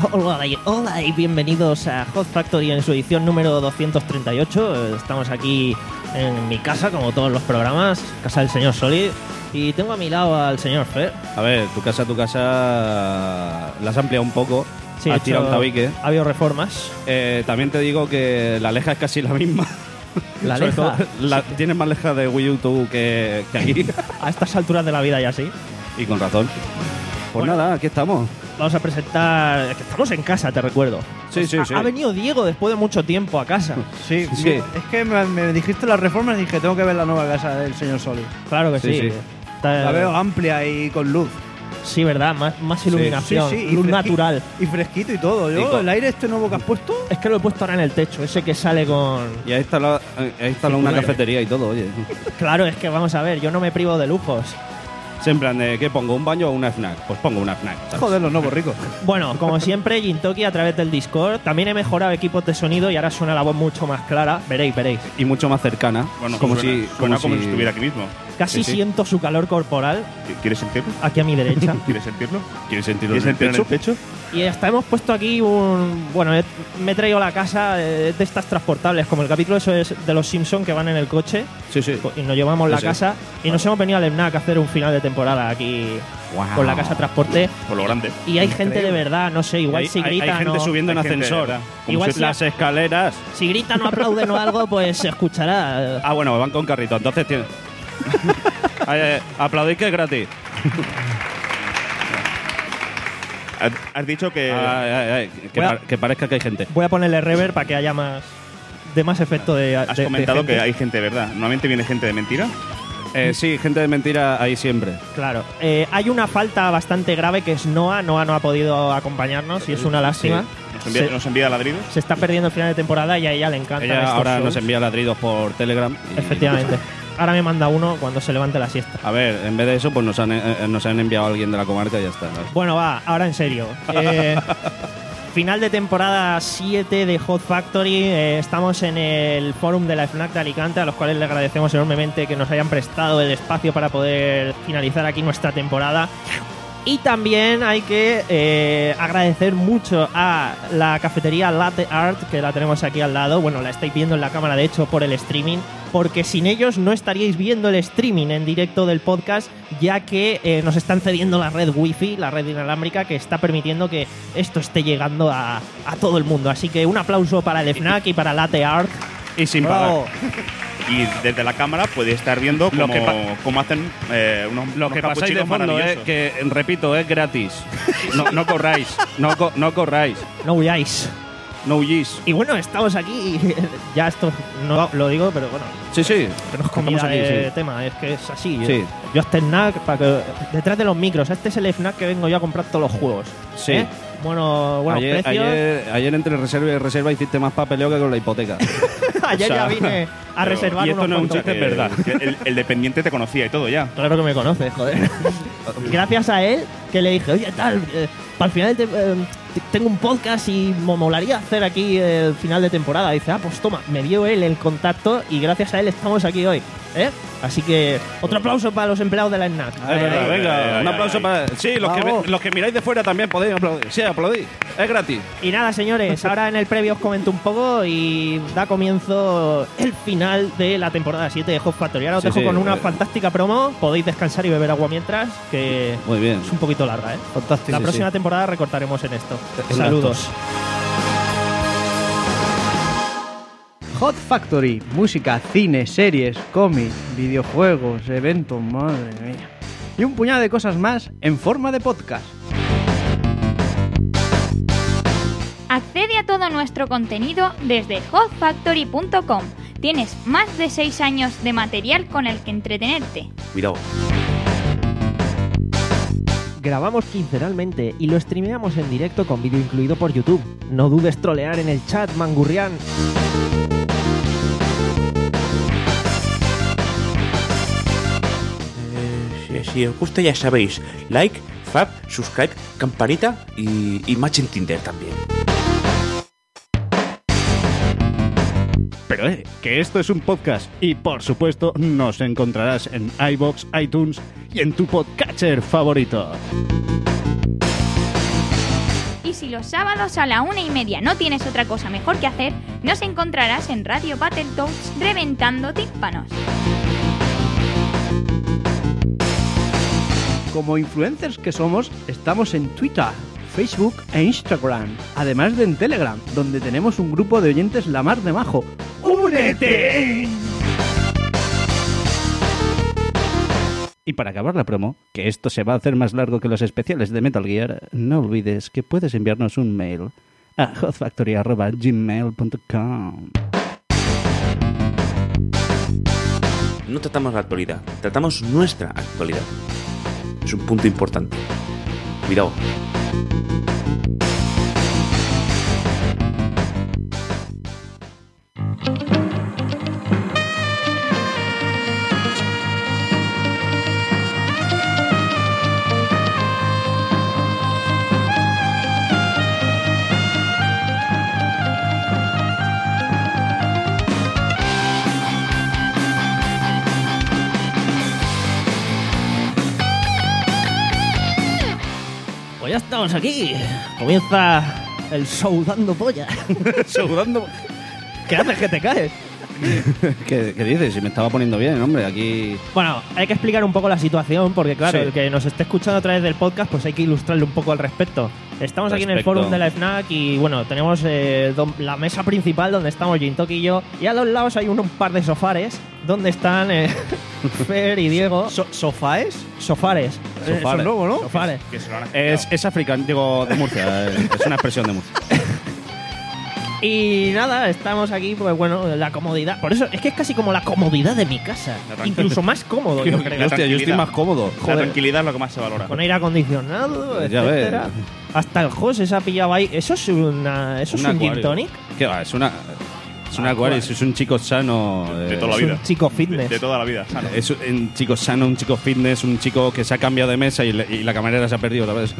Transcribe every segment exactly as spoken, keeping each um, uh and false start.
Hola y, hola y bienvenidos a Hot Factory en su edición número doscientos treinta y ocho. Estamos aquí en mi casa, como todos los programas, casa del señor Solid. Y tengo a mi lado al señor Fer. A ver, tu casa, tu casa la has ampliado un poco. Sí, has tirado un tabique. Ha habido reformas. Eh, también te digo que la leja es casi la misma. La Sobre leja. todo, la, tienes más leja de Wii U tú que, que aquí. A estas alturas de la vida ya sí. Y con razón. Pues Bueno. nada, aquí estamos. Vamos a presentar... que estamos en casa, te recuerdo. Sí, sí, ha, sí. ha venido Diego después de mucho tiempo a casa. Sí, Sí. sí. Es que me, me dijiste las reformas y dije, tengo que ver la nueva casa del señor Soli. Claro que sí. Sí, sí. Está- La veo amplia y con luz. Sí, ¿verdad? Más, más iluminación, Sí, sí, y luz fresqui- natural. Y fresquito y todo. Yo, Y con- el aire este nuevo que has puesto... Es que lo he puesto ahora en el techo, ese que sale con... Y ahí está, la, ahí está la- una cafetería y todo, oye. Claro, es que vamos a ver, yo no me privo de lujos. Siempre de ¿qué pongo? ¿Un baño o una snack? Pues pongo una snack. ¿sabes? Joder, los nuevos ricos. Bueno, como siempre, Gintoki a través del Discord. También he mejorado equipos de sonido y ahora suena la voz mucho más clara. Veréis, veréis. Y mucho más cercana. Bueno, como suena, si, suena como como si si estuviera aquí mismo. Casi Sí, sí. siento su calor corporal ¿Quieres sentirlo? aquí a mi derecha. ¿Quieres sentirlo? ¿Quieres sentirlo ¿Quieres en el sentirlo en pecho? el pecho? Y hasta hemos puesto aquí un... Bueno, he- me he traído a la casa eh, de estas transportables, como el capítulo eso es de los Simpsons que van en el coche Sí, sí. y nos llevamos la Sí, sí. casa y nos hemos venido al FNAC a hacer un final de temporada aquí Wow. con la casa transporte. Por lo grande. Y hay gente de verdad, no sé, igual hay, si hay- grita hay gente no- subiendo en Hay gente, ascensor. ¿verdad? Como Igual si si- las escaleras. Si gritan o aplauden o algo, pues se escuchará. Ah, bueno, van con carrito, entonces tiene. Eh, aplaudid que es gratis. Has- Has dicho que... Ay, ay, ay, que, Voy a- pa- que parezca que hay gente. Voy a ponerle reverb para que haya más de más efecto de. Has de- de comentado gente. que hay gente, ¿verdad? Normalmente viene gente de mentira. Eh, sí, gente de mentira ahí siempre. Claro. Eh, hay una falta bastante grave que es Noah. Noah no ha podido acompañarnos y es una lástima. Nos envía, Se, nos envía ladridos. se está perdiendo el final de temporada y a ella le encanta. Ella estos ahora shows. nos envía ladridos por Telegram. y- Efectivamente. Ahora me manda uno cuando se levante la siesta. A ver, en vez de eso, pues nos han, eh, nos han enviado a alguien de la comarca y ya está. ¿sabes? Bueno, va, ahora en serio. Eh, final de temporada siete de Hot Factory. Eh, estamos en el forum de la FNAC de Alicante, a los cuales le agradecemos enormemente que nos hayan prestado el espacio para poder finalizar aquí nuestra temporada. Y también hay que eh, agradecer mucho a la cafetería Latte Art, que la tenemos aquí al lado. Bueno, la estáis viendo en la cámara, de hecho, por el streaming. Porque sin ellos no estaríais viendo el streaming en directo del podcast, ya que eh, nos están cediendo la red wifi, la red inalámbrica, que está permitiendo que esto esté llegando a, a todo el mundo. Así que un aplauso para el FNAC y para Latte Art. Y sin Bravo. Y desde la cámara puede estar viendo Lo cómo, que pa- cómo hacen eh, unos, Lo unos que pasáis de capuchinos fondo es maravillosos. que, repito, es gratis. No, no corráis, no, co- no corráis, No huyáis. no huyís. Y bueno, estamos aquí y ya esto no lo digo, pero bueno, Sí, sí. que no es comida Estamos aquí, de sí. tema, es que es así. Sí. Yo este FNAC, para que, detrás de los micros, este es el FNAC que vengo yo a comprar todos los juegos. Sí. ¿eh? Bueno, buenos ayer, precios. ayer, ayer entre reserva y reserva hiciste más papeleo que con la hipoteca. Ayer o sea, ya vine a pero- reservar y esto unos no es un cuantos. chiste, es verdad. que el, el dependiente te conocía y todo ya. Claro que me conoce, joder. Gracias a él que le dije, oye, tal, eh, para el final de, eh, t- tengo un podcast y me molaría hacer aquí el final de temporada. Dice, ah, pues toma, me dio él el contacto y gracias a él estamos aquí hoy. ¿eh? Así que otro aplauso para los empleados de la FNAC. Es verdad, Eh, venga, eh, un eh, aplauso eh, para. Sí, los que, Bravo. ve- los que miráis de fuera también podéis aplaudir. Sí, aplaudid. Es gratis. Y nada, señores, ahora en el previo os comento un poco y da comienzo el final de la temporada siete de Hot Factory. Ahora os Sí, dejo sí, con una eh. fantástica promo. Podéis descansar y beber agua mientras, que Muy bien. es un poquito larga, ¿eh? Fantástico. La sí, próxima sí. temporada recortaremos en esto. En Saludos. Hot Factory. Música, cine, series, cómics, videojuegos, eventos, madre mía. Y un puñado de cosas más en forma de podcast. Accede a todo nuestro contenido desde hot factory punto com. Tienes más de seis años de material con el que entretenerte. Cuidado. Grabamos quincenalmente y lo streameamos en directo con vídeo incluido por YouTube. No dudes trolear en el chat, Mangurrián. Eh, si, si os gusta ya sabéis, like, fab, subscribe, campanita y, y match en Tinder también. Pero eh, que esto es un podcast y por supuesto nos encontrarás en iVoox, iTunes y en tu podcatcher favorito. Y Y si los sábados a la una y media no tienes otra cosa mejor que hacer, nos encontrarás en Radio Battletoads reventando tímpanos. Como influencers que somos, estamos en Twitter, Facebook e Instagram, además de en Telegram, donde tenemos un grupo de oyentes la mar de majo. ¡Únete! Y para acabar la promo, que esto se va a hacer más largo que los especiales de Metal Gear, no olvides que puedes enviarnos un mail a hotfactory arroba gmail punto com. No tratamos la actualidad, tratamos nuestra actualidad. Es un punto importante. Cuidado. Pues ya estamos aquí. Comienza el show dando polla. Segurando. ¿Qué haces que te caes? ¿Qué, ¿Qué dices? Si me estaba poniendo bien, hombre, aquí... Bueno, hay que explicar un poco la situación porque, claro, Sí. el que nos esté escuchando a través del podcast, pues hay que ilustrarle un poco al respecto. Estamos aquí en el Respecto. forum de la FNAC y, bueno, tenemos eh, do- la mesa principal donde estamos Jintoki y yo, y a los lados hay un, un par de sofares donde están eh, Fer y Diego. So- ¿Sofaes? Sofares. Eh, Eso es nuevo, ¿no? Sofares. Que se lo han Es, es africano, digo, de Murcia, eh, es una expresión de Murcia. Y nada, estamos aquí, pues bueno, la comodidad. Por eso, es que es casi como la comodidad de mi casa. La tranquilidad. Incluso más cómodo, yo creo. La Hostia, yo estoy tranquilidad. más cómodo. La tranquilidad es lo que más se valora. Con aire acondicionado, Ya etcétera. ves. Hasta el José se ha pillado ahí. ¿Eso es una, eso es Un un gin acuario. tonic? ¿Qué va? Es una... Es un acuario, es un chico sano. De eh, toda la Es vida. un chico De, fitness. de toda la vida, sano. Es un chico sano, un chico fitness, un chico que se ha cambiado de mesa y, le- y la camarera se ha perdido, ¿sabes?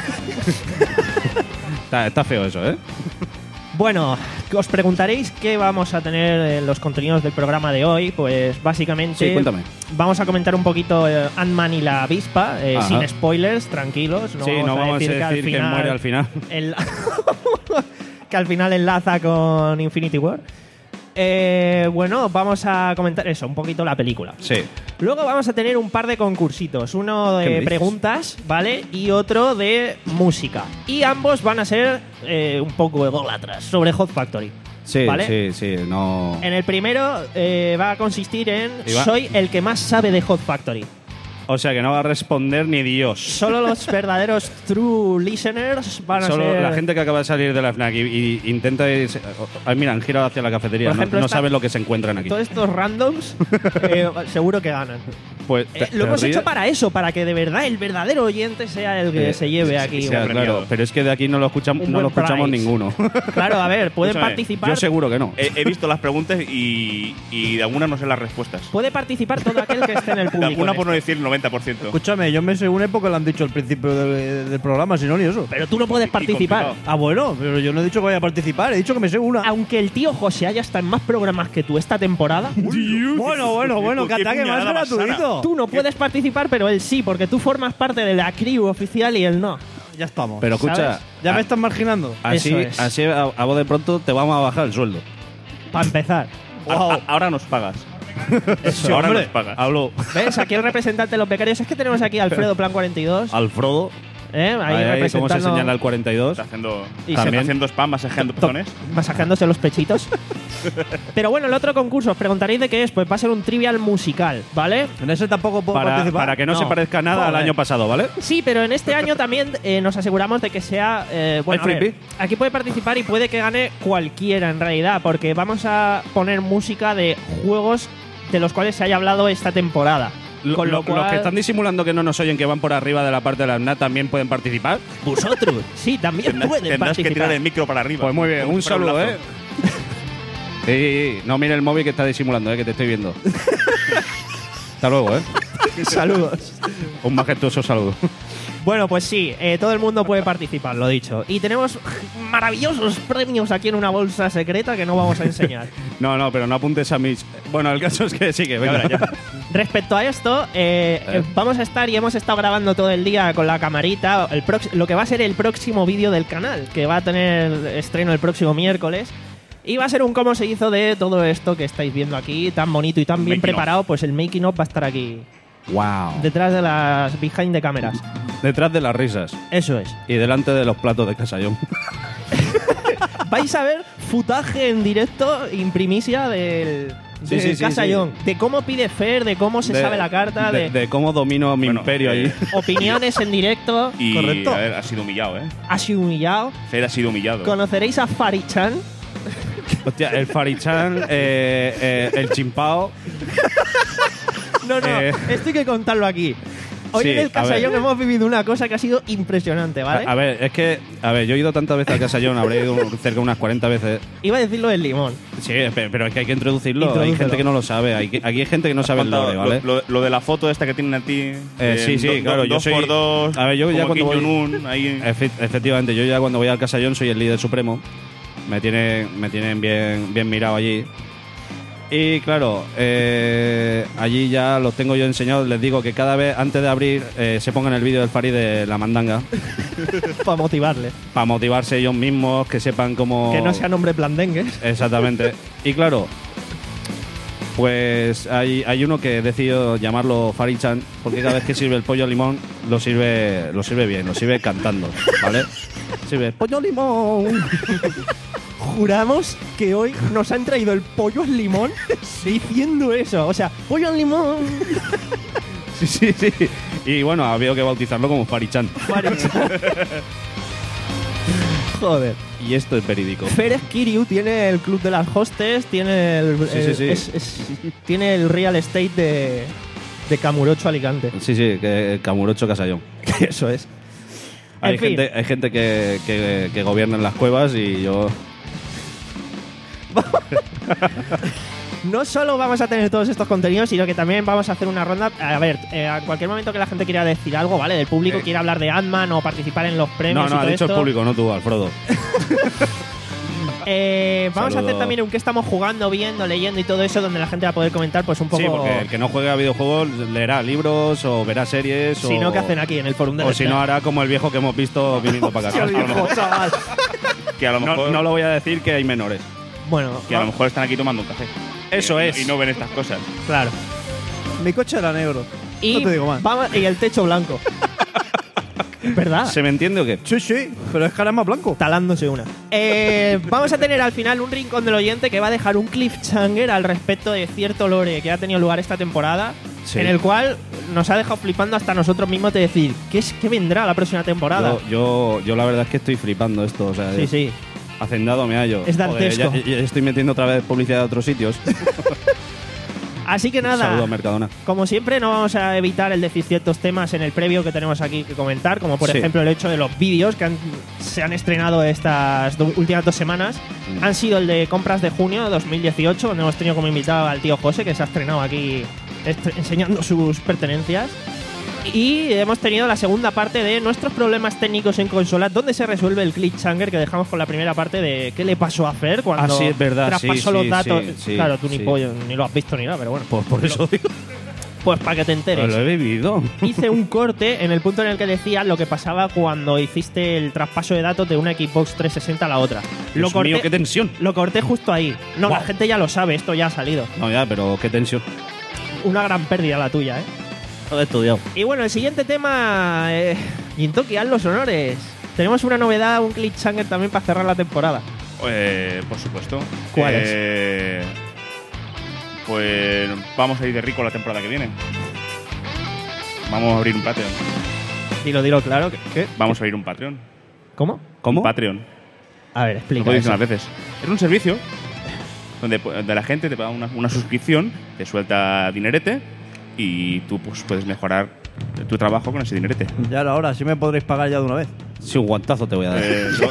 está, está feo eso, ¿eh? Bueno, os preguntaréis qué vamos a tener en los contenidos del programa de hoy. Pues básicamente Sí, cuéntame. vamos a comentar un poquito eh, Ant-Man y la avispa, eh, Ajá. sin spoilers, tranquilos. No sí, no vamos a decir, que al que final muere al final. el- que al final enlaza con Infinity War. Eh, bueno, vamos a comentar eso, un poquito la película. Sí. Luego vamos a tener un par de concursitos, uno ¿Qué me de dices? preguntas, ¿vale? Y otro de música. Y ambos van a ser eh, un poco ególatras, sobre Hot Factory. Sí, ¿Vale? sí, sí, no... En el primero eh, va a consistir en Y va- soy el que más sabe de Hot Factory. O sea, que no va a responder ni Dios. Solo los verdaderos true listeners van a Solo ser... la gente que acaba de salir de la FNAC y, y intenta... ir- Ay, mira, han girado hacia la cafetería. Por no- ejemplo, no esta- saben lo que se encuentran aquí. Todos estos randoms eh, seguro que ganan. Pues, Eh, te- lo te hemos ríes. hecho para eso, para que de verdad el verdadero oyente sea el que Eh, se lleve sí, aquí. sí, un- claro, premiado. pero es que de aquí no lo escuchamos, Un no lo buen escuchamos prize. ninguno. Claro, a ver, pueden Escúchame, participar. Yo seguro que no. He, he visto las preguntas y, y de algunas no sé las respuestas. Puede participar todo aquel que esté en el De público. alguna en por no esto. decir el noventa por ciento. Escúchame, yo me sé una época lo han dicho al principio del, del programa, si no, ni eso. Pero tú no puedes Y- y participar. complicado. Ah, bueno, pero yo no he dicho que vaya a participar, he dicho que me sé una. Aunque el tío José haya estado en más programas que tú esta temporada, Bueno, bueno, bueno, que Qué ataque más puñalada más gratuito. tú no puedes participar, pero él sí, porque tú formas parte de la crew oficial y él no. Ya estamos. Pero escucha, ¿sabes? ya me a- estás marginando. así, Eso es. así a, a vos de pronto te vamos a bajar el sueldo. Para empezar. A- a- ahora nos pagas. Eso. ahora Hombre, nos pagas. hablo ¿Ves? Aquí el representante de los becarios. Es que tenemos aquí a Alfredo Plan cuarenta y dos. al Frodo. ¿eh? Ahí, Ahí, ahí, ¿cómo se representando, señala el cuarenta y dos? Está haciendo, Y está se- haciendo spam, masajeando to- botones. masajeándose los pechitos. Pero bueno, el otro concurso, os preguntaréis de qué es. Pues va a ser un trivial musical, ¿vale? En ese tampoco puedo Para, participar. para que no, se No. parezca nada al Joder. año pasado, ¿vale? Sí, pero en este año también eh, nos aseguramos de que sea. Eh, bueno, ¿Hay a ver, freebie? aquí puede participar y puede que gane cualquiera en realidad, porque vamos a poner música de juegos de los cuales se haya hablado esta temporada. Lo- Con lo lo- cual, Los que están disimulando que no nos oyen, que van por arriba de la parte de la FNAC, también pueden participar. vosotros, sí, también Tendrás, pueden tendrás que participar. tirar el micro para arriba. Pues muy bien, Como un si fuera saludo, lazo. ¿eh? Sí, no mire el móvil que está disimulando, ¿eh? Que te estoy viendo. Hasta luego, ¿eh? Saludos. Un majestuoso saludo. Bueno, pues sí, eh, todo el mundo puede participar, lo dicho. Y tenemos maravillosos premios aquí en una bolsa secreta que no vamos a enseñar. No, no, pero no apuntes a mis... Bueno, el caso es que sí, que venga. Ya. Respecto a esto, eh, eh, vamos a estar y hemos estado grabando todo el día con la camarita el prox- lo que va a ser el próximo vídeo del canal, que va a tener estreno el próximo miércoles. Y va a ser un cómo se hizo de todo esto que estáis viendo aquí, tan bonito y tan bien Making preparado, pues el making of va a estar aquí, Wow. detrás de las behind the cameras. Detrás de las risas. Eso es. Y delante de los platos de Casallón. Vais a ver futaje en directo, imprimicia del, Sí, del sí, sí, Casallón. De cómo pide Fer, de cómo se De- sabe la carta, de, de, de cómo domino mi Bueno, imperio eh, allí. opiniones en directo. Y Correcto. a ver, ha sido humillado, ¿eh? Ha sido humillado. Fer ha sido humillado. Conoceréis a Farichan. Hostia, el Farichan, eh, eh, el chimpao. No, no, Eh. esto hay que contarlo aquí. Hoy Sí, en el a Casallón ver. hemos vivido una cosa que ha sido impresionante, ¿vale? A, a ver, es que, a ver, yo he ido tantas veces a Casallón, habré ido cerca de unas cuarenta veces. Iba a decirlo del limón. Sí, pe- pero es que hay que introducirlo. Hay Introdúcelo. gente que no lo sabe. Hay que- aquí hay gente que no sabe el Contado lore, ¿vale? Lo, lo- lo de la foto esta que tienen a ti. Eh, sí, sí, claro, yo Dos soy- por dos. A ver, yo ya como cuando Kim voy- Jong-un, ahí. Efe- efectivamente, yo ya cuando voy al Casallón soy el líder supremo. Me tienen, me tienen bien, bien mirado allí. Y claro, eh, allí ya los tengo yo enseñados. Les digo que cada vez antes de abrir eh, se pongan el vídeo del Fari de la mandanga Para motivarle. para motivarse ellos mismos, que sepan cómo. Que no sea nombre blandengues. Exactamente. Y claro, pues hay, hay uno que he decidido llamarlo Farichan, porque cada vez que sirve el pollo limón, lo sirve, lo sirve bien, lo sirve cantando, ¿vale? Sirve pollo limón. Juramos que hoy nos han traído el pollo al limón diciendo eso. O sea, pollo al limón. Sí, sí, sí. Y bueno, ha habido que bautizarlo como Farichan. Farichan. Joder. Y esto es verídico. Fer Kiriu tiene el club de las hostes, tiene el, Sí, el- sí, sí. es- es- tiene el real estate de, de Camurocho Alicante. Sí, sí, que Camurocho Casallón. Eso es. Hay En fin. gente, hay gente que, que, que gobierna en las cuevas y yo... No solo vamos a tener todos estos contenidos, sino que también vamos a hacer una ronda. A ver, eh, a cualquier momento que la gente quiera decir algo, ¿vale? Del público, Eh. quiera hablar de Ant-Man o participar en los premios No, no, y ha todo dicho esto. el público, no tú, Alfredo. Eh, vamos a hacer Saludo. también un que estamos jugando, viendo, leyendo y todo eso, donde la gente va a poder comentar pues un poco. Sí, porque el que no juegue a videojuegos leerá libros o verá series Si o... no, ¿qué hacen aquí en el forum de O si no, hará como el viejo que hemos visto viniendo para acá. A lo mejor- que a lo No, mejor, no lo voy a decir que hay menores. Bueno, que a lo mejor están aquí tomando un café. Eso Y- es. Y no ven estas cosas. claro. Mi coche era negro. Y, No te digo más. vamos- y el techo blanco. ¿Verdad? ¿Se me entiende o qué? Sí, sí, pero es que ahora es más blanco. Talándose una. Eh, vamos a tener al final un rincón del oyente que va a dejar un cliffhanger al respecto de cierto lore que ha tenido lugar esta temporada, Sí. en el cual nos ha dejado flipando hasta nosotros mismos de decir ¿qué, es, qué vendrá la próxima temporada? Yo, yo, yo la verdad es que estoy flipando esto. O sea, Sí, sí. Hacendado me hallo. Es Joder, dantesco. ya- ya estoy metiendo otra vez publicidad de otros sitios. Así que nada, Saludo a Mercadona. como siempre, no vamos a evitar el decir ciertos temas en el previo que tenemos aquí que comentar, como por Sí. ejemplo el hecho de los vídeos que han- se han estrenado estas do- últimas dos semanas. Mm. Han sido el de compras de junio de dos mil dieciocho, donde hemos tenido como invitado al tío José, que se ha estrenado aquí estre- enseñando sus pertenencias. Y hemos tenido la segunda parte de nuestros problemas técnicos en consolas, donde se resuelve el cliffhanger que dejamos con la primera parte de qué le pasó a Fer cuando Ah, sí, es verdad, traspasó sí, los sí, datos. sí, sí, claro, tú ni sí. pollo, ni lo has visto ni nada, pero bueno. Pues por eso digo. Pues para que te enteres. Lo he vivido. Hice un corte en el punto en el que decía lo que pasaba cuando hiciste el traspaso de datos de una Xbox trescientos sesenta a la otra. Lo Dios corté, mío, qué tensión. lo corté justo ahí. No, la Guau. gente ya lo sabe, esto ya ha salido. No, ya, pero qué tensión. Una gran pérdida la tuya, ¿eh? Lo he estudiado. Y bueno, el siguiente tema. Eh, Gintoki, haz los honores. Tenemos una novedad, un cliffhanger también para cerrar la temporada. Eh, por supuesto. ¿Cuál es? Eh, Pues vamos a ir de rico la temporada que viene. Vamos a abrir un Patreon. Dilo, dilo claro. ¿Qué? ¿Qué? Vamos a abrir un Patreon. ¿Cómo? ¿Cómo? Un Patreon. A ver, Lo explica. puedo decir eso. unas veces. Es un servicio donde, donde la gente te paga una, una suscripción, te suelta dinerete y tú pues, puedes mejorar tu trabajo con ese dinerete. Ya era hora, si me podréis pagar ya de una vez. Sí, un guantazo te voy a dar. Eh, lo-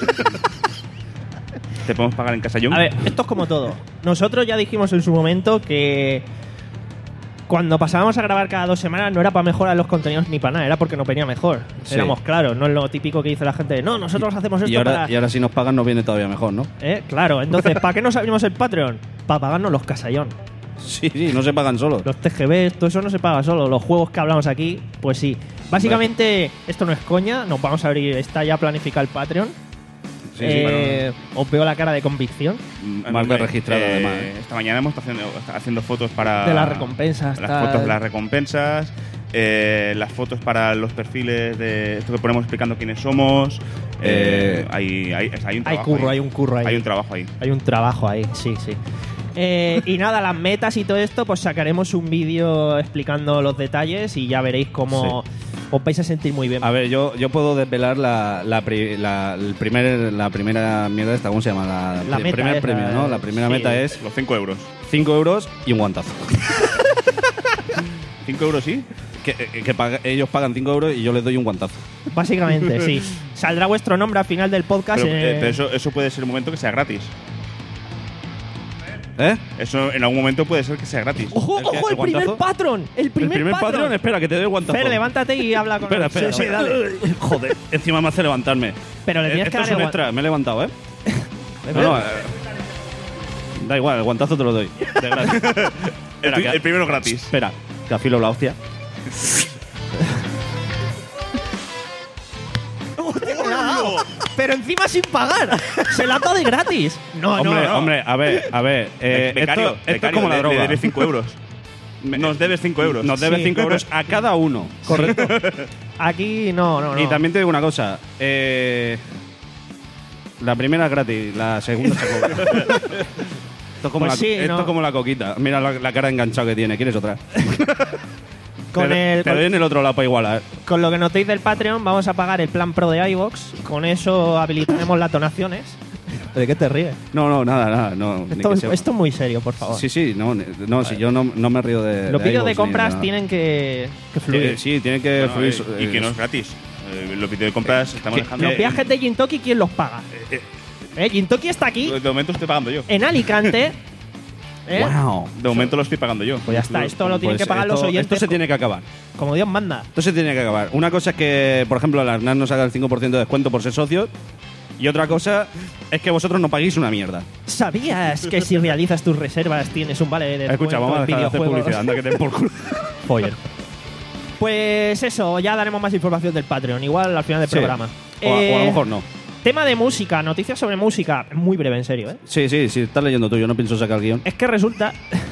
te podemos pagar en Casallón. A ver, esto es como todo. Nosotros ya dijimos en su momento que cuando pasábamos a grabar cada dos semanas no era para mejorar los contenidos ni para nada, era porque nos venía mejor. Sí. Éramos claros, no es lo típico que dice la gente de, no, nosotros hacemos esto Y ahora, para... y ahora si nos pagan nos viene todavía mejor, ¿no? ¿Eh? Claro, entonces, ¿para qué nos abrimos el Patreon? Para pagarnos los casallón. Sí, sí, no se pagan solos. Los T G Bs, todo eso no se paga solo. Los juegos que hablamos aquí, pues sí. Básicamente, esto no es coña, nos vamos a abrir, está ya planificado el Patreon. Sí, sí, Eh, Os veo la cara de convicción Más de registrado, Eh, además. Esta mañana hemos estado haciendo, haciendo fotos para... de las recompensas. Las tal. fotos de las recompensas, eh, las fotos para los perfiles de esto que ponemos explicando quiénes somos. Eh, Eh, hay, hay, hay un Hay trabajo curro, ahí. hay un curro ahí. Hay un trabajo ahí. Hay un trabajo ahí, sí, sí. Eh, y nada, las metas y todo esto, pues sacaremos un vídeo explicando los detalles y ya veréis cómo os vais a sentir muy bien. A ver, yo, yo puedo desvelar la, la, pri- la- el primer, la primera mierda esta, ¿cómo se llama? La, La el meta primer es premio, la- ¿no? La primera sí. meta es Los cinco euros. cinco euros y un guantazo. ¿cinco euros sí? que que paga- ellos pagan cinco euros y yo les doy un guantazo. Básicamente, sí. Saldrá vuestro nombre al final del podcast. Pero, eh, eh, pero eso, eso puede ser un momento que sea gratis. ¿Eh? Eso en algún momento puede ser que sea gratis. ¡Ojo, ¿El qué? ojo! ¿El ¡El primer guantazo? patrón! ¡El primer, el primer patrón! patrón, espera, que te doy el guantazo. Fer, levántate y habla con Espera, él. espera, Sí, sí, espera. dale. Joder, encima me hace levantarme. Pero le Eh, tienes Esto que es dar un el extra, me he levantado, ¿eh? No, no, eh, da igual, el guantazo te lo doy. De gratis. Espera, El, que- el primero gratis. espera, que afilo la hostia. Pero encima sin pagar. Se la ha dado de gratis. No, hombre, no, no. hombre, a ver, a ver. Eh, Becario, esto, esto es becario, como la le- droga. Le debes cinco euros. Nos debes cinco euros. Nos debes Sí. cinco euros a cada uno. Correcto. Aquí no, no, no. Y también te digo una cosa. Eh, la primera es gratis, la segunda se cobra. Esto es como, Pues la, sí, esto ¿no? es como la coquita. Mira la, la cara enganchada que tiene. ¿Quieres otra? con, te, el, te doy en el otro lado para igualar. con lo que notéis del Patreon, vamos a pagar el plan Pro de iVoox. Con eso habilitaremos las donaciones. ¿De qué te ríes? No, no, nada, nada. No, ni Esto, que es- sea- esto es muy serio, por favor. Sí, sí, no, no si yo no, no me río de. Los de vídeos de iVoox ni compras nada. tienen que, que fluir. Eh, sí, tiene que Bueno, fluir. eh, y que eh, no es gratis. Eh, los vídeos de compras se están manejando. Los viajes de Gintoki, ¿quién los paga? ¿Eh? Gintoki está aquí, De momento estoy pagando yo. en Alicante. ¿eh? Wow. De momento lo estoy pagando yo. Pues ya está, esto lo tienen Pues que pagar los esto- oyentes Esto se tiene que acabar. como Dios manda. Esto se tiene que acabar. Una cosa es que, por ejemplo, la Arnaz nos haga el cinco por ciento de descuento por ser socios. Y otra cosa es que vosotros no paguéis una mierda. ¿Sabías que si realizas tus reservas tienes un vale de descuento Escucha, vamos a en dejar de hacer videojuegos? publicidad. Anda, que te den por culo. Foller. Pues eso, ya daremos más información del Patreon, igual al final del Sí. programa. O, a- o a Eh, lo mejor no. Tema de música, noticias sobre música. Muy breve, en serio, ¿eh? Sí, sí, sí, estás leyendo tú. Yo no pienso sacar el guión. Es que resulta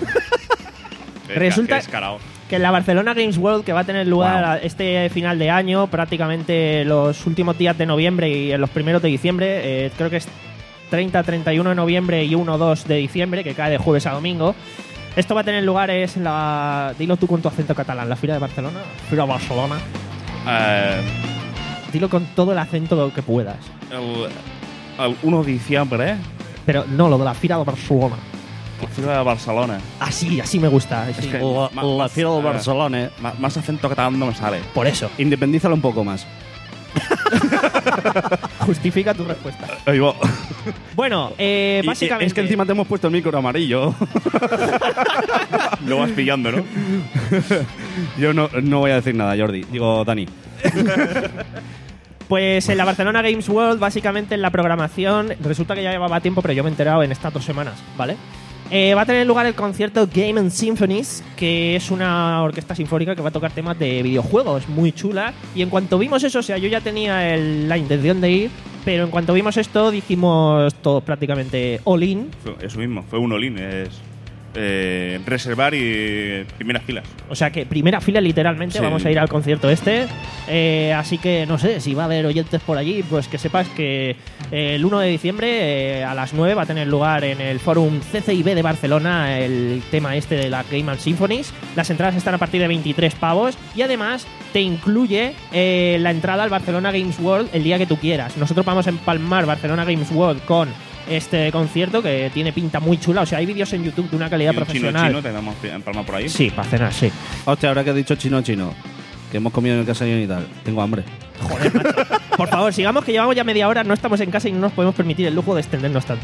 Qué resulta- desca- qué descarado. que en la Barcelona Games World, que va a tener lugar Wow. a- este final de año, prácticamente los últimos días de noviembre y en los primeros de diciembre, eh, creo que es treinta, treinta y uno de noviembre y uno, dos de diciembre, que cae de jueves a domingo. Esto va a tener lugar es en la... Dilo tú con tu acento catalán, la Fira de Barcelona. Fira de Barcelona. Eh, Dilo con todo el acento que puedas. el, el uno de diciembre, ¿eh? Pero no, lo de la Fira de Barcelona. La ciudad de Barcelona. Así, así me gusta. así. que- La, Ma- la más- Fira del eh, Barcelona. Más, más acento catalán no me sale. Por eso, Independízalo un poco más. justifica tu respuesta. Ahí va. Bueno, eh, Y- y básicamente... Es que encima te hemos puesto el micro amarillo. Lo vas pillando, ¿no? Yo no, no voy a decir nada, Jordi. Digo, Dani. Pues en la Barcelona Games World, básicamente en la programación, resulta que ya llevaba tiempo, pero yo me he enterado en estas dos semanas, ¿vale? Eh, va a tener lugar el concierto Game and Symphonies, que es una orquesta sinfónica que va a tocar temas de videojuegos, muy chula. Y en cuanto vimos eso, o sea, yo ya tenía el- la intención de ir, pero en cuanto vimos esto, dijimos todos prácticamente all in. Fue eso mismo, fue un all-in. Es eh, reservar y primeras filas. O sea que primera fila literalmente, Sí. vamos a ir al concierto este. Eh, así que no sé, si va a haber oyentes por allí, pues que sepas que eh, el uno de diciembre eh, a las nueve va a tener lugar en el Fórum C C I B de Barcelona el tema este de la Game and Symphonies. Las entradas están a partir de veintitrés pavos y además te incluye eh, la entrada al Barcelona Games World el día que tú quieras. Nosotros vamos a empalmar Barcelona Games World con este concierto que tiene pinta muy chula. O sea, hay vídeos en YouTube de una calidad Y un chino profesional. chino, te damos en palma por ahí. Sí, para cenar, sí. Hostia, ahora que has dicho chino chino, que hemos comido en el casillón y tal, tengo hambre. Joder, macho. Por favor, sigamos que llevamos ya media hora, no estamos en casa y no nos podemos permitir el lujo de extendernos tanto.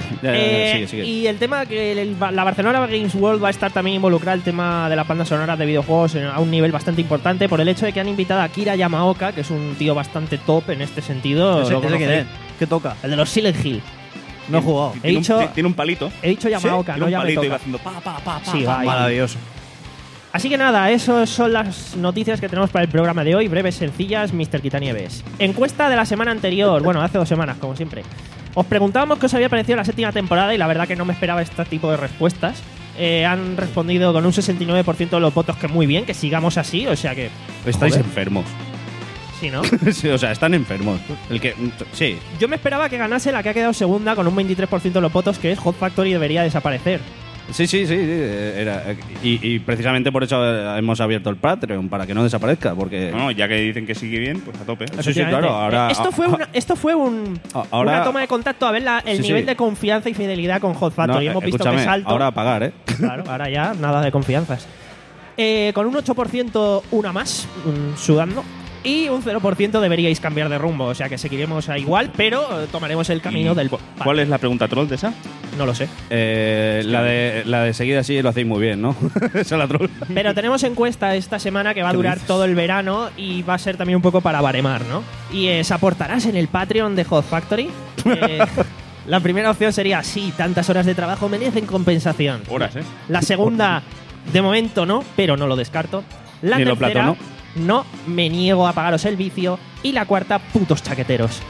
Ya, ya, ya, Eh, sigue, sigue. Y el tema que el- la Barcelona Games World va a estar también involucrada el tema de las bandas sonoras de videojuegos en- a un nivel bastante importante por el hecho de que han invitado a Akira Yamaoka, que es un tío bastante top en este sentido. ¿Ese, ¿Lo ese quién conocéis? es? ¿Qué toca? El de los Silent Hill. No he jugado. He Tiene un- dicho- tiene un palito. He dicho Yamaoka, Tiene no un ya me palito y toca. va haciendo pa, pa, pa, pa, Sí, pa. va ahí. Maravilloso. Así que nada, esas son las noticias que tenemos para el programa de hoy, breves, sencillas, mister Quitanieves. Encuesta de la semana anterior, bueno, hace dos semanas, como siempre. Os preguntábamos qué os había parecido la séptima temporada y la verdad que no me esperaba este tipo de respuestas. Eh, han respondido con un sesenta y nueve por ciento de los votos que muy bien, que sigamos así, o sea que... Estáis joder, enfermos. sí, ¿no? Sí, o sea, están enfermos. El que. Sí. Yo me esperaba que ganase la que ha quedado segunda con un veintitrés por ciento de los votos, que es Hot Factory debería desaparecer. Sí, sí, sí. sí, Era, y, y precisamente por eso hemos abierto el Patreon, para que no desaparezca, porque. No, no, ya que dicen que sigue bien, pues a tope. Sí, sí, Efectivamente. claro, ahora- Eh, Esto fue, a- una, esto fue un, a- ahora- una toma de contacto a ver la- el Sí, nivel sí. de confianza y fidelidad con Hot Factory. No, Hemos visto escúchame, que salto. ahora a pagar, ¿eh? Claro, ahora ya nada de confianzas. Eh, con un ocho por ciento una más, mm, sudando. Y un cero por ciento deberíais cambiar de rumbo. O sea que seguiremos a igual, pero eh, tomaremos el camino ¿Y del... cu- ¿Cuál es la pregunta troll de esa? No lo sé. Eh, la, de, la de seguida sí lo hacéis muy bien, ¿no? Esa es la troll. Pero tenemos encuesta esta semana que va a ¿Qué durar dices? todo el verano y va a ser también un poco para baremar, ¿no? Y eh, ¿se aportarás en el Patreon de Hot Factory? Eh, la primera opción sería, sí, tantas horas de trabajo merecen compensación. Horas, ¿eh? La segunda, de momento no, pero no lo descarto. La Ni lo tercera, plato, no, me niego a pagaros el vicio. Y la cuarta, putos chaqueteros.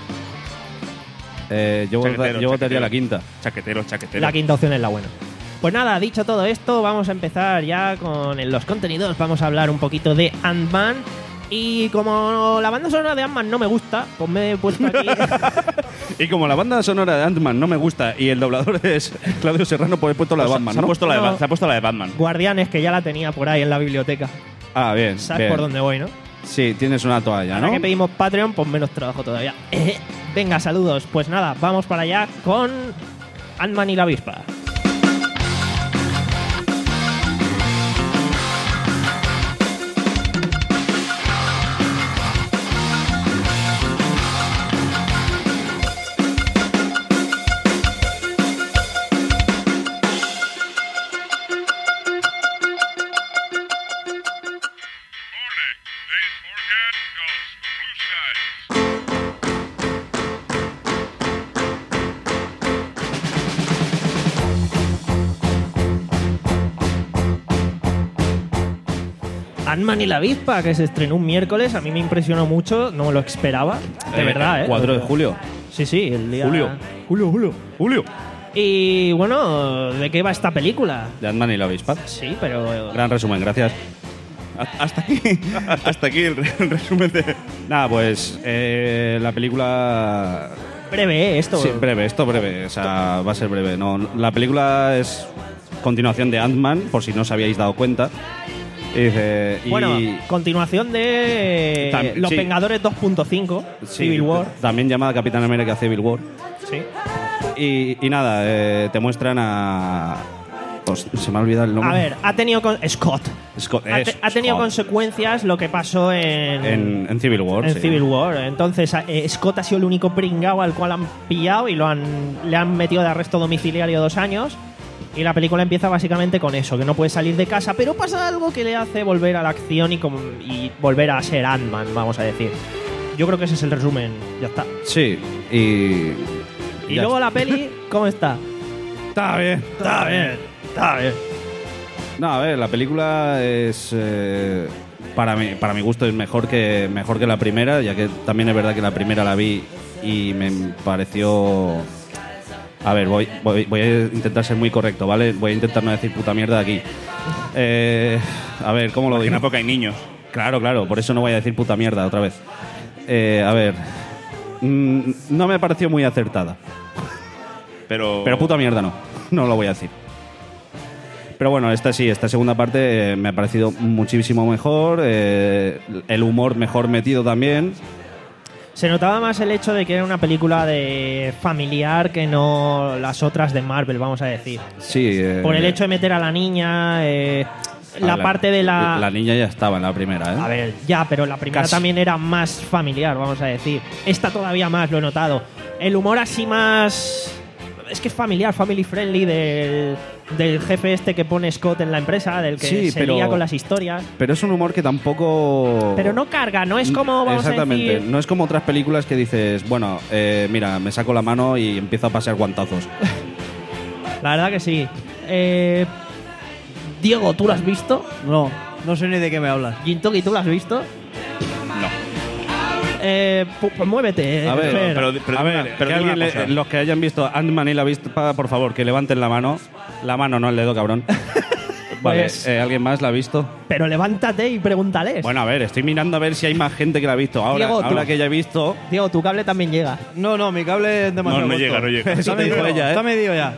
Eh, yo, Chaquetero, vota- yo votaría chaquetero. la quinta. Chaquetero, chaquetero. La quinta opción es la buena. Pues nada, dicho todo esto, vamos a empezar ya con los contenidos. Vamos a hablar un poquito de Ant-Man. Y como la banda sonora de Ant-Man no me gusta, pues me he puesto aquí... Y como la banda sonora de Ant-Man no me gusta y el doblador es Claudio Serrano, pues he puesto la de Se- Batman, se, ha ¿no? puesto la de, No. Ba- se ha puesto la de Batman. Guardianes, que ya la tenía por ahí en la biblioteca. Ah, bien. ¿Sabes bien. por dónde voy, no? Sí, tienes una toalla, Ahora ¿no? que pedimos Patreon, pues menos trabajo todavía. Eh, venga, saludos. Pues nada, vamos para allá con Ant-Man y la avispa. Today's forecast calls for blue skies. Ant-Man y la avispa, que se estrenó un miércoles, a mí me impresionó mucho, no me lo esperaba. De Eh, verdad, ¿eh? cuatro de julio. Sí, sí, el día... Julio. Julio, Julio. Julio. Y bueno, ¿de qué va esta película? De Ant-Man y la avispa. Sí, pero... Gran resumen, gracias. A- Hasta aquí, hasta aquí el, re- el resumen de. Nada, pues eh, la película... Breve, ¿eh? Esto. Sí, breve, esto breve, o sea, va a ser breve. No, la película es continuación de Ant-Man, por si no os habíais dado cuenta. Y dice, y- Bueno, continuación de Tam- Los sí. Vengadores dos punto cinco, sí, Civil War. También llamada Capitán América Civil War. Sí. Y, y nada, eh, te muestran a... pues, se me ha olvidado el nombre. A ver, ha tenido con Scott. Scott, Ha, te- es ha tenido Scott. consecuencias lo que pasó en, En, en Civil War. en sí. Civil War. Entonces, eh, Scott ha sido el único pringao al cual han pillado y lo han, le han metido de arresto domiciliario dos años. Y la película empieza básicamente con eso, que no puede salir de casa, pero pasa algo que le hace volver a la acción y, como- y volver a ser Ant-Man, vamos a decir. Yo creo que ese es el resumen, ya está. Sí, y... Y ya luego está. la peli, ¿cómo está? Está bien, Está bien, está bien. No, a ver, la película es... eh, para, mi, para mi gusto es mejor que, mejor que la primera, ya que también es verdad que la primera la vi y me pareció... A ver, voy, voy, voy a intentar ser muy correcto, ¿vale? Voy a intentar no decir puta mierda aquí. Eh, a ver, ¿cómo lo En digo? una época hay niños. Claro, claro, por eso no voy a decir puta mierda otra vez. Eh, a ver, mm, no me pareció muy acertada. Pero. Pero puta mierda no, no lo voy a decir. Pero bueno, esta sí, esta segunda parte eh, me ha parecido muchísimo mejor, eh, el humor mejor metido también. Se notaba más el hecho de que era una película de familiar que no las otras de Marvel, vamos a decir. Sí. eh, Por el hecho de meter a la niña, eh, la, a parte de la... La niña ya estaba en la primera, ¿eh? A ver, ya, pero la primera Casi. también era más familiar, vamos a decir. Esta todavía más, lo he notado. El humor así más... es que es familiar, family friendly del, del jefe este que pone Scott en la empresa, del que Sí, se pero- lía con las historias. Pero es un humor que tampoco... Pero no carga, no es como, vamos Exactamente, a decir... no es como otras películas que dices, bueno, eh, mira, me saco la mano y empiezo a pasar guantazos. La verdad que sí. Eh, Diego, ¿tú lo has visto? No, no sé ni de qué me hablas. Gintoki, ¿tú lo has visto? No. Eh, pu- pues muévete, eh, A ver, Fer. pero, pero a dime ver, una- pero que dime alguien una le- cosa. los que hayan visto Ant-Man y la avispa, por favor, que levanten la mano. La mano, no el dedo, cabrón. Vale, Pues- eh, ¿alguien más la ha visto? Pero levántate y pregúntales. Bueno, a ver, estoy mirando a ver si hay más gente que la ha visto. Ahora, Diego, tú- ahora que ya he visto... Diego, tu cable también llega. No, no, mi cable es demasiado No, no corto. llega, no llega. Eso Está te dijo medio- ella, ¿eh? Está medio ya.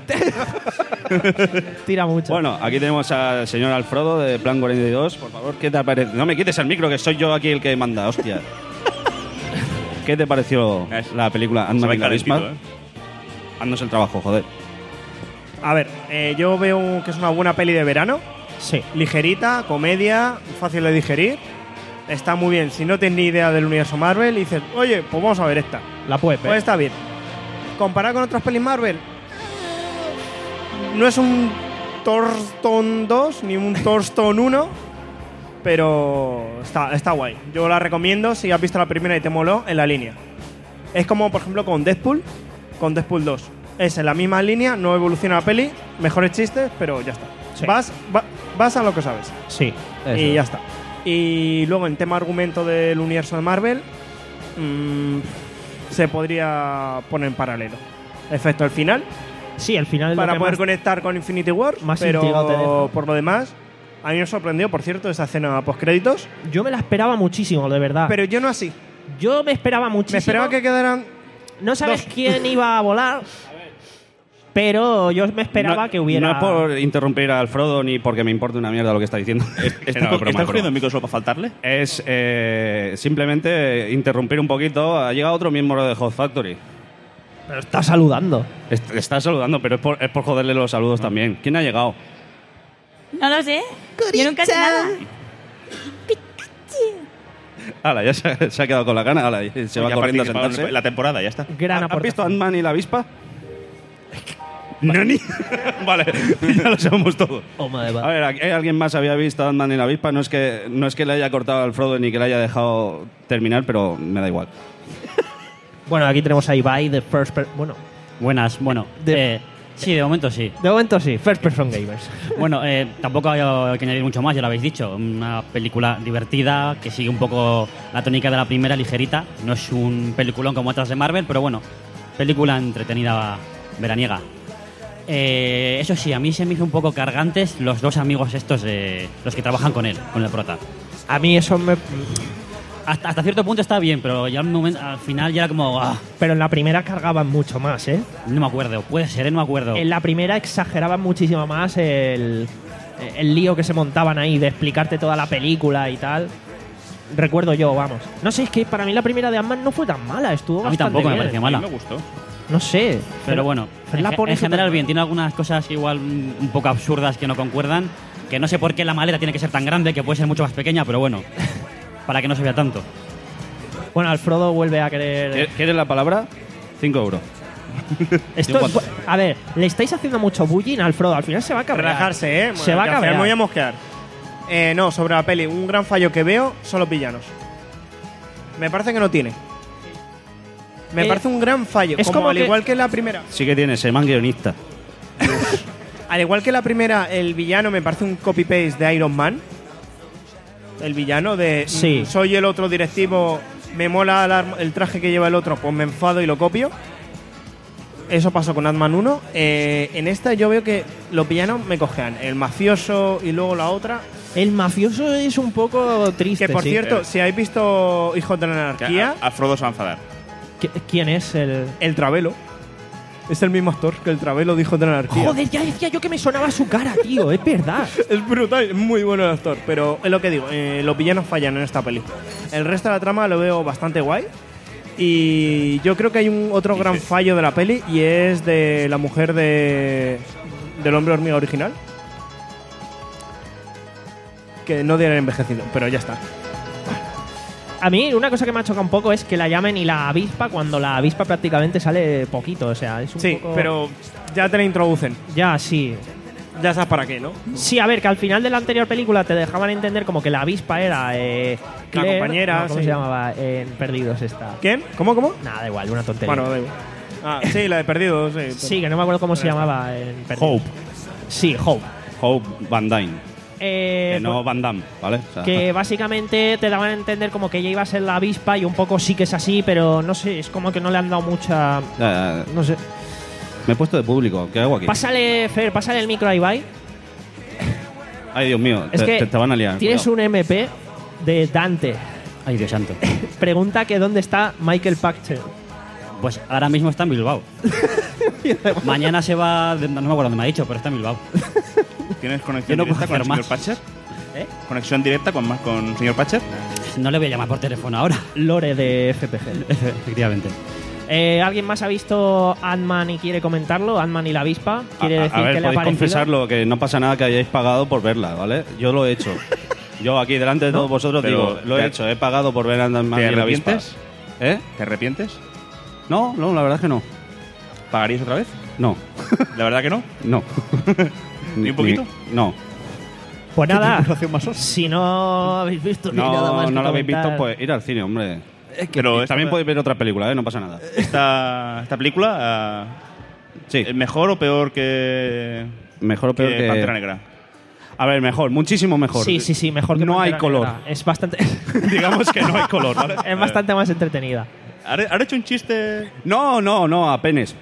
Tira mucho. Bueno, aquí tenemos al señor Alfredo de Plan cuarenta y dos. Por favor, ¿qué te parece? No me quites el micro, que soy yo aquí el que manda, hostia. ¿Qué te pareció Es- la película Se va Ant-Man y la calentito, avispa? ¿eh? Haznos el trabajo, joder. A ver, eh, yo veo que es una buena peli de verano. Sí. Ligerita, comedia, fácil de digerir. Está muy bien. Si no tienes ni idea del universo Marvel, y dices, oye, pues vamos a ver esta. La puedes ver. Pues está bien. Comparado con otras pelis Marvel, no es un Thorstone dos ni un Thorstone uno, pero está, está guay. Yo la recomiendo si has visto la primera y te moló, en la línea. Es como, por ejemplo, con Deadpool, con Deadpool dos. Es en la misma línea, no evoluciona la peli, mejores chistes, pero ya está. Sí. Vas, va- vas a lo que sabes. Sí. Y ya está. Y luego, en tema argumento del universo de Marvel, mmm, se podría poner en paralelo. Efecto el final, Sí, al final es lo para que poder más- conectar con Infinity War, más intrigado te deja. pero por lo demás, a mí me sorprendió, por cierto, esa escena post-créditos. Yo me la esperaba muchísimo, de verdad. Pero yo no así. Yo me esperaba muchísimo. Me esperaba que quedaran. No sabes dos. quién iba a volar, pero yo me esperaba no, que hubiera... No es por interrumpir a Alfredo ni porque me importe una mierda lo que está diciendo. ¿Estás No, co- broma, ¿estás broma. cogiendo el micro solo para faltarle? Es eh, simplemente interrumpir un poquito. Ha llegado otro miembro de Hot Factory. Pero está saludando. Est- Está saludando, pero es por, es por joderle los saludos también. ¿Quién ha llegado? No lo sé. Yo nunca sé nada. Hala, ya se ha, se ha quedado con la gana. Hala, y se va Ya corriendo a participado en sentarse. la temporada, ya está. Gran ¿Has visto aportación. Ant-Man y la avispa? ¿Nani? Vale, ya lo sabemos todo. Oh, madre A va. ver, ¿hay ¿alguien más había visto Ant-Man y la avispa? No es que no es que le haya cortado al Frodo ni que le haya dejado terminar, pero me da igual. Bueno, aquí tenemos a Ibai de First Person... Bueno, Buenas, bueno. De- eh, sí, de momento sí. de momento sí, First Person Gamers. Bueno, eh, tampoco hay que añadir mucho más, ya lo habéis dicho. Una película divertida que sigue un poco la tónica de la primera, ligerita. No es un peliculón como otras de Marvel, pero bueno, película entretenida veraniega. Eh, eso sí, a mí se me hizo un poco cargantes los dos amigos estos, de los que trabajan con él, con el prota. A mí eso me... Hasta, hasta cierto punto está bien, pero ya al, momento, al final ya era como... ah, Pero en la primera cargaban mucho más, ¿eh? no me acuerdo, puede ser, ¿eh? no me acuerdo. En la primera exageraban muchísimo más el, el lío que se montaban ahí de explicarte toda la película y tal. Recuerdo yo, vamos. No sé, es que para mí la primera de Ant-Man no fue tan mala, estuvo A mí bastante tampoco me bien. pareció A mala. mí me gustó. No sé. Pero bueno, Fer en, la ge- pone en general súper- bien. Tiene algunas cosas igual un un poco absurdas que no concuerdan. Que no sé por qué la maleta tiene que ser tan grande, que puede ser mucho más pequeña, pero bueno, para que no se vea tanto. Bueno, Alfredo vuelve a querer... ¿Quieres la palabra? Cinco euros. Esto, a ver, le estáis haciendo mucho bullying a Alfredo. Al final se va a cabrear. Relajarse, ¿eh? Se va a que al final cabrear. Me voy a mosquear. Eh, no, sobre la peli, un gran fallo que veo son los villanos. Me parece que no tiene. Me Eh, parece un gran fallo. es como, como al que- igual que en la primera. Sí que tiene, se man guionista. Al igual que la primera, el villano me parece un copy-paste de Iron Man. El villano de... Sí. mm, soy el otro directivo, me mola el, arma- el traje que lleva el otro, pues me enfado y lo copio. Eso pasó con Ant-Man uno. Eh, en esta yo veo que los villanos me cojean. El mafioso y luego la otra. El mafioso es un poco triste. Que por sí. cierto, si habéis visto Hijos de la Que Anarquía, a, a Frodo se va a enfadar. ¿Qui- ¿Quién es el...? el Travelo. Es el mismo actor que el Travelo de Hijos de la Anarquía. Joder, ya decía yo que me sonaba su cara, tío. Es verdad. Es brutal, es muy bueno el actor. Pero es lo que digo, eh, los villanos fallan en esta peli. El resto de la trama lo veo bastante guay. Y yo creo que hay un otro gran fallo de la peli y es de la mujer de del hombre hormiga original. Que no debe haber envejecido, pero ya está. A mí una cosa que me ha chocado un poco es que la llamen y la avispa cuando la avispa prácticamente sale poquito, o sea, es un Sí, poco... pero ya te la introducen. Ya, sí. Ya sabes para qué, ¿no? Sí, a ver, que al final de la anterior película te dejaban entender como que la avispa era eh, La Claire, compañera, no, ¿cómo sí. se llamaba? En Perdidos esta. ¿Quién? ¿Cómo, cómo? Nada, da igual, una tontería. Bueno, da igual. Ah, sí, la de Perdidos, sí. Sí, que no me acuerdo cómo se llamaba en Perdidos. Hope. Sí, Hope. Hope Van Dyne. Eh, que no Van Damme, ¿vale? O sea, que básicamente te daban a entender como que ella iba a ser la avispa y un poco sí que es así, pero no sé, es como que no le han dado mucha... ya, ya, No sé. me he puesto de público. ¿Qué hago aquí? Pásale, Fer, pásale el micro a Ibai. Ay, Dios mío. Es te, que te, te van a liar. tienes cuidado. un M P de Dante. Ay, Dios santo. Pregunta que dónde está Michael Pachter. Pues ahora mismo está en Bilbao. Mañana se va... de- no me acuerdo dónde me ha dicho, pero está en Bilbao. ¿Tienes conexión Yo no directa puedo con el hacer señor más. Patcher? ¿Eh? ¿Conexión directa con, más- con el señor Patcher? No le voy a llamar por teléfono ahora. Lore de F P G. Efectivamente. Eh, ¿Alguien más ha visto Ant-Man y quiere comentarlo? Ant-Man y la avispa. ¿Quiere a, a- decir a ver, que le ha podéis parecido? confesarlo, que no pasa nada que hayáis pagado por verla, ¿vale? Yo lo he hecho. Yo aquí delante de ¿No? todos vosotros Pero, digo, lo he ¿te- hecho, he pagado por ver Ant-Man ¿Te y la avispa. arrepientes? ¿Eh? ¿Te arrepientes? No, no, la verdad es que no. ¿Pagarías otra vez? No, ¿La verdad que no? no. ¿Ni un poquito? no. Pues nada, titulación más osa? si no habéis visto ni nada más No, que no lo habéis comentar- visto, pues ir al cine, hombre. Pero Y esta- también podéis ver otra película, ¿eh? No pasa nada. Esta, esta película ah, Sí, ¿es mejor o peor que, mejor o peor que que... Pantera Negra? A ver, mejor, muchísimo mejor. Sí, sí, sí, mejor que No hay Pantera color. Negra. Es bastante, Digamos que no hay color, ¿vale? es bastante más entretenida. ¿Has has hecho un chiste? No, no, no, apenas.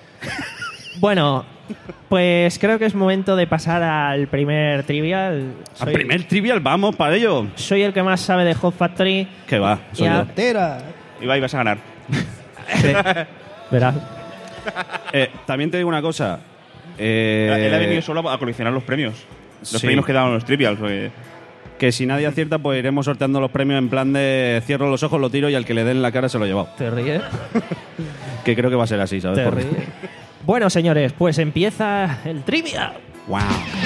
Bueno, pues creo que es momento de pasar al primer trivial. Al primer trivial, vamos para ello. soy el que más sabe de Hot Factory. Que va, soy Ya. yo. Entera. Ibai, vas a ganar. Verás. Eh, también te digo una cosa. Eh, Él ha venido solo a coleccionar los premios. Los sí. premios que daban los trivials. porque- Que si nadie acierta, pues iremos sorteando los premios en plan de cierro los ojos, lo tiro y al que le den en la cara se lo he llevado. ¿Te ríes? Que creo que va a ser así, ¿sabes? Te Por- ríes. Bueno, señores, pues empieza el trivia. Wow.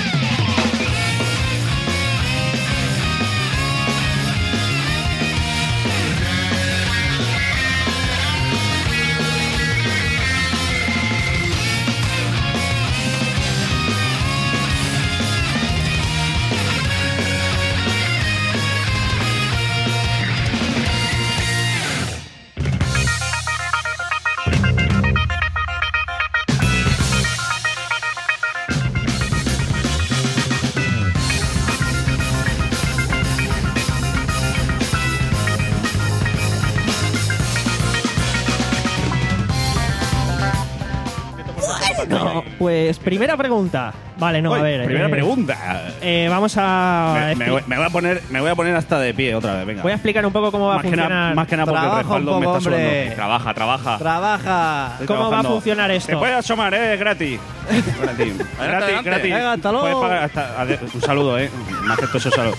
No, pues primera pregunta. Vale, no, Uy, a ver. primera eh, pregunta. eh, vamos a. Me, me voy- me voy a poner, me voy a poner hasta de pie otra vez, venga. Voy a explicar un poco cómo va más, a que nada, funcionar. más que nada porque el Trabaja respaldo un me poco, está hombre. sudando. Trabaja, trabaja. Trabaja. Estoy ¿Cómo va a trabajando. funcionar esto? Te puedes asomar, eh, gratis. gratis. gratis, adelante. gratis. Venga, hasta luego. Puedes pagar hasta- ade- un saludo, eh. Me acepto ese saludo.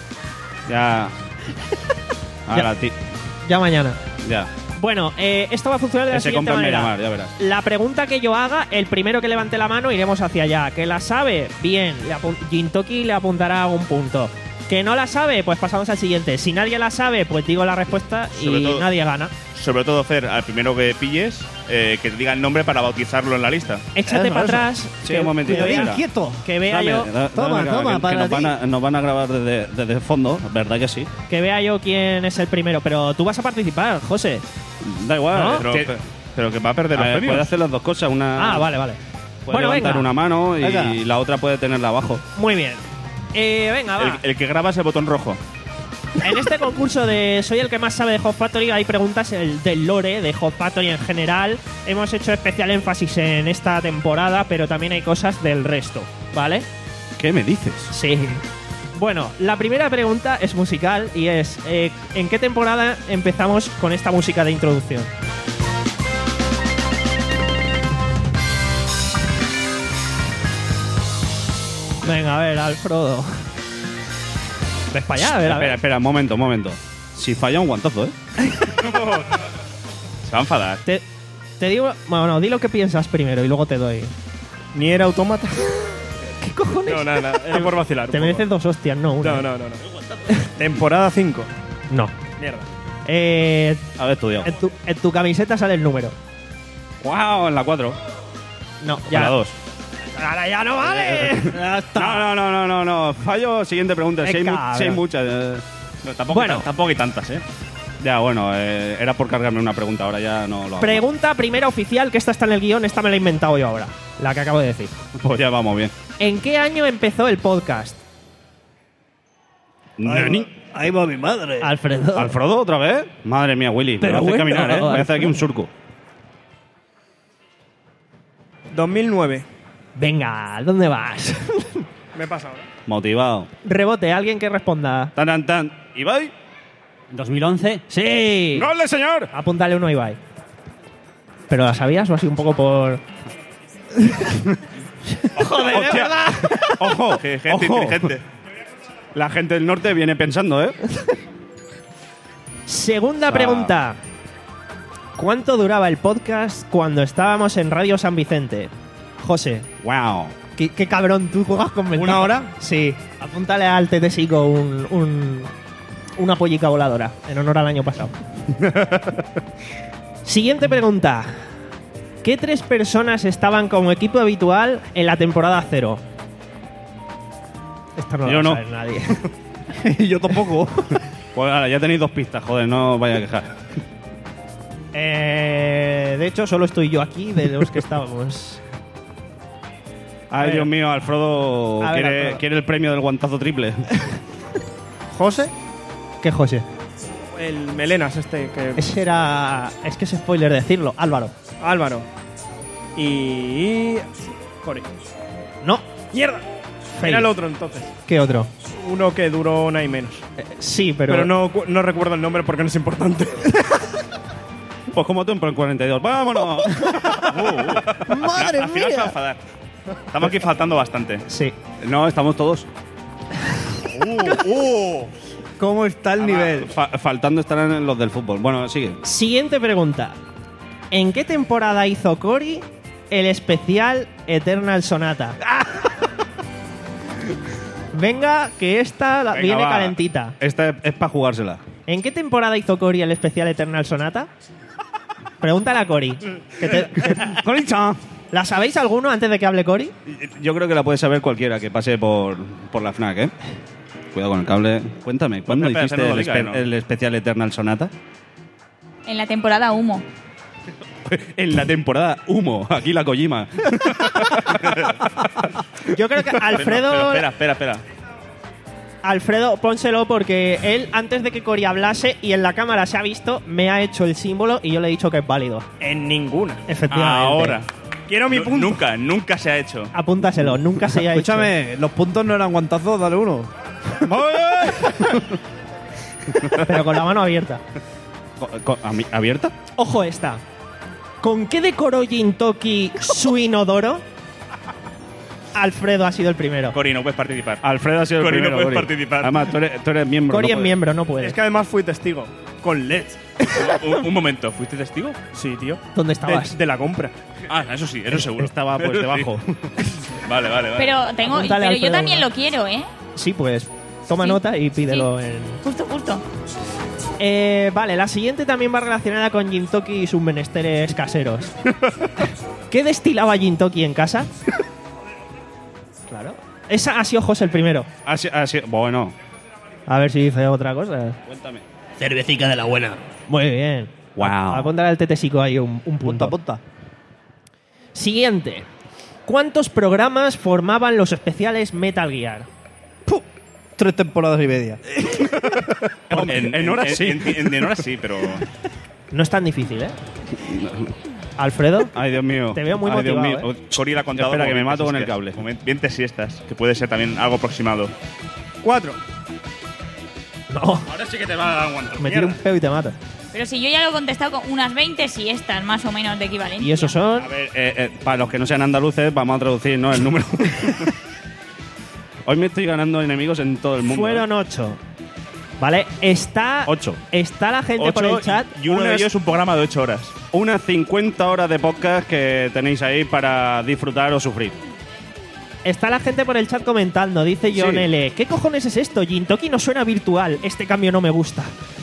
Ya. Ahora, ti. Ya mañana. Ya. Bueno, eh, esto va a funcionar de la Ese siguiente compra me manera. llamar, ya verás. La pregunta que yo haga, el primero que levante la mano iremos hacia allá. Que la sabe, bien, le apun- Jintoki le apuntará un punto. Que no la sabe, pues pasamos al siguiente. Si nadie la sabe, pues digo la respuesta Sobre y todo- nadie gana. Sobre todo, Fer, al primero que pilles, eh, que te diga el nombre para bautizarlo en la lista. Échate Eso, para eso. atrás. Sí, que, un momentito. que vea, espera. Inquieto. que vea Dame, yo, da- Toma, dame acá, toma, que, para que nos, ti. van a, nos van a grabar desde, desde el fondo, ¿verdad que sí? que vea yo quién es el primero. Pero tú vas a participar, José. Da igual. ¿No? Pero, Ti- pe- pero que va a perder a los ver, premios. puede hacer las dos cosas. Una Ah, vale, vale. puede Bueno, levantar venga. una mano y Venga. la otra puede tenerla abajo. Muy bien. Eh, venga, va. El, el que graba es el botón rojo. En este concurso de Soy el que más sabe de Hot Factory hay preguntas el- del lore de Hot Factory en general. Hemos hecho especial énfasis en esta temporada, pero también hay cosas del resto, ¿vale? ¿Qué me dices? Sí. Bueno, la primera pregunta es musical y es eh, ¿en qué temporada empezamos con esta música de introducción? Venga, a ver, Alfredo. Ves para allá, a ver, a espera, ver. espera, un momento, un momento. Si falla un guantazo, ¿eh? Se va a enfadar. Te, te digo, bueno, no, di lo que piensas primero y luego te doy. Ni era autómata. ¿Qué cojones? No, nada, nada. Era por vacilar. un Te poco. mereces dos hostias, no una. No, no, no, no. Temporada cinco. No. Mierda. Eh, A ver, estudiado. en, tu, en tu camiseta sale el número. ¡Wow! En la cuatro. No, Ya. ya. La dos. Ahora ya no vale. Ya está. No, no, no, no, no, no. Fallo, siguiente pregunta. Si hay, Venga, mu- si hay venga. muchas. eh. No, tampoco, Bueno. ta- tampoco hay tantas, ¿eh? Ya, bueno, eh, era por cargarme una pregunta, ahora ya no lo hago. Pregunta primera oficial, que esta está en el guión, esta me la he inventado yo ahora. La que acabo de decir. Pues ya vamos bien. ¿En qué año empezó el podcast? Nani. Ahí va mi madre. Alfredo. ¿Alfredo otra vez? Madre mía, Willy. Pero me voy a hacer bueno, caminar, ¿eh? Voy a hacer Alfredo. aquí un surco. dos mil nueve. Venga, ¿dónde vas? Me pasa ahora. Motivado. Rebote, alguien que responda. Tan, tan, tan. ¿Ibai? ¿dos mil once? ¡Sí! ¡Gol, señor! Apúntale uno a Ibai. ¿Pero la sabías o así un poco por...? Joder, de Hostia. verdad. ¡Ojo! Que gente ojo. inteligente. La gente del norte viene pensando, ¿eh? Segunda Ah. pregunta. ¿Cuánto duraba el podcast cuando estábamos en Radio San Vicente? José, ¡Wow! qué, qué cabrón, tú juegas con ventaja. ¿Una hora? Sí. Apúntale al Tetesico un, un, una pollica voladora, en honor al año pasado. Siguiente pregunta. ¿Qué tres personas estaban como equipo habitual en la temporada cero? Esta no la Yo va a no. saber nadie. Yo tampoco. Pues ahora, ya tenéis dos pistas, joder, no os vaya a quejar. Eh, de hecho, solo estoy yo aquí de los que estábamos. Ay, ver. Dios mío, Alfredo A ver, quiere, Alfredo. quiere el premio del guantazo triple. José, ¿Qué José? el Melenas este que Ese era. Es que es spoiler decirlo. Álvaro. Álvaro y Cori. No. Mierda. Fail. Era el otro entonces. ¿Qué otro? Uno que duró una y menos. Eh, sí, pero. Pero, no, cu- no recuerdo el nombre porque no es importante. Pues como tú en el cuarenta y dos. ¡Vámonos! ¡Madre Al final se va a enfadar. Estamos aquí faltando bastante. Sí. No, estamos todos. ¿Cómo está el nivel? Fa- faltando estarán los del fútbol. Bueno, sigue. Siguiente pregunta. ¿En qué temporada hizo Cory el especial Eternal Sonata? Venga, que esta la- Venga, viene va. calentita. Esta es, es para jugársela. ¿En qué temporada hizo Cory el especial Eternal Sonata? Pregúntale a Cory. Que te- que- ¿La sabéis alguno antes de que hable Cory? Yo creo que la puede saber cualquiera que pase por, por la FNAC, ¿eh? Cuidado con el cable. Cuéntame, ¿cuándo espera, hiciste no lo el, diga, espe- ¿no? el especial Eternal Sonata? En la temporada Humo. En la temporada Humo, aquí la Kojima. Yo creo que Pero, Alfredo. pero espera, espera, espera. Alfredo, pónselo porque él, antes de que Cory hablase y en la cámara se ha visto, me ha hecho el símbolo y yo le he dicho que es válido. En ninguna. Efectivamente. Ahora. Quiero mi Nu- punto. Nunca, nunca se ha hecho. Apúntaselo, nunca se haya hecho. Escúchame, los puntos no eran guantazos, dale uno. Pero con la mano abierta. Co- co- ami- ¿Abierta? Ojo esta. ¿Con qué decoró Jintoki su inodoro? Alfredo ha sido el primero. Cori, no puedes participar. Alfredo ha sido el Cori, no primero. puedes Cori. participar. Además, tú eres, tú eres miembro. Cory no es puedes. miembro, no puede. Es que además fui testigo. Con L E D. un, un momento, ¿fuiste testigo? Sí, tío. ¿Dónde De, estabas? de la compra. Ah, eso sí, eso seguro. Estaba pues Eso sí. debajo. Vale, vale, vale. Pero tengo, Apúntale, pero yo Alfredo, también ¿no? lo quiero, ¿eh? Sí, pues toma Sí. nota y pídelo en... Justo, justo. Eh, vale, la siguiente también va relacionada con Jintoki y sus menesteres caseros. ¿Qué destilaba Jintoki en casa? Claro. Esa ha sido José el primero. Así, así, bueno, A ver si dice otra cosa. cuéntame. Cervecica de la buena. Muy bien. Wow. Apúntale al tetesico ahí un, un punto. Punta, punta. Siguiente. ¿Cuántos programas formaban los especiales Metal Gear? Tres temporadas y media. en, en horas sí. En, en- en horas sí, pero. No es tan difícil, ¿eh? Alfredo, Ay, Dios mío. Te veo muy Ay, Dios motivado, mío. Cori la ha contado. Espera, como que me veinte mato con el siestas. cable. Como veinte siestas, que puede ser también algo aproximado. Cuatro. no. Ahora sí que te va a dar aguantar. Me tiro un peo y te mato. Pero si yo ya lo he contestado con unas veinte siestas más o menos de equivalencia. Y esos son... A ver, eh, eh, para los que no sean andaluces, vamos a traducir, ¿no? El número. Hoy me estoy ganando enemigos en todo el mundo. Fueron ocho. ¿Vale? Está... Ocho. Está la gente por el chat. Y uno de Unas- ellos es un programa de ocho horas. Unas cincuenta horas de podcast que tenéis ahí para disfrutar o sufrir. Está la gente por el chat comentando. Dice John Sí. L. ¿Qué cojones es esto? Jintoki no suena virtual. Este cambio no me gusta.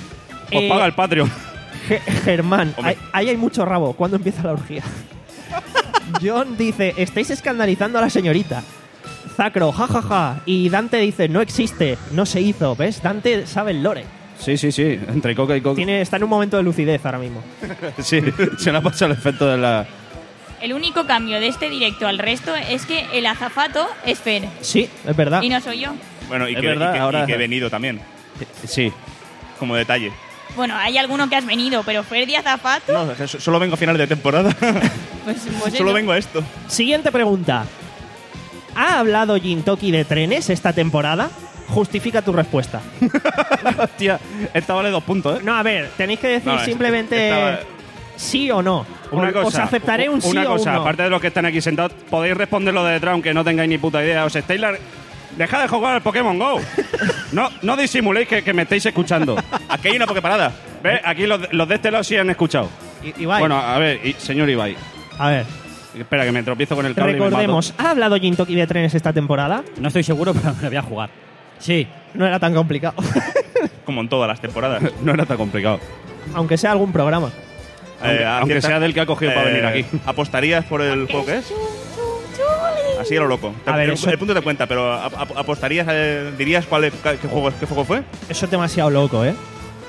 Os Eh, paga el Patreon. Ge- Germán, Hombre. ahí, ahí hay mucho rabo. ¿Cuándo empieza la orgía? John dice, estáis escandalizando a la señorita. Zacro, jajaja. Ja, ja. Y Dante dice, no existe, no se hizo. ¿Ves? Dante sabe el lore. Sí, sí, sí. Entre coca y coca. Tiene, está en un momento de lucidez ahora mismo. Sí, se le ha pasado el efecto de la... El único cambio de este directo al resto es que el azafato es Fer Sí, es verdad. y no soy yo. Bueno, y Es que, verdad, y que- y ahora- que he venido también, Sí. como detalle. Bueno, hay alguno que has venido, pero Fer de azafato, No, es que so- solo vengo a final de temporada. pues, pues Solo eso. vengo a esto. Siguiente pregunta. ¿Ha hablado Jintoki de trenes esta temporada? Justifica tu respuesta. Hostia, esta vale dos puntos, ¿eh? No, a ver, tenéis que decir No, es- simplemente estaba- sí o no. Una O- cosa, Os aceptaré un sí una o un cosa, no. aparte de los que están aquí sentados, podéis responderlo de detrás aunque no tengáis ni puta idea. Os estáis lar- Deja de jugar al Pokémon Go. No, no disimuléis que, que me estáis escuchando. Aquí hay una pokeparada. ¿Ves? Aquí los, de- los de este lado sí han escuchado. I- Ibai, Bueno, a ver, y- señor Ibai. a ver, Espera, que me tropiezo con el cable y me recordemos, ¿ha hablado Jintoki de trenes esta temporada? No estoy seguro, pero me lo voy a jugar. Sí. No era tan complicado. Como en todas las temporadas. mato. No era tan complicado. Aunque sea algún programa. Aunque- aunque acierta- sea del que ha cogido para venir aquí. ¿Apostarías por el juego que es? Así a lo loco. A ver, el, eso- el punto de cuenta, pero ap- ap- ¿apostarías, eh, dirías cuál es- qué, juego, qué juego fue? Eso es demasiado loco, ¿eh?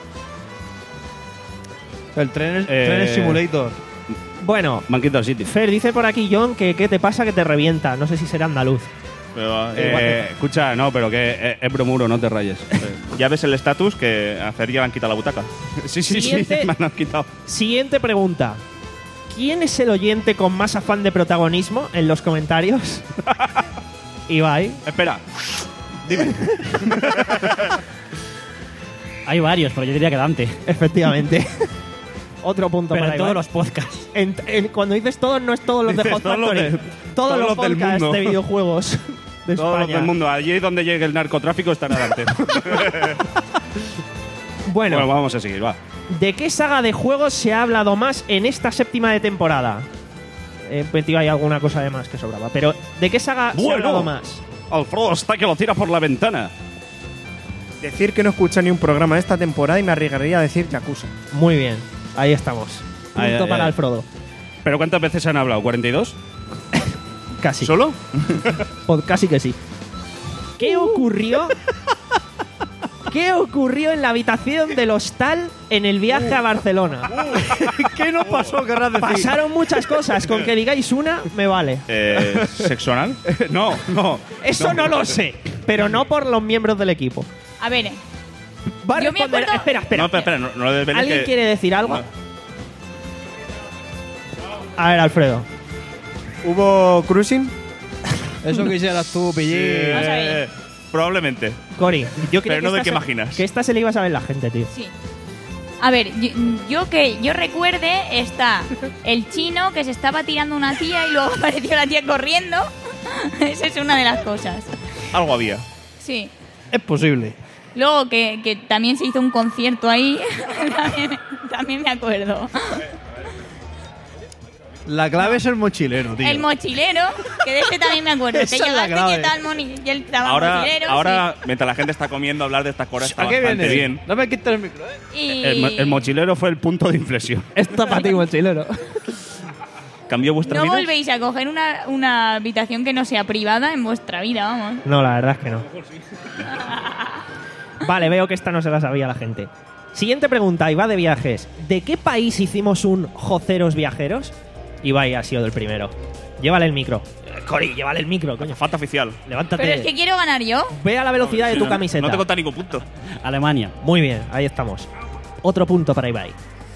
El tren, Eh, Tren Simulator. Bueno, Manquito City. Fer, dice por aquí John que qué te pasa que te revienta. No sé si será andaluz. Pero, eh, Eh, escucha, no, pero que es, es bromuro, no te rayes. ya ves el estatus que a Fer ya le han quitado la butaca. Sí, sí, sí, Siguiente. me han quitado. Siguiente pregunta. ¿Quién es el oyente con más afán de protagonismo en los comentarios? Ibai. Espera. Dime. Hay varios, pero yo diría que Dante. Efectivamente. Otro punto Pero para en todos Ibai. los podcasts. En- en- cuando dices todos, no es todos los de Dices Hot todos los Factory. de- todos, todos los, los del podcasts mundo. de videojuegos de Todos los España. del mundo. Allí donde llegue el narcotráfico estará Dante. Bueno, Bueno, vamos a seguir, va. ¿de qué saga de juegos se ha hablado más en esta séptima de temporada? Eh, pues, tío, hay alguna cosa de más que sobraba. Pero, ¿de qué saga se ha Bueno. hablado más? Alfredo está que lo tira por la ventana. Decir que no escucha ni un programa de esta temporada y me arriesgaría a decir Yakuza. Muy bien, ahí estamos. Punto Ay, ay, para ay. Alfredo. ¿Pero cuántas veces han hablado? ¿cuarenta y dos? Casi. ¿Solo? Pues casi que sí. ¿Qué ocurrió? ¿Qué ocurrió en la habitación del hostal en el viaje a Barcelona? ¿Qué nos pasó, querrás decir? Pasaron muchas cosas. Con que digáis una, me vale. Eh, ¿Sexo anal? no, no. Eso no lo sé, pero no por los miembros del equipo. A ver, Va a Yo me responder. acuerdo- Espera, espera. No, espera, espera, no, no lo desveles ¿Alguien que- quiere decir algo? No. A ver, Alfredo. ¿Hubo cruising? Eso quisieras tú, Pillín. Eh, Vamos a ver. probablemente. Cori, yo creo Pero no que de esta qué se- imaginas. Que esta se le iba a saber la gente, tío. sí. A ver, yo, yo que yo recuerde, está el chino que se estaba tirando una tía y luego apareció la tía corriendo. Esa es una de las cosas. Algo había. Sí. Es posible. Luego que, que también se hizo un concierto ahí. también, también me acuerdo. La clave es el mochilero, tío. El mochilero, que de ese también me acuerdo. Esa que es la llegaste clave. y que tal moni- y el trabajo Ahora, mochilero. ahora mientras la gente está comiendo, hablar de estas cosas está ¿A qué bastante viene? bien. No me quites el micro, ¿eh? sí. Y... El, mo- el mochilero fue el punto de inflexión. Esto para ti, mochilero. ¿Cambió vuestra No vida? volvéis a coger una, una habitación que no sea privada en vuestra vida, vamos. No, la verdad es que no. Vale, veo que esta no se la sabía la gente. Siguiente pregunta, Ibai de viajes. ¿De qué país hicimos un Joceros Viajeros? Ibai ha sido el primero. Llévale el micro. Eh, Cori, llévale el micro, coño. Falta oficial. Levántate. Pero es que quiero ganar yo. Ve a la velocidad de tu No, camiseta. No te conta ningún punto. Alemania. Muy bien, ahí estamos. Otro punto para Ibai.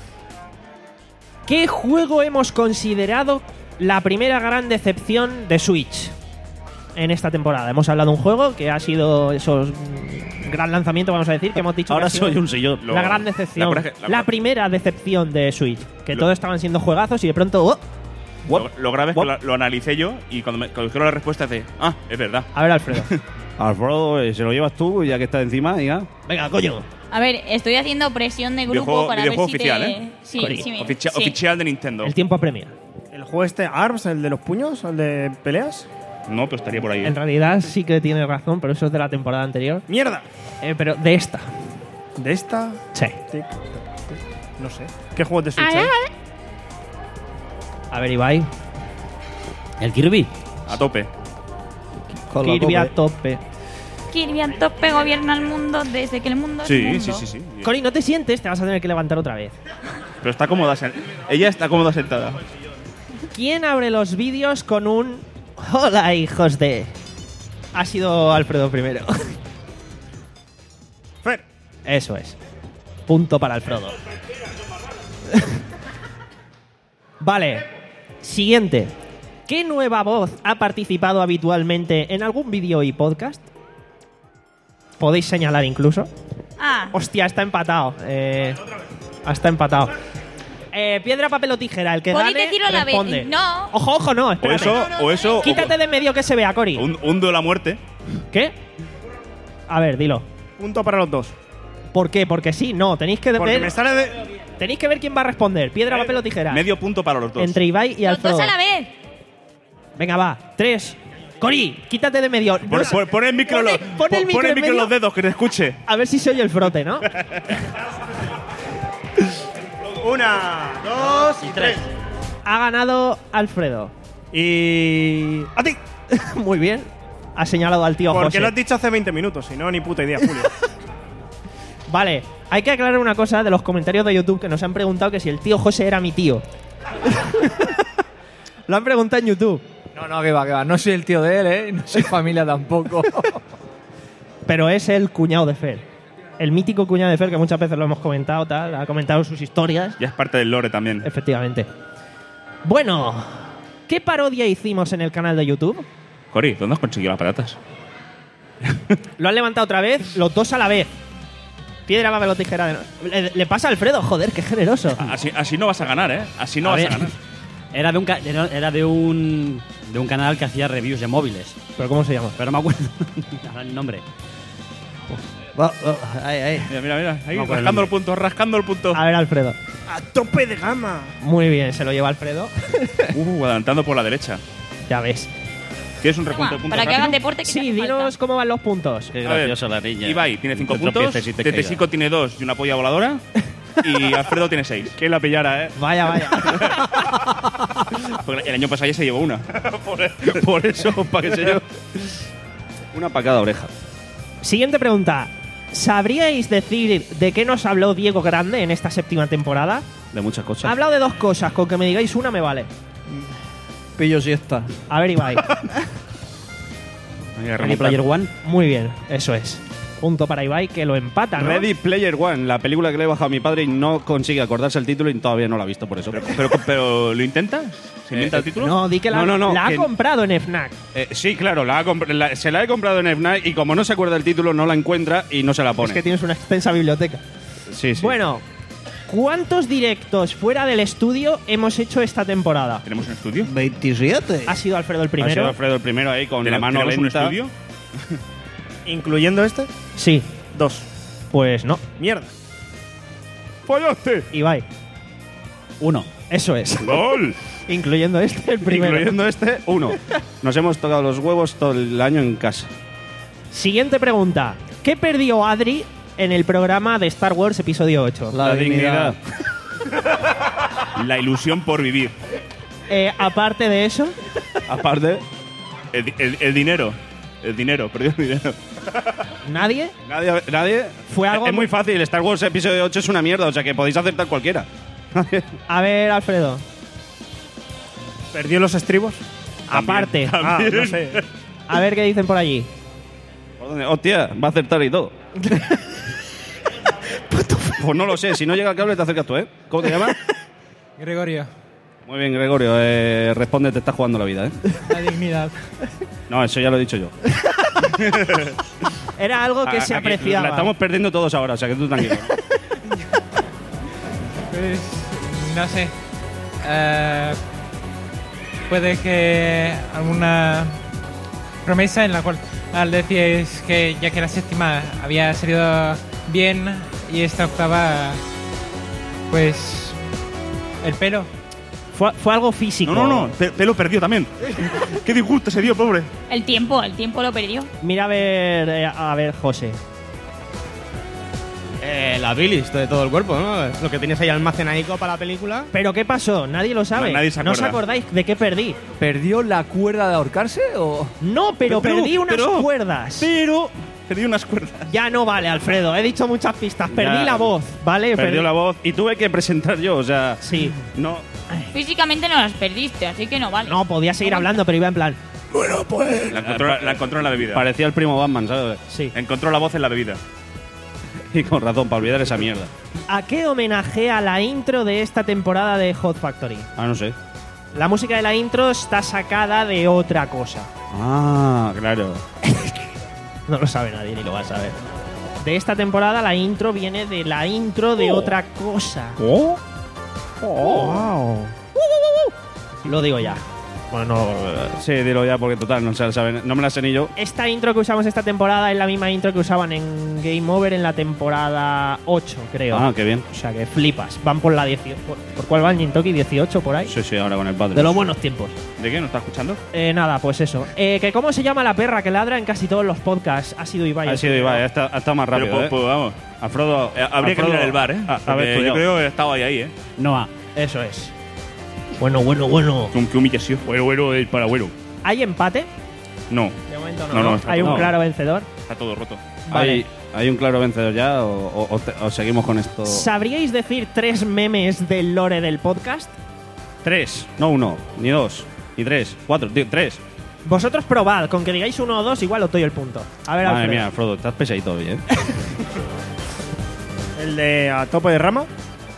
¿Qué juego hemos considerado la primera gran decepción de Switch en esta temporada? Hemos hablado de un juego que ha sido esos mm, gran lanzamiento, vamos a decir, que hemos dicho. Ahora que ha sido soy un sillón. Lo- la gran decepción. la La, coraje- la- primera decepción de Switch. Que Lo- todos estaban siendo juegazos y de pronto. ¡oh! Lo, lo grave es que What? lo, lo analicé yo y cuando me cuando dijeron la respuesta, de ah, es verdad. A ver, Alfredo. Alfredo, eh, se lo llevas tú, ya que está encima, diga. Venga, coño. A ver, estoy haciendo presión de grupo Videojuego- para videojuego ver si oficial, te... ¿eh? Sí, Cori, sí, me- Oficia- sí. Oficial de Nintendo. El tiempo apremia. ¿El juego este ARMS, el de los puños, el de peleas? No, pero estaría por ahí. ¿eh? En realidad sí que tiene razón, pero eso es de la temporada anterior. ¡Mierda! Eh, pero de esta. ¿De esta? Sí. Tic, tac, tic. No sé. ¿Qué juegos de Switch hay? A ver, Ibai. ¿El Kirby? A tope. Con la Kirby a cope. tope. Kirby a tope gobierna el mundo desde que el mundo es Sí, mundo. sí, sí, sí. Cori, no te sientes, te vas a tener que levantar otra vez. Pero está cómoda. sen- Ella está cómoda sentada. ¿Quién abre los vídeos con un hola, hijos de? Ha sido Alfredo primero. Fer. Eso es. Punto para Alfredo. Vale. Siguiente. ¿Qué nueva voz ha participado habitualmente en algún vídeo y podcast? Podéis señalar incluso. Ah, Hostia, está empatado. Eh, está empatado. Eh, piedra, papel o tijera. El que Podéis gane decirlo a la vez. responde. No. Ojo, ojo, no. O Espérate. eso, o eso. o- Quítate de en medio que se vea, Cori. Un, un duelo a muerte. ¿Qué? A ver, dilo. Punto para los dos. ¿Por qué? Porque sí, no. Tenéis que Porque ver. me sale de... Tenéis que ver quién va a responder. Piedra, papel o tijera. Medio punto para los dos. Entre Ibai y Los Alfredo. dos a la vez. Venga, va. Tres. Cori, quítate de medio. Pon, No- pon- pon el micro, Pon lo- el- pon el pon- micro pon el en micro en medio. los dedos, que te escuche. A ver si se oye el frote, ¿no? Una, dos y tres. Ha ganado Alfredo. Y... ¡A ti! Muy bien. Ha señalado al tío Porque José. lo has dicho hace veinte minutos, si no, ni puta idea, Julio. Vale, hay que aclarar una cosa de los comentarios de YouTube que nos han preguntado que si el tío José era mi tío. Lo han preguntado en YouTube. No, no, que va, que va. No soy el tío de él, ¿eh? No soy familia tampoco. Pero es el cuñado de Fer. El mítico cuñado de Fer, que muchas veces lo hemos comentado, tal. Ha comentado sus historias. Ya es parte del lore también. Efectivamente. Bueno, ¿qué parodia hicimos en el canal de YouTube? Cori, ¿dónde has conseguido las patatas? Lo han levantado otra vez, los dos a la vez. Piedra, papel o tijera. de no- Le, le pasa a Alfredo, joder, qué generoso. Así, así no vas a ganar, ¿eh? Así no A vas ver, a ganar. Era de un ca- era era de un de un canal que hacía reviews de móviles, ¿Pero cómo se llama? pero no me acuerdo ahora el nombre. Va, va, ahí, ahí. Mira, mira, mira. Ahí, No, por el rascando el nombre. punto, rascando el punto. A ver, Alfredo. ¡A tope de gama! Muy bien, se lo lleva Alfredo. Uh, adelantando por la derecha. Ya ves. ¿Tienes un Toma, recuento de puntos para que rápido? hagan deporte que Sí, te hace dinos falta. cómo van los puntos. Qué A ver, graciosa la niña. Ibai tiene cinco Te puntos, tropieces y te caigas. Tetesico tiene dos y una polla voladora. Y Alfredo tiene seis. Que la pillara, ¿eh? Vaya, vaya. Porque el año pasado ya se llevó una. por, por eso, para que se yo. Una para cada oreja. Siguiente pregunta. ¿Sabríais decir de qué nos habló Diego Grande en esta séptima temporada? De muchas Ha cosas. hablado de dos cosas. Con que me digáis una me vale. Pillo siesta. A ver, Ibai. Ahí a Ready remontar. Player One. Muy bien, eso es. Punto para Ibai, que lo empata, ¿no? Ready Player One, la película que le he bajado a mi padre y no consigue acordarse el título y todavía no la ha visto por eso. Pero, pero, pero, ¿lo intenta? ¿Se inventa Eh, el título? No, di que la, No, no, no, la ha que- comprado en FNAC. Eh, sí, claro, la ha compr- la- se la he comprado en FNAC y como no se acuerda del título no la encuentra y no se la pone. Es que tienes una extensa biblioteca. Sí, sí. Bueno, ¿cuántos directos fuera del estudio hemos hecho esta temporada? ¿Tenemos un estudio? veintisiete. Ha sido Alfredo el Ha sido primero. Alfredo el primero ahí con la ¿Tenemos mano un lenta. estudio? ¿Incluyendo este? Sí, Dos. pues no. Mierda. ¡Fallaste! Ibai, Uno. eso es. ¡Gol! Incluyendo este, el primero. Incluyendo este, uno. Nos hemos tocado los huevos todo el año en casa. Siguiente pregunta. ¿Qué perdió Adri en el programa de Star Wars Episodio ocho? La, dignidad. La ilusión por vivir. Eh, aparte de eso, Aparte, El, el- el dinero. El dinero, perdió el dinero. nadie. nadie, nadie Fue algo es muy fácil. Star Wars Episodio ocho es una mierda, o sea que podéis acertar cualquiera. A ver, Alfredo. ¿Perdió los estribos? Aparte. Ah, no sé. A ver qué dicen por allí. ¿Por dónde? Hostia, va a acertar y todo. Pues no lo sé, si no llega el cable te acercas tú, ¿eh? ¿Cómo te llamas? Gregorio, Muy bien, Gregorio, eh, responde, te estás jugando la vida, ¿eh? la dignidad. No, eso ya lo he dicho yo. Era algo que A- se aquí apreciaba. La estamos perdiendo todos ahora, o sea que tú tranquilo. Pues, no sé. Eh, puede que alguna promesa en la cual al decíais que ya que la séptima había salido bien y esta octava, pues el pelo. Fue, fue algo físico. No, no, no. Pe- Pelo perdió también. Qué disgusto se dio, pobre. El tiempo, el tiempo lo perdió. Mira a ver, eh, a ver, José. Eh, la bilis de todo el cuerpo, ¿no? Lo que tienes ahí almacenadico para la película. ¿Pero qué pasó? Nadie lo sabe. No, nadie se ¿No os acuerda. acordáis de qué perdí? ¿Perdió la cuerda de ahorcarse o...? No, pero, Pero, perdí unas pero- cuerdas. Pero perdí unas cuerdas. Ya no vale, Alfredo. He dicho muchas pistas. Perdí Ya. la voz, ¿vale? Perdió Perdí- la voz y tuve que presentar yo, o sea... Sí. No... Físicamente no las perdiste, así que no vale. No, podía seguir hablando, pero iba en plan. La encontró, la encontró en la bebida. Parecía el primo Batman, ¿sabes? Sí. Encontró la voz en la bebida. Y con razón, para olvidar esa mierda. ¿A qué homenajea la intro de esta temporada de Hot Factory? Ah, no sé. La música de la intro está sacada de otra cosa. Ah, claro. No lo sabe nadie ni lo va a saber. De esta temporada la intro viene de la intro de otra cosa. ¿Oh? Wow. Lo digo ya. Bueno, eh, sí, dilo ya porque total, no, se la saben- no me la sé ni yo. Esta intro que usamos esta temporada es la misma intro que usaban en Game Over en la temporada ocho, creo. Ah, qué bien. O sea que flipas. Van por la dieciocho. ¿Por, por cuál van? ¿Nintoki dieciocho por ahí? Sí, sí, ahora con el padre. De los buenos tiempos. ¿De qué? ¿No estás escuchando? Eh, nada, pues eso. Eh, que ¿Cómo se llama la perra que ladra en casi todos los podcasts? Ha sido Ibai. Ha sido Ibai, ha estado, ha estado más rápido, Pero, pues, ¿eh? pues, vamos. Alfredo, Eh, habría que Alfredo- mirar el bar, ¿eh? Ah, a Porque ver, yo creo que estaba ahí, ahí, ¿eh? Noah. Eso es. Bueno, bueno, bueno. Qué, qué humillación. Bueno, bueno, el paragüero. ¿Hay empate? No, De momento No, no, está Hay un todo- claro vencedor. está todo roto. Vale. ¿Hay, ¿Hay un claro vencedor ya o, o- o te- o seguimos con esto? ¿Sabríais decir tres memes del lore del podcast? Tres, no uno, ni dos, ni tres, cuatro, tío, tres. Vosotros probad, con que digáis uno o dos, igual os doy el punto. A ver, Madre Alfredo. mía, Frodo, estás pesadito hoy, ¿eh? El de a tope de rama.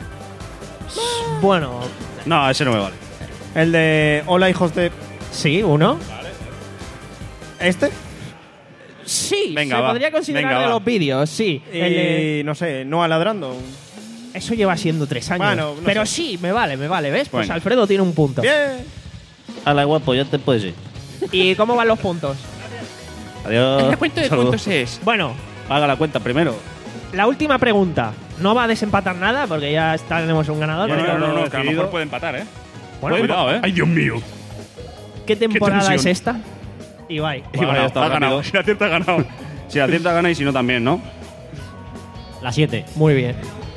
Bueno, No, ese no me vale. El de hola hijos de... sí, uno. ¿Este? Sí, Venga, se va. podría considerar Venga, de va. los vídeos, sí. Y El de- no sé, Noah ladrando. Eso lleva siendo tres años. Bueno, no pero sé. sí, me vale, me vale, ¿ves? Pues Bueno. Alfredo tiene un punto. Bien. A la guapo, ya te puedes ir. ¿Y cómo van los puntos? Adiós. Saludos. es? Bueno, Haga la cuenta primero. la última pregunta. No va a desempatar nada porque ya está- tenemos un ganador. No, pero- no, no, no, que a lo decidido. mejor puede empatar, ¿eh? Bueno, Cuidado, ¿eh? Ay, Dios mío. ¿Qué temporada es tensión. esta? Ibai. Y vaya, está ha ganado. rápido. Si la cierta ha ganado. Si acierta gana y si no también, ¿no? La siete. Muy bien.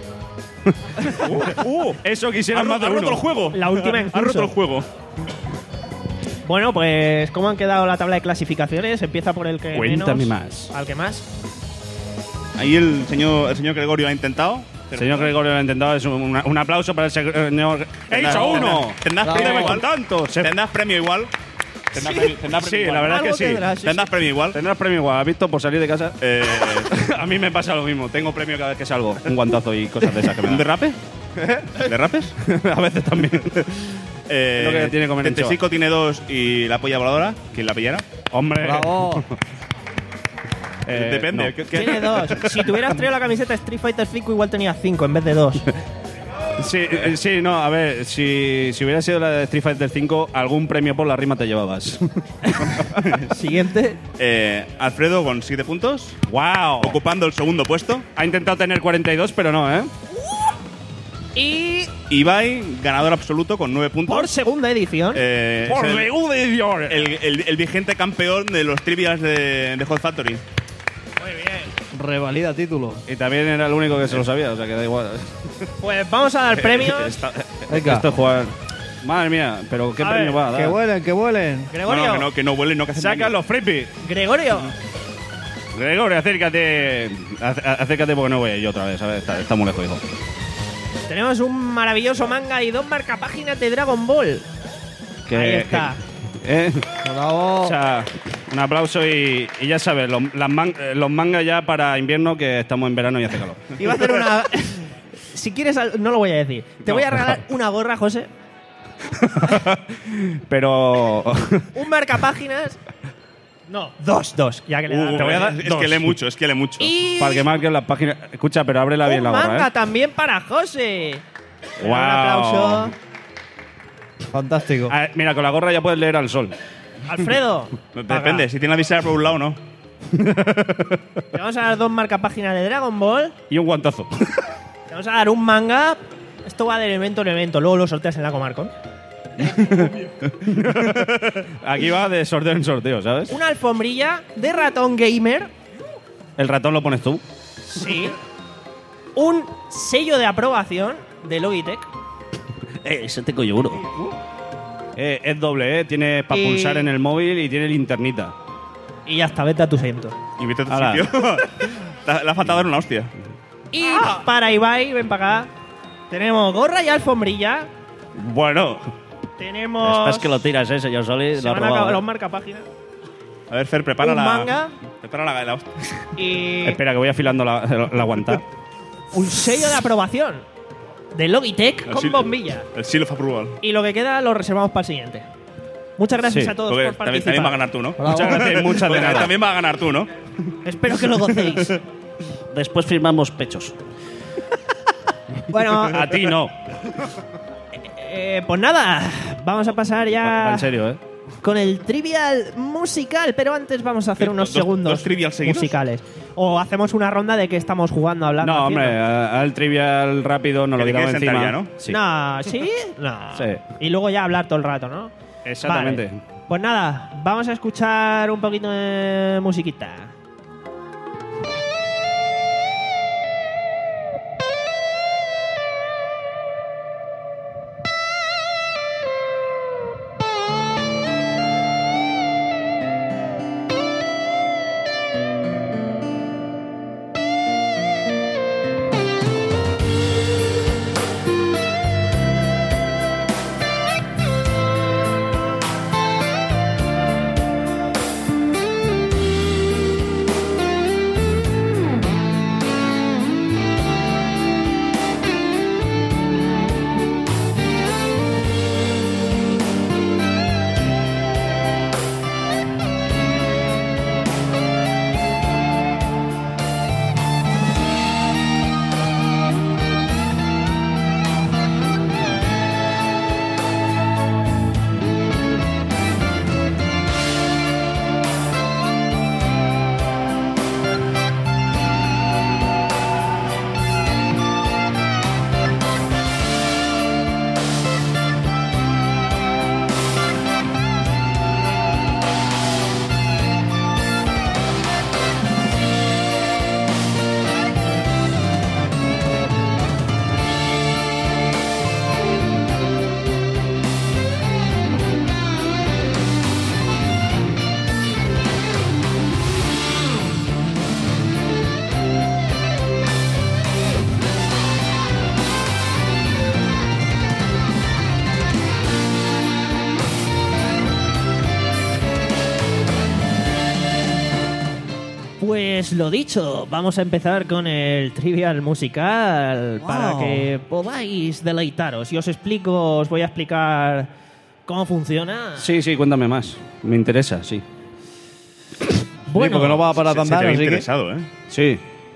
¡Uh! Eso quisiera Ha, más ro- de ha roto uno. el juego. La última en Ha roto curso. el juego. Bueno, pues ¿cómo han quedado la tabla de clasificaciones? Empieza por el que Cuéntame menos, más. al que más. Ahí el señor, el señor Gregorio ha intentado. El señor Gregorio lo ha intentado. Es un, un aplauso para el señor. ¡He Tendrás- dicho uno! Tendrás Bravo. premio ¡Dime igual. con tanto! Se- Tendrás premio igual. Tendrás premio, tendrás Sí, premio igual. la verdad es Algo que sí. tendrás, sí, Tendrás sí. premio igual. Tendrás premio igual. ¿Has visto por salir de casa? Eh, A mí me pasa lo mismo. Tengo premio cada vez que salgo. Un guantazo y cosas de esas que me ¿Un dan. derrape? ¿Derrapes? A veces también. Eh, Es lo que tiene que comer el Tetesico tiene dos y la polla voladora. ¿Quién la pillara? Hombre. Bravo. Eh, Depende. no. ¿Qué- qué- Tiene dos. Si tuvieras traído la camiseta Street Fighter cinco, igual tenía cinco en vez de dos. Sí, eh, sí, no, a ver, si, si hubiera sido la de Street Fighter cinco, algún premio por la rima te llevabas. Siguiente. Eh, Alfredo con siete puntos. ¡Wow! Ocupando el segundo puesto. Ha intentado tener cuarenta y dos, pero no, ¿eh? Y Ibai, ganador absoluto con nueve puntos. por segunda edición. Eh, ¡Por es el, segunda edición! el, el- el vigente campeón de los trivias de, de Hot Factory. Revalida título. Y también era el único que se lo sabía, o sea que da igual. Pues vamos a dar premios. Está- Venga. Esto es jugar. Madre mía, pero ¿qué A premio ver, va a Que dar? vuelen, que vuelen. Gregorio. no, que no, que no huelen, no que hacen Saca daño. los fripis. Gregorio. Gregorio, acércate. Ac- Acércate porque no voy a ir yo otra vez, ¿sabes? Está, está muy lejos, hijo. Tenemos un maravilloso manga y dos marcapáginas de Dragon Ball. Que- Ahí está. ¿Eh? Bravo. O sea, un aplauso y, y ya sabes, los, las man- eh, los mangas ya para invierno que estamos en verano y hace calor. Iba a hacer una. Si quieres, al- no lo voy a decir. Te No, voy a regalar no. una gorra, José. Pero Un marcapáginas. No, dos, dos. Ya que le he dado. Uh, te voy a dar es, es dos. que lee mucho, es que lee mucho. Y para que marquen las páginas. Escucha, pero ábrela bien un la manga gorra, ¿eh? también para José. Guau. Un aplauso. Fantástico. Ah, mira, con la gorra ya puedes leer al sol. Alfredo. Depende, paga. si tiene la visera por un lado o no. Te vamos a dar dos marcapáginas de Dragon Ball. Y un guantazo. Te vamos a dar un manga. Esto va de evento en evento. Luego lo sorteas en la Comarcon. Aquí va de sorteo en sorteo, ¿sabes? Una alfombrilla de ratón gamer. El ratón lo pones tú. Sí. un sello de aprobación de Logitech. Eh, ese tengo yo uno. Eh, es doble, ¿eh? Tiene para Y- pulsar en el móvil y tiene linternita. Y ya está, vete a tu asiento. Y vete a tu Ahora. sitio. Te- Le ha faltado dar una hostia. Y para Ibai, ven para acá, tenemos gorra y alfombrilla. Bueno, Tenemos. es que lo tiras, ¿eh, señor Soli? se Lo ha van a robado, acabar ¿eh? los marcapáginas. A ver, Fer, prepara Un la. manga. Prepara la, la hostia. Y Espera, que voy afilando la, la, la guanta. un sello de aprobación de Logitech El con sil- bombilla. El seal of approval. Y lo que queda lo reservamos para el siguiente. Muchas gracias Sí, a todos Porque por también, participar. también va a ganar tú, ¿no? Muchas gracias y muchas de Porque nada. También va a ganar tú, ¿no? Espero que lo gocéis. Después firmamos pechos. Bueno, A ti no. eh, pues nada, vamos a pasar Va ya en serio, ¿eh? con el trivial musical, pero antes vamos a hacer ¿Qué? unos ¿Dos- segundos dos trivial seguidos? musicales. O hacemos una ronda de que estamos jugando, hablando. No, hombre, haciendo. a- al trivial rápido nos Que lo te quitamos quieres sentar encima. ya, ¿no? Sí. No, ¿sí? No. Sí. Y luego ya hablar todo el rato, ¿no? Exactamente. Vale. Pues nada, vamos a escuchar un poquito de musiquita. Pues lo dicho, vamos a empezar con el trivial musical para que podáis deleitaros. Y os explico, os voy a explicar cómo funciona. Sí, sí, cuéntame más. Me interesa, sí. Bueno, porque no va para Se, se te andar, ve así que... interesado, ¿eh? Sí.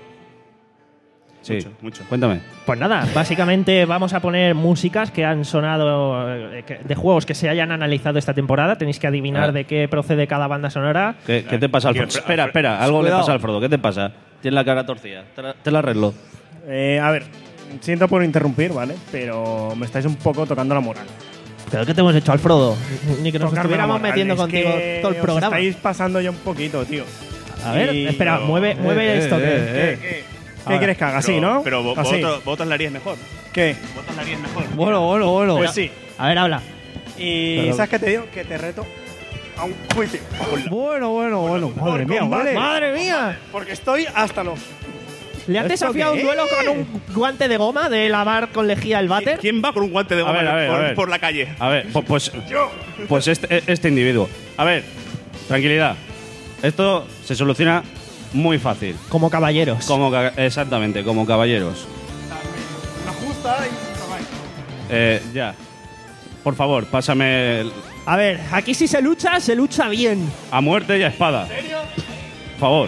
Sí. Mucho, mucho. Cuéntame. Pues nada, básicamente vamos a poner músicas que han sonado eh, que- de juegos que se hayan analizado esta temporada. Tenéis que adivinar Ah. de qué procede cada banda sonora. ¿Qué, qué te pasa, Alfredo? Alfredo- Espera, espera. Algo Cuidado. le pasa a Alfredo. ¿Qué te pasa? Tienes la cara torcida. Te la, te la arreglo. Eh, a ver, siento por interrumpir, ¿vale? Pero me estáis un poco tocando la moral. ¿Pero qué te hemos hecho, Alfredo? Ni que nos Tocarme la estuviéramos moral, metiendo es contigo que todo el os programa. estáis pasando ya un poquito, tío. A ver, Y- espera, pero- mueve, mueve eh, esto. eh, que- eh, ¿Qué, qué? A ¿Qué ver. quieres que haga? Así, Pero- ¿no? Pero vo- Así. vosotros, vosotros la haríais mejor. ¿Qué? Vosotros la haríais mejor. Bueno, bueno, bueno. Pues sí. A ver, habla. Y Pero- ¿sabes qué te digo? Que te reto a un juicio. Bueno, bueno, bueno. Madre por mía, combate. vale. ¡Madre mía! Porque estoy hasta los... ¿Le han ¿Esto desafiado qué un duelo con un guante de goma de lavar con lejía el váter? ¿Quién va con un guante de A goma ver, a ver, por, a ver. por la calle? A ver, pu- pues, pues este, este individuo. A ver, tranquilidad. Esto se soluciona muy fácil. Como caballeros. Como ca- exactamente, como caballeros. Una justa y... Eh, ya. Por favor, pásame el- A ver, aquí si se lucha, se lucha bien. a muerte y a espada. Por favor.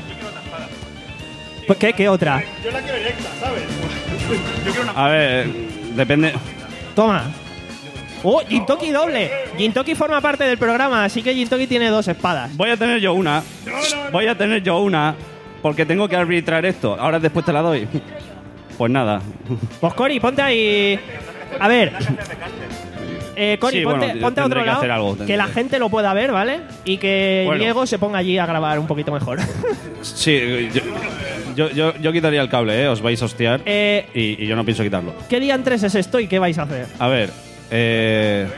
Pues, ¿qué? ¿Qué otra? Yo la quiero directa, ¿sabes? A ver, depende. Toma. ¡Oh, Jintoki doble! Jintoki forma parte del programa, así que Jintoki tiene dos espadas. Voy a tener yo una. Voy a tener yo una. Porque tengo que arbitrar esto. Ahora después te la doy. Pues nada. Pues Cori, ponte ahí. A ver. Eh, Cori, Sí, ponte, bueno, ponte a otro tendré que lado. hacer algo, que tendré la que- gente lo pueda ver, ¿vale? Y que Bueno. Diego se ponga allí a grabar un poquito mejor. Sí, yo, Yo, yo, yo quitaría el cable, ¿eh? Os vais a hostiar. Eh, y, y yo no pienso quitarlo. ¿Qué día en tres es esto y qué vais a hacer? A ver, eh...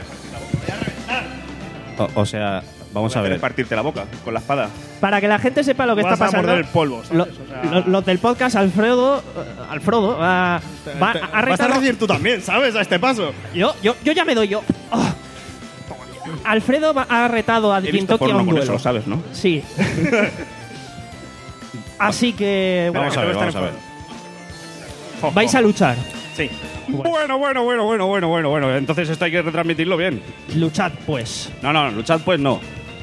O, o sea, vamos a ver. Partirte la boca con la espada. Para que la gente sepa lo que Vas está a pasando. morder el polvo, ¿sabes? lo- O sea- lo- Los del podcast, Alfredo. eh, Alfredo, va, va Te- a vas a retar- decir tú también, ¿sabes? A este paso. Yo, yo, yo ya me doy yo. Oh. Alfredo va- ha retado a He visto Gintoki a porno un con duelo. eso, lo sabes, ¿no? Sí. Así que bueno, Vamos a ver, vamos a ver. vais a luchar. Sí. Bueno, bueno, bueno, bueno, bueno, bueno, bueno. Entonces esto hay que retransmitirlo bien. Luchad, pues. No, no, luchad pues no.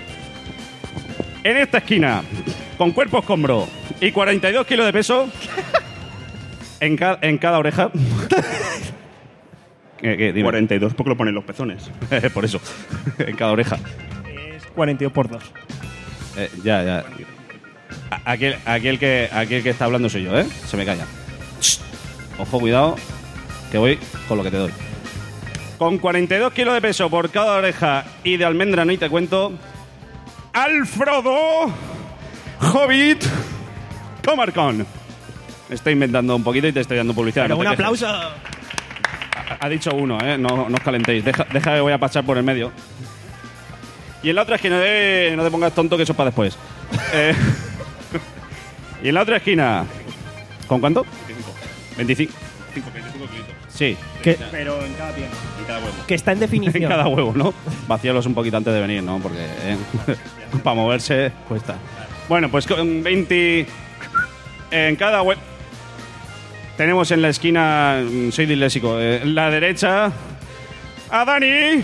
En esta esquina, con cuerpo escombro y cuarenta y dos kilos de peso, en, ca- en cada oreja. ¿Qué, qué? Dime. cuarenta y dos porque lo ponen los pezones. Por eso, en cada oreja. Es cuarenta y dos por dos. Eh, ya, ya. A- Aquel, aquel, que, aquel que está hablando soy yo, ¿eh? Se me calla. Shh. Ojo, cuidado, que voy con lo que te doy. Con cuarenta y dos kilos de peso por cada oreja y de almendra no y te cuento, Alfredo Hobbit Comarcon. Me estoy inventando un poquito y te estoy dando publicidad. Pero no un te quejes. aplauso. Ha, ha dicho uno, ¿eh? No, no os calentéis. Deja, deja que voy a pasar por el medio. Y en la otra esquina, eh, no te pongas tonto que eso es para después. Eh, y en la otra esquina, ¿con cuánto? veinticinco. veinticinco kilitos. Sí, Que, Pero en cada pierna. Y cada huevo. que está en definición. en cada huevo, ¿no? Vacíalos un poquito antes de venir, ¿no? Porque eh, para moverse cuesta. Bueno, pues con veinte en cada huevo. Tenemos en la esquina, mm, soy disléxico, eh, en la derecha a Dani. Eh,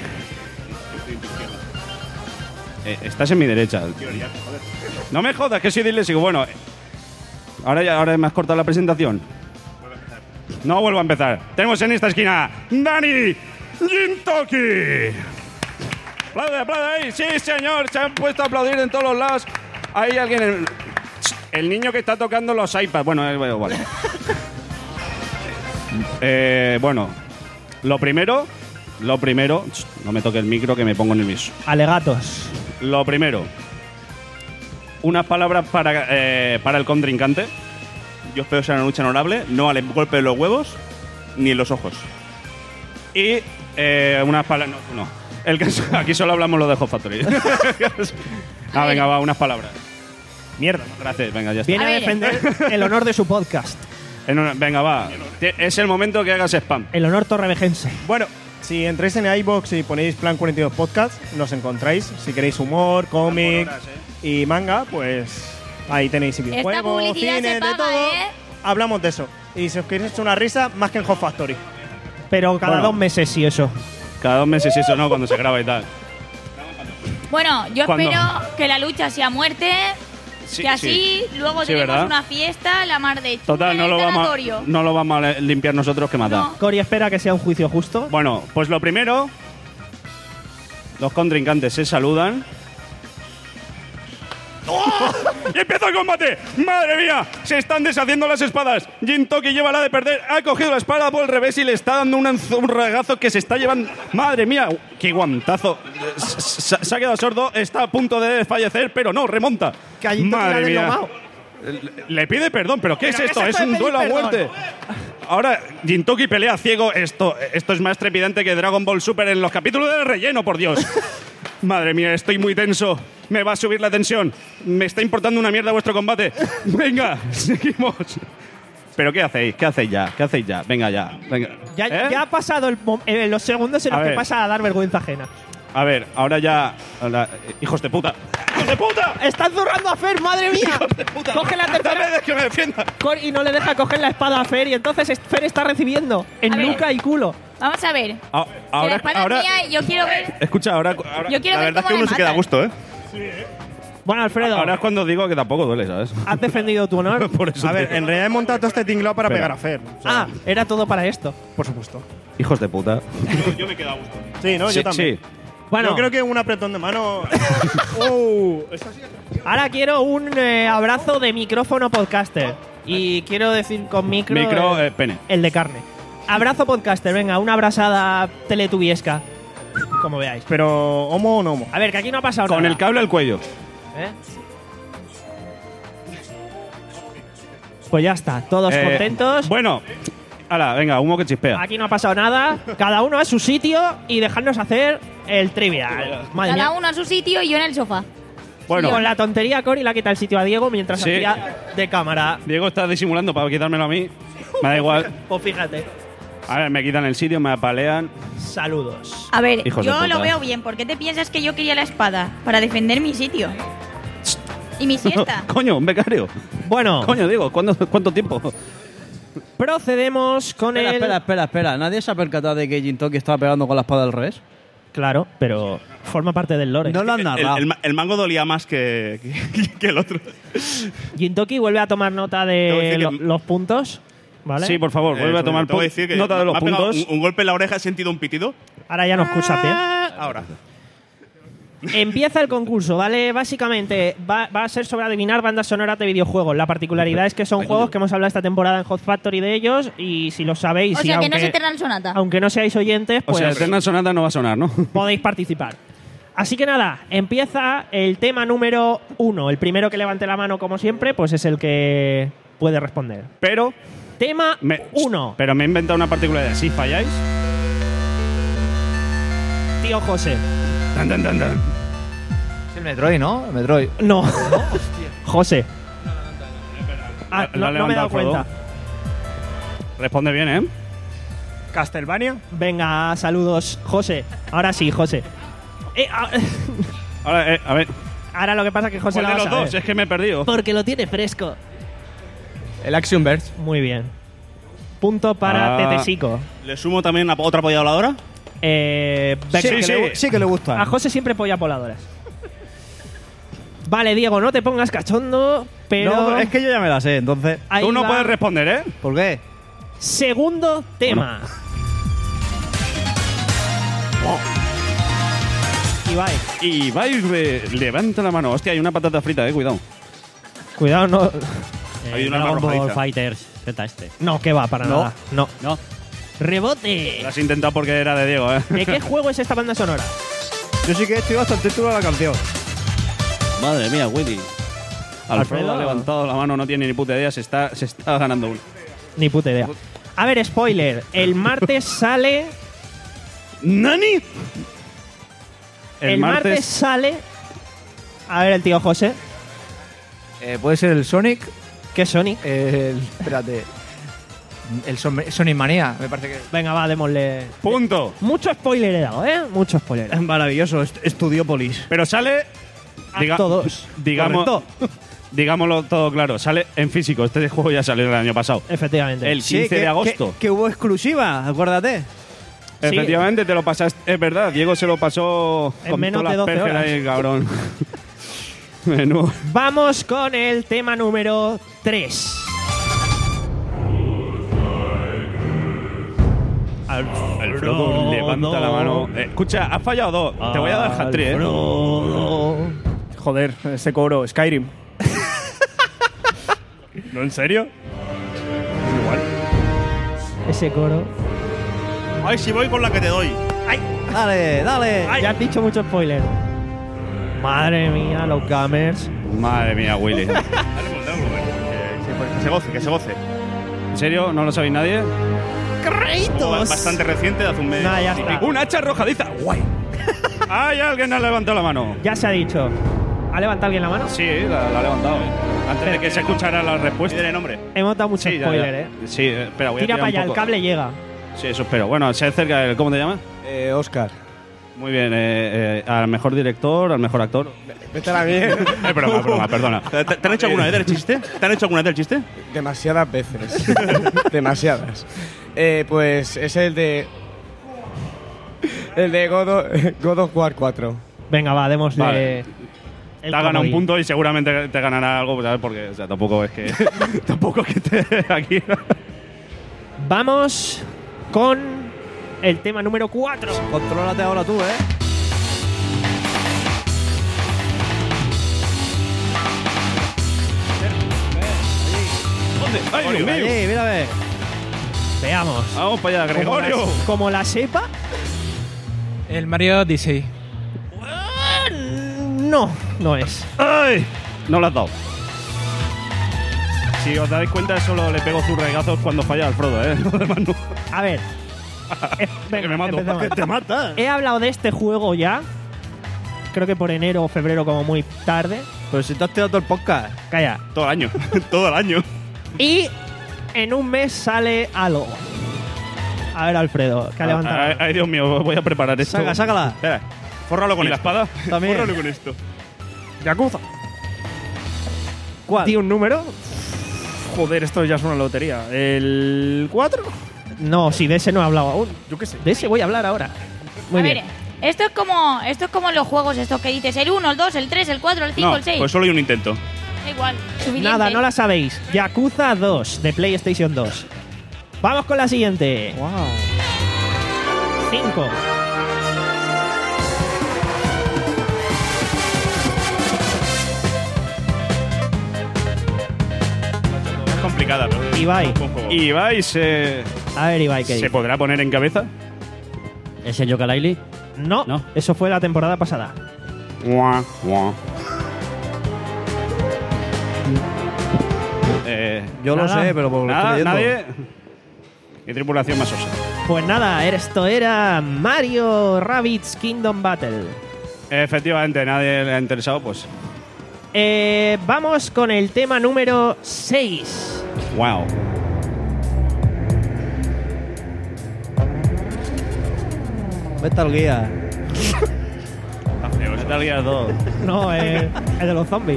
estás en mi derecha. No me jodas, que soy disléxico. Bueno, eh, ahora ya ahora me has cortado la presentación. No vuelvo a empezar. Tenemos en esta esquina Dani Gintoki. Aplaude, aplaude ahí. Sí, señor. Se han puesto a aplaudir en todos los lados. Hay alguien. En... El niño que está tocando los iPads. Bueno, eh, bueno, vale. eh, bueno, lo primero, lo primero. No me toque el micro que me pongo nervioso. Alegatos. Lo primero, unas palabras para, eh, para el contrincante. Yo espero que sea una lucha honorable, no al golpe de los huevos ni en los ojos. Y eh, unas palabras. No, no. El caso, aquí solo hablamos lo de Hot Factory. ah, venga, va, unas palabras. Mierda. Gracias, venga, ya está. Viene a, A ver. defender el honor de su podcast. En una- venga, va. Te- Es el momento que hagas spam. El honor torrevejense. Bueno, si entráis en iVoox y ponéis Plan cuarenta y dos Podcast, nos encontráis. Si queréis humor, cómic y manga, pues ahí tenéis videojuegos, publicidad cine, se de paga, todo. ¿eh? Hablamos de eso. Y si os queréis echar una risa, más que en Hot Factory. Pero cada Bueno. dos meses y eso. Cada dos meses y eso, ¿no? Cuando se graba y tal. Bueno, yo ¿Cuándo? espero que la lucha sea a muerte, Sí, que así sí. luego Sí, tenemos ¿verdad? una fiesta, la mar de chula Total, en no el lo, vamos a, tanatorio. no lo vamos a limpiar nosotros que matar. No. Cory espera que sea un juicio justo. Bueno, pues lo primero, los contrincantes se saludan. ¡Oh! ¡Y empieza el combate! ¡Madre mía! Se están deshaciendo las espadas. Gintoki lleva la de perder. Ha cogido la espada por el revés y le está dando un, anzo- un regazo que se está llevando. ¡Madre mía! ¡Qué guantazo! Se, se ha quedado sordo. Está a punto de desfallecer, pero no, remonta. Que a Gintoki le ha ¡Madre mía! deslomado. Le- Le pide perdón, pero ¿qué es ¿Pero qué esto? es Es esto de un pedir duelo a perdón? muerte. Ahora, Gintoki pelea ciego. Esto, esto es más trepidante que Dragon Ball Super en los capítulos de relleno, por Dios. Madre mía, estoy muy tenso. Me va a subir la tensión. Me está importando una mierda vuestro combate. Venga, seguimos. ¿Pero qué hacéis? ¿Qué hacéis ya? ¿Qué hacéis ya? Venga ya. Venga. Ya, ¿Eh? ya ha pasado el mom- eh, los segundos en A los que ver. pasa a dar vergüenza ajena. A ver, ahora ya... ahora- hijos de puta. ¡Hijos de puta! ¡Están zurrando a Fer, madre mía! Coge la ¡Dame tercera de que me defienda! Cor- y no le deja coger la espada a Fer y entonces es- Fer está recibiendo en A ver. nuca y culo. Vamos a ver. A- Que la Ahora, espada ahora, es mía y yo quiero ver. escucha, ahora, ahora, Yo quiero La ver verdad es cómo que le uno se queda a matan. gusto, ¿eh? Bueno, Alfredo, ahora es cuando digo que tampoco duele, ¿sabes? has defendido tu honor. Por eso A ver, te- en realidad he montado todo este tinglado para Espera. pegar a Fer. O sea, Ah, era todo para esto. por supuesto. Hijos de puta. Yo me quedo a gusto. Sí, ¿no? sí, Yo también. sí. Bueno, Yo creo que un apretón de mano. ¡Oh! Eso sí es- ahora quiero un eh, abrazo de micrófono podcaster. Y quiero decir con micro. Micro, eh, eh, pene. el de carne. Abrazo podcaster, venga, una abrazada teletubiesca. Como veáis. Pero, ¿homo o no homo? A ver, que aquí no ha pasado Con nada. el cable al cuello. ¿Eh? Pues ya está, todos Eh, contentos. Bueno, hala, venga, humo que chispea. Aquí no ha pasado nada. Cada uno a su sitio y dejarnos hacer el trivial. Madre Cada mía. uno a su sitio y yo en el sofá. Bueno, Con la tontería, Cory le ha quitado el sitio a Diego mientras Sí. hacía de cámara. Diego está disimulando para quitármelo a mí. Me da igual. Pues fíjate. A ver, me quitan el sitio, me apalean. Saludos. A ver, Hijos de yo puta. lo veo bien. ¿Por qué te piensas que yo quería la espada? Para defender mi sitio. Y mi siesta. Coño, un becario. Bueno, Coño, Diego, ¿cuándo- ¿cuánto tiempo? procedemos con Espera, el. espera, espera, espera. ¿Nadie se ha percatado de que Jintoki estaba pegando con la espada al revés? Claro, pero forma parte del lore. No lo han El, narrado. el ma- el mango dolía más que, que, que el otro. Jintoki vuelve a tomar nota Tengo que de decir lo- que- los puntos. ¿Vale? Sí, por favor, vuelve a Eh, tomar tengo que pu- decir que nota de me los ha pegado puntos. Un, un golpe en la oreja, he sentido un pitido. Ahora ya nos escuchas bien. Ahora. Empieza el concurso, ¿vale? Básicamente va, va a ser sobre adivinar bandas sonoras de videojuegos. La particularidad es que son juegos que hemos hablado esta temporada en Hot Factory de ellos y si lo sabéis, O y sea que aunque, no es Eternal Sonata. aunque no seáis oyentes, O pues sea, Eternal Sonata no va a sonar, ¿no? podéis participar. Así que nada, empieza el tema número uno. El primero que levante la mano, como siempre, pues es el que puede responder. Pero Tema me, uno. pero me he inventado una particularidad. Si falláis, Tío José. tan, tan, tan, tan. Es el Metroid, ¿no? El Metroid. No. José. Ah, La- la no, no me he dado levantado Frodo. cuenta. Responde bien, ¿eh? Castlevania. Venga, saludos, José. Ahora sí, José. Eh, ah, Ahora, eh, a ver. ahora lo que pasa es que José ¿Cuál la de va a los dos? saber. Es que me he perdido. Porque lo tiene fresco. El Action Verge. Muy bien. Punto para Ah. Tetesico. ¿Le sumo también a otra polla voladora? Eh, venga, Sí, que sí. le- Sí que le gusta. A José siempre polla voladoras. Vale, Diego, no te pongas cachondo, pero No, es que yo ya me la sé, entonces. ahí Tú no va. puedes responder, ¿eh? ¿Por qué? Segundo tema. Ibai, Y vais, re- levanta la mano. Hostia, hay una patata frita, eh, cuidado. cuidado, no. Eh, Hay una Dragon Ball arrojadiza. Fighters Z este. No, que va, para No. nada. No. ¿No? Rebote. Lo has intentado porque era de Diego, eh. ¿De qué juego es esta banda sonora? Yo sí que estoy hasta el título de la canción. Madre mía, Willy. Alfredo Alfredo. ha levantado la mano, no tiene ni puta idea, se está, se está ganando uno. Ni puta idea. A ver, spoiler. El martes sale. ¿Nani? El, martes... sale. A ver, el tío José. Eh, puede ser el Sonic. ¿Qué Sonic? El. Espérate. El Son- Sonic Manía, me parece que. Venga, va, démosle. Punto. Mucho spoiler he dado, ¿eh? Mucho spoiler. Es maravilloso, est- Estudiópolis. Pero sale. diga- Acto dos. Digamos, Correcto. digámoslo todo claro, sale en físico. Este juego ya salió el año pasado. Efectivamente. El Sí, quince que- de agosto. Que, que hubo exclusiva, acuérdate. Sí. Efectivamente, te lo pasaste. Es verdad, Diego se lo pasó En con menos todas de las doce pérgelas horas. ahí, cabrón. Menú. Vamos con el tema número tres. Alfredo levanta la mano. Eh, escucha, has fallado dos. Te voy a dar hat-trick, ¿eh? Joder, ese coro, Skyrim. ¿No, en serio? Ese coro. Ay, si voy con la que te doy. Dale, dale. Ya has dicho mucho spoiler. Madre mía, los gamers. Madre mía, Willy. Dale, pues, dale, pues, que se goce, que se goce. ¿En serio? ¿No lo sabéis nadie? ¡Créditos! Bastante reciente, de hace un mes. Nah, ya está. ¡Un hacha arrojadiza! ¡Guay! ¡Ay, alguien ha levantado la mano! Ya se ha dicho. ¿Ha levantado alguien la mano? Sí, la, la ha levantado. Antes de que se escuchara la respuesta. Tiene nombre. Hemos dado mucho Sí, ya, spoiler, ya. ¿eh? Sí, eh, espera, voy a Tira tirar para un allá, el poco. cable llega. Sí, eso espero. Bueno, se acerca el... ¿Cómo te llamas? Eh, Oscar. Muy bien. Eh, eh, al mejor director, al mejor actor. Vete a la mierda. Es broma, es broma, perdona. ¿Te, te- te han hecho alguna vez el chiste? ¿Te han hecho alguna vez el chiste? Demasiadas veces. Demasiadas. Eh, pues es el de. El de God of, God of War cuatro. Venga, va, démosle. Vale. el Te ha ganado un comodín. punto y seguramente te ganará algo, ¿sabes? Porque, o sea, tampoco es que. tampoco es que te. Aquí. Vamos con el tema número cuatro. Contrólate ahora tú, ¿eh? ¿Dónde? ¡Ay, Dios mío! Allí, mira a ver. Veamos. Vamos para allá, Gregorio. Como la, como la sepa. El Mario Odyssey. No, no es. ¡Ay! No lo has dado. Si os dais cuenta, solo le pego zurregazos cuando falla al Frodo, ¿eh? Lo demás no. A ver. Eh, venga, Que me mato. empecemos. Que te mata. He hablado de este juego ya. Creo que por enero o febrero, como muy tarde. Pero si te has tirado todo el podcast. Calla. Todo el año. Todo el año. Y en un mes sale algo. A ver, Alfredo, que ha levantado. Ay, ay, Dios mío, voy a preparar esto. Saca, sácala. Espera, fórralo con ¿Y la esto. espada? También. Fórralo con esto. Yakuza. ¿Cuál? Di un número. Joder, esto ya es una lotería. ¿El cuatro? No, si de ese no he hablado aún. Yo qué sé. De ese voy a hablar ahora. Muy a bien. ver, esto es como esto es como los juegos estos que dices, el uno, el dos, el tres, el cuatro, el cinco, No, el seis. pues solo hay un intento. Da igual, suficiente. Nada, no la sabéis. Yakuza dos de PlayStation dos. Vamos con la siguiente. Wow. cinco. Es complicada, pero. Ibai. Un juego. Ibai se, A ver, Ibai, ¿qué se dice? podrá poner en cabeza. ¿Es el Yooka-Laylee? No, No. eso fue la temporada pasada. Guau, guau. Eh, Yo lo Nada. sé, pero por lo nada, estoy leyendo. nadie. Qué tripulación más osa. Pues nada, esto era Mario Rabbids Kingdom Battle. Efectivamente, nadie le ha interesado, pues. Eh, vamos con el tema número seis. Wow. Metal Gear. Metal Gear dos. No, eh, el de los zombies.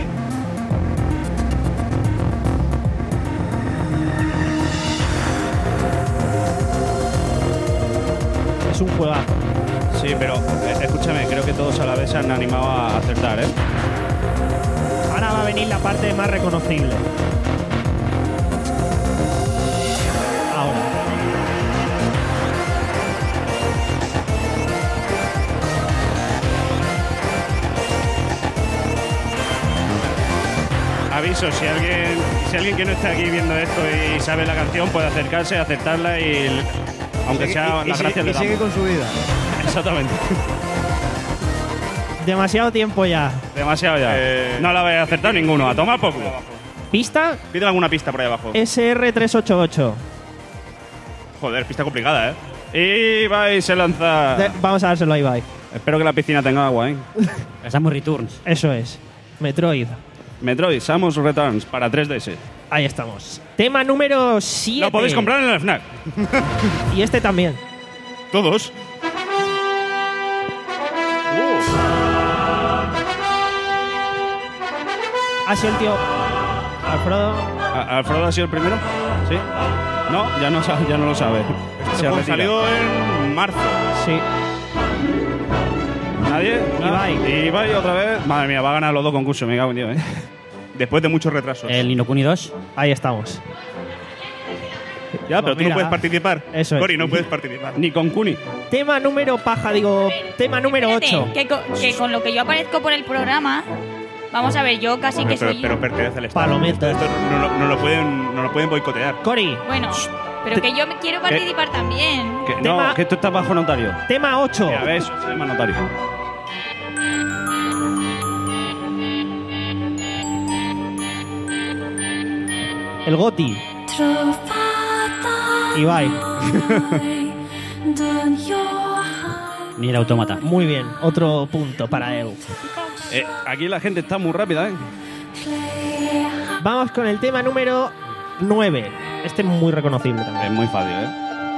Es un juegazo. Sí, pero eh, escúchame, creo que todos a la vez se han animado a acertar, ¿eh? Ahora va a venir la parte más reconocible. Ahora. Aviso, si alguien, si alguien que no está aquí viendo esto y sabe la canción puede acercarse, acertarla y l- aunque sea Y- y la sigue- gracia y le sigue damos. con su vida. Exactamente. Demasiado tiempo ya. Demasiado ya. Eh, No la voy a acertar ninguno, a tomar poco. Pista Pide alguna pista por ahí abajo. S R trescientos ochenta y ocho. Joder, pista complicada, ¿eh? Y Ibai se lanza. De- vamos a dárselo a Ibai. Espero que la piscina tenga agua, ¿eh? Samus Returns. Eso es. Metroid. Metroid Samus Returns para tres D S. Ahí estamos. Tema número siete. Lo podéis comprar en el FNAC. Y este también. Todos. Ha sido el tío Alfredo. ¿A- ¿Alfredo ha sido el primero? ¿Sí? No, ya no, sa- ya no lo sabe. Este Se ha juego retirado. salió en marzo. Sí. ¿Nadie? ¿Nada? Ibai. Ibai otra vez. Madre mía, va a ganar los dos concursos, me cago en Dios, ¿eh? Después de muchos retrasos. El Ni no Kuni dos. Ahí estamos. ya, pero Pues tú mira, no puedes participar. eso es. Cori, no puedes participar. Ni con Kuni. Tema número paja, digo. Tema número Espérate, ocho. Que con, que con lo que yo aparezco por el programa, vamos a ver, yo casi Pero, que pero, soy. pero pertenece al Estado. Palometa. Esto, esto no, lo- no lo pueden, no lo pueden boicotear. Cori, Bueno, pero que yo me quiero participar también. Que, Tema- no, que tú estás bajo notario. tema ocho. Mira, ves, se llama notario. El Goti. Ibai. Ni el Autómata. Muy bien. Otro punto para él. Eh, aquí la gente está muy rápida, ¿eh? Vamos con el tema número nueve. Este es muy reconocible también. Es muy fácil, ¿eh?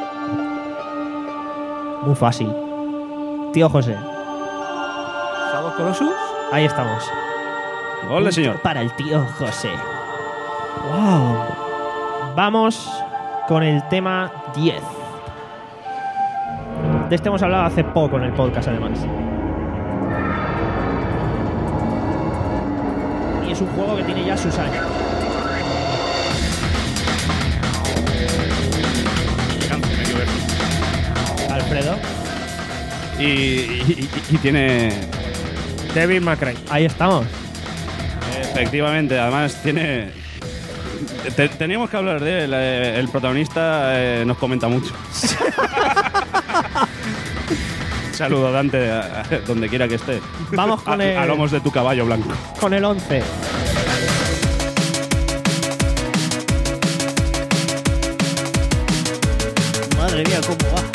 Muy fácil. Tío José. ¿Shadow Colossus? Ahí estamos. Ole, Punto señor. Para el tío José. Wow. Vamos con el tema diez. De este hemos hablado hace poco en el podcast, además. Y es un juego que tiene ya sus años. Alfredo. Y, y- y- y tiene. David McRae. Ahí estamos. Efectivamente, además tiene. Te- teníamos que hablar de él. eh, El protagonista eh, nos comenta mucho. Saludo, Dante, a- a- donde quiera que esté. Vamos con a, el, a lomos de tu caballo blanco. con el once. Madre mía, cómo va.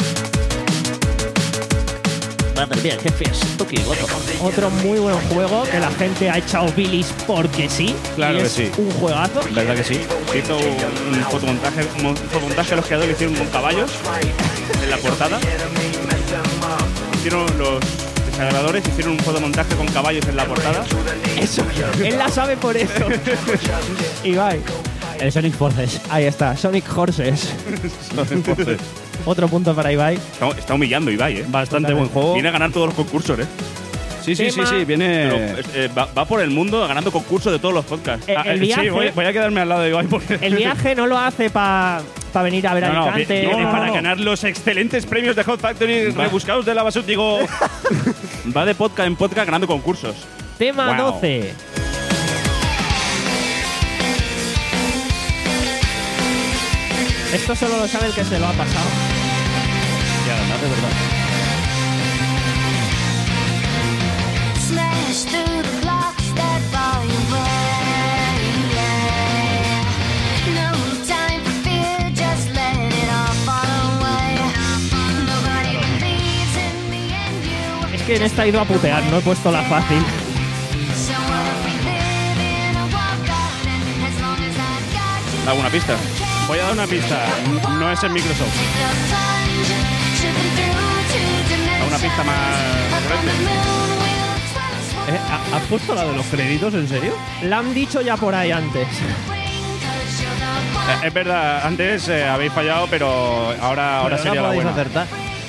Madre mía, qué fiesta, qué guapo. Otro muy buen juego que la gente ha echado bilis porque sí. Claro y que es sí. un juegazo. ¿Verdad que sí? Hizo un, un fotomontaje, un fotomontaje los creadores hicieron con caballos en la portada. Hicieron los desagradadores, hicieron un fotomontaje con caballos en la portada. Eso, él la sabe por eso. Ibai. El Sonic Forces. Ahí está, Sonic Horses. Otro punto para Ibai. Está, está humillando Ibai, ¿eh? Bastante buen juego. Viene a ganar todos los concursos, ¿eh? Sí, sí, sí, Tema- sí, viene... Pero, eh, va, va por el mundo ganando concursos de todos los podcasts. Eh, Ah, el eh, viaje, Sí, voy, voy a quedarme al lado de Ibai porque... el viaje no lo hace para venir a ver No, no, Alicante. viene No, no, para no. ganar los excelentes premios de Hot Factory Va. rebuscados de la basura. Digo, Va de podcast en podcast ganando concursos. Tema Wow. doce. Esto solo lo sabe el que se lo ha pasado. y además de verdad. Smash through the blocks that bar your way. No time for fear, just let it all fall away. Nobody believes in the end you. Es que en esta he ido a putear, no he puesto la fácil. So what if we live in a walled garden? As long as I've got you. ¿Da alguna pista? Voy a dar una pista. No es en Microsoft. The plunge, tripping through two dimensions. ¿Da una pista más Upon the grande? moon we'll transform. Eh, ¿ha- ¿Has puesto la de los créditos, en serio? La han dicho ya por ahí antes. Eh, es verdad, antes eh, habéis fallado, pero ahora, ahora Pero sería la podéis buena. acertar.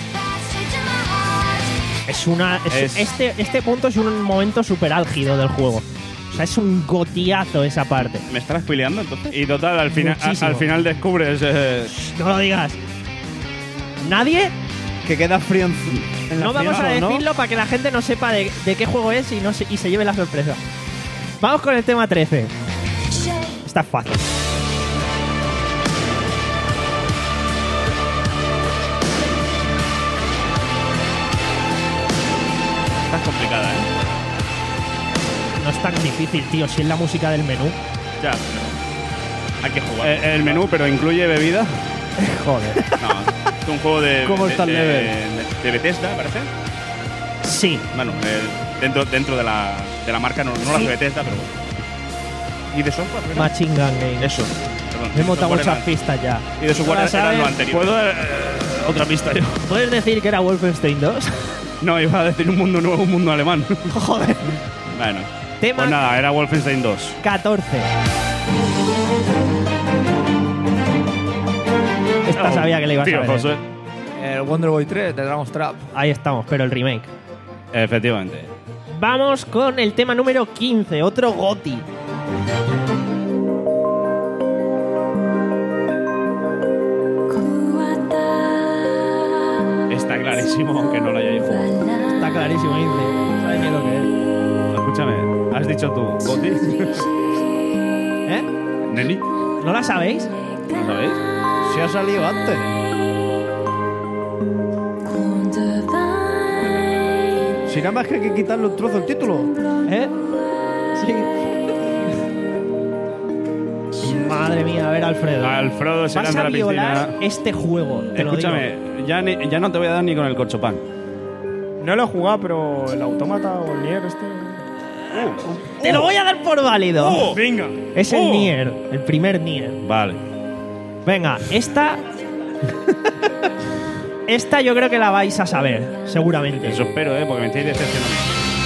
Es una. es- Es- Este, este punto es un momento súper álgido del juego. O sea, es un gotiazo esa parte. ¿Me estarás spoileando entonces? Y total, al, final a- Muchísimo. al final descubres... eh, No lo digas. Nadie. Que queda frío en, en la No vamos a fiesta, ¿no? decirlo para que la gente no sepa de, de qué juego es y, no se, y se lleve la sorpresa. Vamos con el tema trece. Está fácil. Está complicada, ¿eh? No es tan difícil, tío, si es la música del menú. Ya. Hay que jugar. eh, el menú, pero incluye bebida. Joder. No, es un juego de. ¿Cómo de, está el de, level? de- de Bethesda, parece. Sí. Bueno, eh, dentro, dentro de, la, de la marca, no, no la Sí. de Bethesda, pero. ¿Y de software? ¿verdad? Machine Gun Game. Eso. Perdón. Me hemos dado Software muchas era- pistas ya. Y de software ¿No la era, era lo sabes? anterior. ¿Puedo eh, otra pista yo? ¿Puedes decir que era Wolfenstein dos? No, iba a decir un mundo nuevo, un mundo alemán. Joder. Bueno. Tema Pues nada, era Wolfenstein dos. catorce. Esta Oh, sabía que le ibas tío, a ver. José. El Wonder Boy tres de Dragon's Trap. Ahí estamos, pero el remake. Efectivamente. Vamos con el tema número quince, otro GOTY. Está clarísimo que no lo hayáis jugado. Está clarísimo, dice. ¿Sabes ni lo que es? Escúchame, has dicho tú, Goti. ¿Eh? Nelly, ¿No la sabéis? ¿no sabéis? Si ha salido antes. Si nada más que hay que quitarle un trozo al título. ¿Eh? Sí. Madre mía, a ver, Alfredo. Alfredo se Vas lanza a a la piscina. violar este juego. Te lo digo. Escúchame, ya, ni- ya no te voy a dar ni con el corchopán. No lo he jugado, pero el Autómata o el Nier este. Te lo voy a dar por válido. ¡Oh! ¡Venga! Es el ¡Oh! Nier, el primer Nier. Vale. Venga, esta. Esta yo creo que la vais a saber, seguramente. Eso espero, ¿eh? Porque me estáis decepcionando.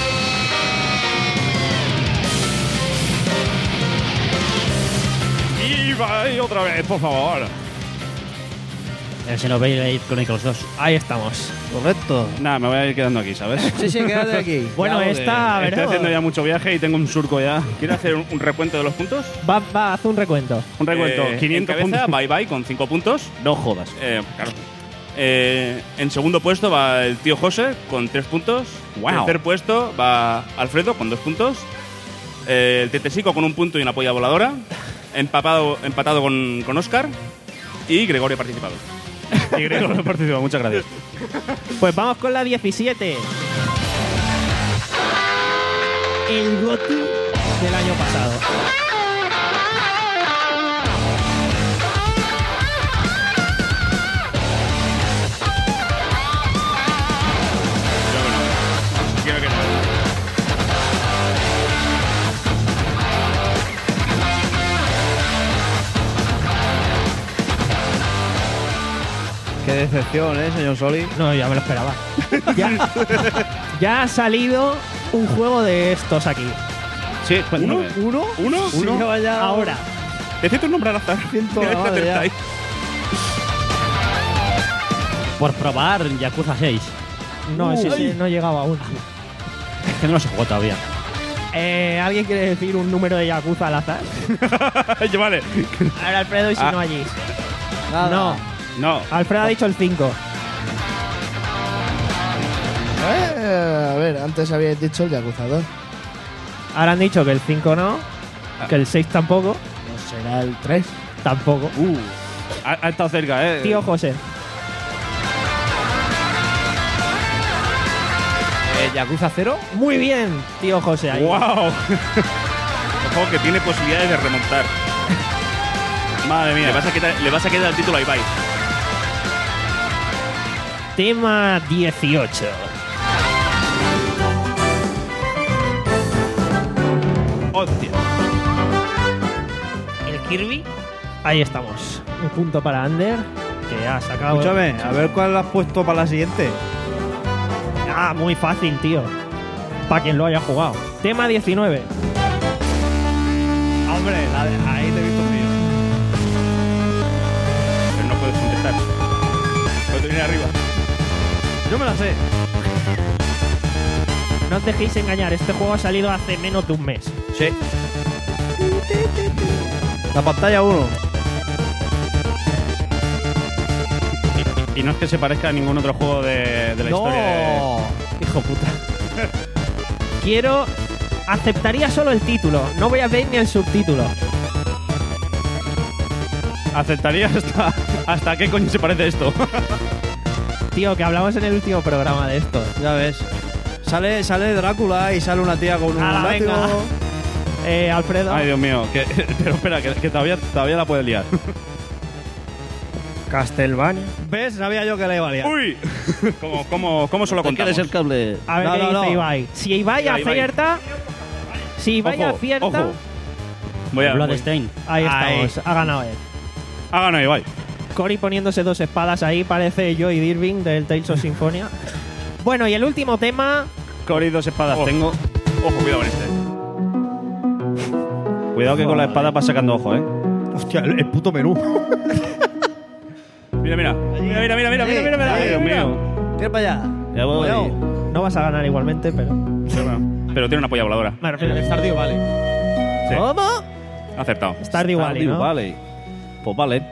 Y va, y otra vez, por favor. El Xenoblade Chronicles dos. Ahí estamos. Correcto. Nada, me voy a ir quedando aquí, ¿sabes? Sí, sí, quédate aquí. Bueno, Joder. esta, a ver. Estoy haciendo ya mucho viaje y tengo un surco ya. ¿Quieres hacer un, un recuento de los puntos? Va, va, haz un recuento. Un recuento. Eh, quinientos en cabeza, puntos. Bye Bye con cinco puntos. No jodas. Eh, claro. Eh, en segundo puesto va el tío José con tres puntos. Wow. En tercer puesto va Alfredo con dos puntos. Eh, el Tetesico con un punto y una polla voladora. Empapado, empatado con, con Oscar. Y Gregorio ha participado. Y Gregorio no participa, muchas gracias. Pues vamos con la diecisiete. El GOTY del año pasado. decepción, ¿eh, señor Soli? No, ya me lo esperaba. ya, ya ha salido un juego de estos aquí. Sí, ¿Uno? ¿Uno? ¿Uno? Sí, ¿Uno? vaya- Ahora. Decid un nombre al azar. Siento la madre ya. Acertáis. Por probar Yakuza seis. No, ese sí, no llegaba aún. Es que no lo se jugó todavía. Eh, ¿Alguien quiere decir un número de Yakuza al azar? vale. A ver, Alfredo, y si Ah. no allí. Nada. No, No. Alfredo ha dicho el cinco. Eh, a ver, antes habíais dicho el Yakuza dos. Ahora han dicho que el cinco no, que el seis tampoco, Pues será el tres. tampoco. Uh, ha, ha estado cerca, ¿eh? Tío José. Eh, ¿Yakuza cero? Muy bien, tío José. Ahí. ¡Wow! Un juego que tiene posibilidades de remontar. Madre mía. Le vas a quitar, le vas a quitar el título a Ibai. Tema dieciocho. Hostia. El Kirby. Ahí estamos. Un punto para Ander, que ha sacado. Escúchame, a ver cuál has puesto para la siguiente. Ah, muy fácil, tío. Para quien lo haya jugado. Tema diecinueve. Hombre, la de- ahí te he visto mío. Pero no puedes contestar. Puedes venir arriba. Yo me la sé. No os dejéis engañar, este juego ha salido hace menos de un mes. Sí. La pantalla uno. Y no es que se parezca a ningún otro juego de, de la historia. de- No. Hijo puta. Quiero. Aceptaría solo el título. No voy a ver ni el subtítulo. Aceptaría hasta, hasta qué coño se parece esto. Tío, que hablamos en el último programa de esto. Ya ves. Sale, sale Drácula y sale una tía con un Ala, látigo. venga. Eh, Alfredo. Ay, Dios mío. Que, pero espera, que, que todavía, todavía la puedes liar. Castlevania. ¿Ves? Sabía yo que la iba a liar. ¡Uy! ¿Cómo, cómo, cómo se lo ¿Te contamos? quieres el cable? A ver No, qué no, dice no. Ibai. Si Ibai Ibai, Ibai. acierta. Si Ibai Ojo, acierta. ojo. Voy a, voy. Bloodstained. Ahí Ahí. estamos. Ha ganado él. Ha ganado Ibai. Cory poniéndose dos espadas ahí. Parece Joey Dirving del Tales of Symphonia. Bueno, y el último tema. Cory, dos espadas Oh. tengo. Ojo, cuidado con este. Cuidado que con la espada vas sacando ojo, ¿eh? Hostia, el, el puto menú. Mira, mira. Mira, mira, mira, mira, mira, mira, mira. Ay, Dios mira. mío. Tira para allá. Ya voy. Cuidado. No vas a ganar igualmente, pero. Pero, bueno, pero tiene una polla voladora. Me refiero. El Stardew Valley. Sí. ¿Cómo? Ha acertado. Stardew Valley, ¿no? Vale. Pues vale.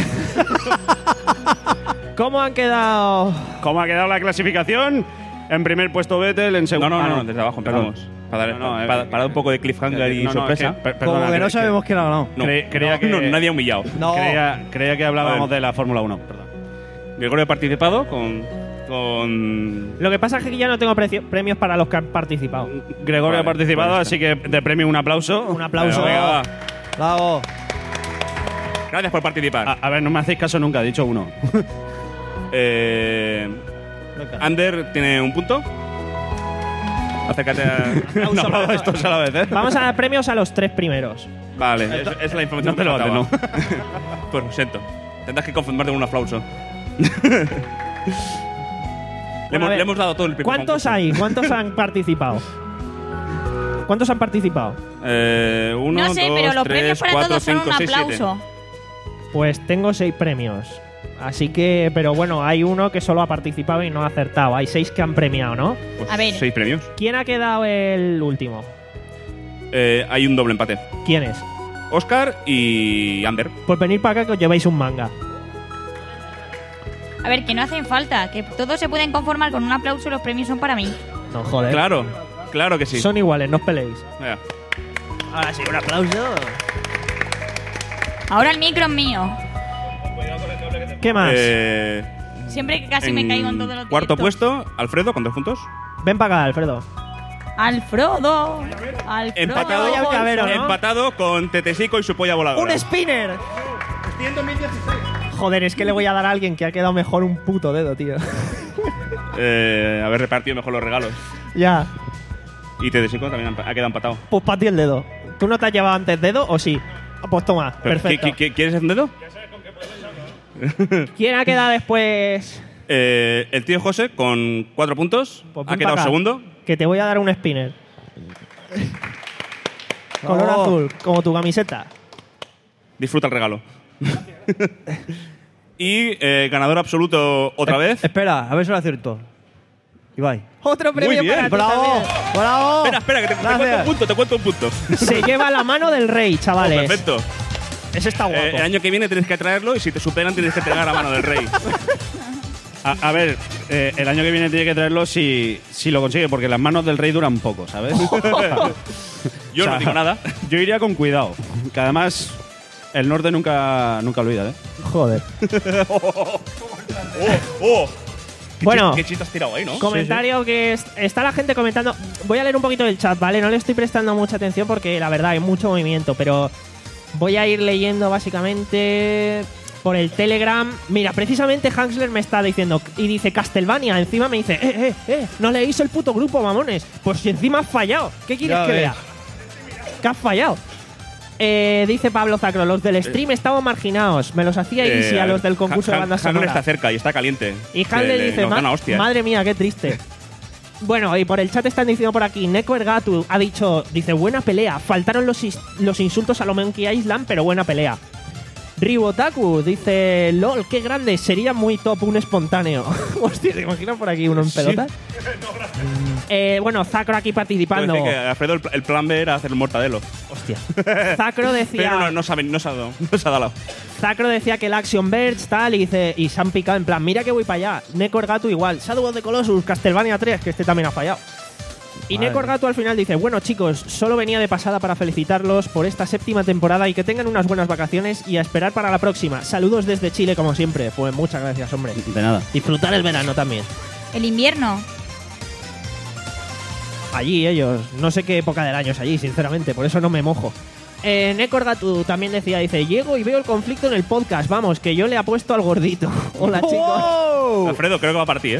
¿Cómo han quedado? ¿Cómo ha quedado la clasificación? En primer puesto Vettel, en No, segundo. no, Ah, no, no, desde abajo Perdón. empezamos. Para, dar, No, no, eh, para, para dar un poco de cliffhanger y No, no, sorpresa. es que- per- Como perdona, que no cre- sabemos quién ha ganado. No, Cre- creía no, que- no, nadie ha humillado. No. Creía, creía que hablábamos Joder. de la Fórmula uno. Perdón. Gregorio ha participado con. con Lo que pasa es que ya no tengo precio- premios para los que han participado. Gregorio Vale, ha participado, pues así que de premio un aplauso. Un aplauso. Venga, va. Bravo. Gracias por participar. A, a ver, no me hacéis caso nunca, he dicho uno. Eh, Ander tiene un punto. Acércate a. No aplaudo estos a la vez, ¿eh? Vamos a dar premios a los tres primeros. Vale, es, es la información No te que lo faltaba. vale, Pues lo siento. Tendrás que conformarte con un aplauso. le, Bueno, hemos, a ver, le hemos dado todo el primer ¿Cuántos concurso. hay? ¿Cuántos han participado? ¿Cuántos han participado? Eh, uno, No sé, dos, pero los tres, premios para cuatro, todos son cinco, un seis, siete. aplauso. Pues tengo seis premios. Así que, pero bueno, hay uno que solo ha participado y no ha acertado. Hay seis que han premiado, ¿no? Pues A ver. seis premios. ¿Quién ha quedado el último? Eh, hay un doble empate. ¿Quién es? Oscar y Ander. Pues venid para acá que os lleváis un manga. A ver, que no hacen falta, que todos se pueden conformar con un aplauso y los premios son para mí. No, joder. Claro, claro que sí. Son iguales, no os peleéis. Venga. Ahora sí, un aplauso. Ahora el micro es mío. ¿Qué más? Eh, Siempre que casi me en caigo en todos los cuarto directos. puesto, Alfredo con dos puntos. Ven para acá, Alfredo. Alfredo. Alfredo. Empatado, vaya al cabero, ¿no? empatado con Tetesico y su polla voladora. ¡Un spinner! Joder, es que le voy a dar a alguien que ha quedado mejor un puto dedo, tío. Eh, haber repartido mejor los regalos. Ya. Y Tetesico también ha quedado empatado. Pues para ti el dedo. ¿Tú no te has llevado antes dedo o sí? Pues toma, Pero, perfecto. ¿qui- qui- ¿Quieres un dedo? ¿Quién ha quedado después? Eh, el tío José con cuatro puntos. Pues ha ven quedado pa' acá, segundo. Que te voy a dar un spinner. Color Oh. azul, como tu camiseta. Disfruta el regalo. Y eh, ganador absoluto otra vez. Espera, a ver si lo acierto. Ibai. Otro premio bien. para ti ¡Bravo! también. ¡Bravo! Espera, espera, que te, te Gracias. cuento un punto, te cuento un punto. Se lleva la mano del rey, chavales. Oh, perfecto. Ese está guapo. Eh, el año que viene tienes que traerlo y si te superan tienes que entregar la mano del rey. A, a ver, eh, el año que viene tiene que traerlo si, si lo consigue, porque las manos del rey duran poco, ¿sabes? Yo O sea, no digo nada. Yo iría con cuidado, que además el norte nunca, nunca olvida, ¿eh? Joder. ¡Oh! oh. ¿Qué Bueno. chi- ¿Qué chiste has tirado ahí, no? Comentario que es- está la gente comentando. Voy a leer un poquito del chat, ¿vale? No le estoy prestando mucha atención porque la verdad hay mucho movimiento, pero voy a ir leyendo básicamente por el Telegram. Mira, precisamente Hansler me está diciendo y dice Castlevania. Encima me dice, eh, eh, eh, no leéis el puto grupo, mamones. Pues si encima has fallado. ¿Qué quieres Ya que ves. lea? ¿Qué has fallado? Eh, dice Pablo Zacro, los del stream estaban marginados. Me los hacía Eh, Easy a los del concurso de Han- banda Han- Handler sonora. está cerca y está caliente. Y Que Handler le- dice, nos "Ma- dan a hostia, ¿eh?". madre mía, qué triste. Bueno, y por el chat están diciendo por aquí, Neko Ergatu ha dicho, dice, buena pelea. Faltaron los, is- los insultos a lo Monkey Island, pero buena pelea. Ribotaku dice, lol, qué grande, sería muy top un espontáneo. Hostia, ¿te imaginas por aquí uno en Sí. pelotas? Eh, bueno, Zacro aquí participando. Puedo decir que Alfredo, el, pl- el plan B era hacer el mortadelo. Hostia. Zacro decía, Pero no, no, saben, no se ha dado. No se ha dado. Zacro decía que el Action Verge tal y dice, y se han picado en plan, mira que voy para allá. Neko Ergatu igual, Shadow of the Colossus, Castlevania tres, que este también ha fallado. Y Vale. Neko Ergatu al final dice, bueno chicos, solo venía de pasada para felicitarlos por esta séptima temporada y que tengan unas buenas vacaciones y a esperar para la próxima. Saludos desde Chile como siempre. Pues muchas gracias, hombre. De nada. Disfrutar el verano también. El invierno. Allí ellos, no sé qué época del año es allí, sinceramente, por eso no me mojo. Eh, Neko Ergatu también decía, dice, llego y veo el conflicto en el podcast, vamos, que yo le apuesto al gordito. Hola chicos. Alfredo, creo que va para ti, ¿eh?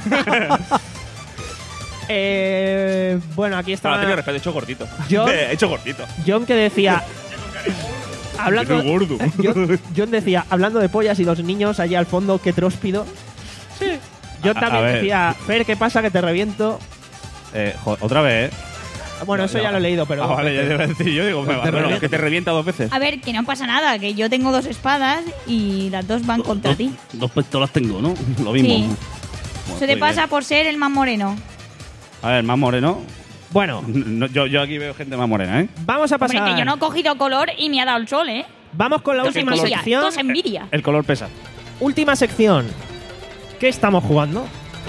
Eh, bueno, aquí está Para tener respeto, he hecho gordito. John- he hecho gordito. John que decía. Hablando, Qué gordo. John, John decía, hablando de pollas y los niños allá al fondo, qué tróspido. Sí. John A- a también ver. decía, Fer, ¿qué pasa que te reviento? Eh, jo- otra vez, ¿eh? Bueno, eso ya lo he leído, pero. Ah, vale, ya te iba a decir yo, digo, me va. Bueno, que te revienta dos veces. A ver, que no pasa nada, que yo tengo dos espadas y las dos van contra dos, ti. dos pistolas tengo, ¿no? Lo mismo. Sí. Bueno, Eso te muy pasa bien. por ser el más moreno. A ver, más moreno. Bueno, No, yo, yo aquí veo gente más morena, ¿eh? vamos a Hombre, pasar. que yo no he cogido color y me ha dado el sol, ¿eh? Vamos con la Tos última envidia, sección. tos envidia. El color pesa. Última sección. ¿Qué estamos jugando?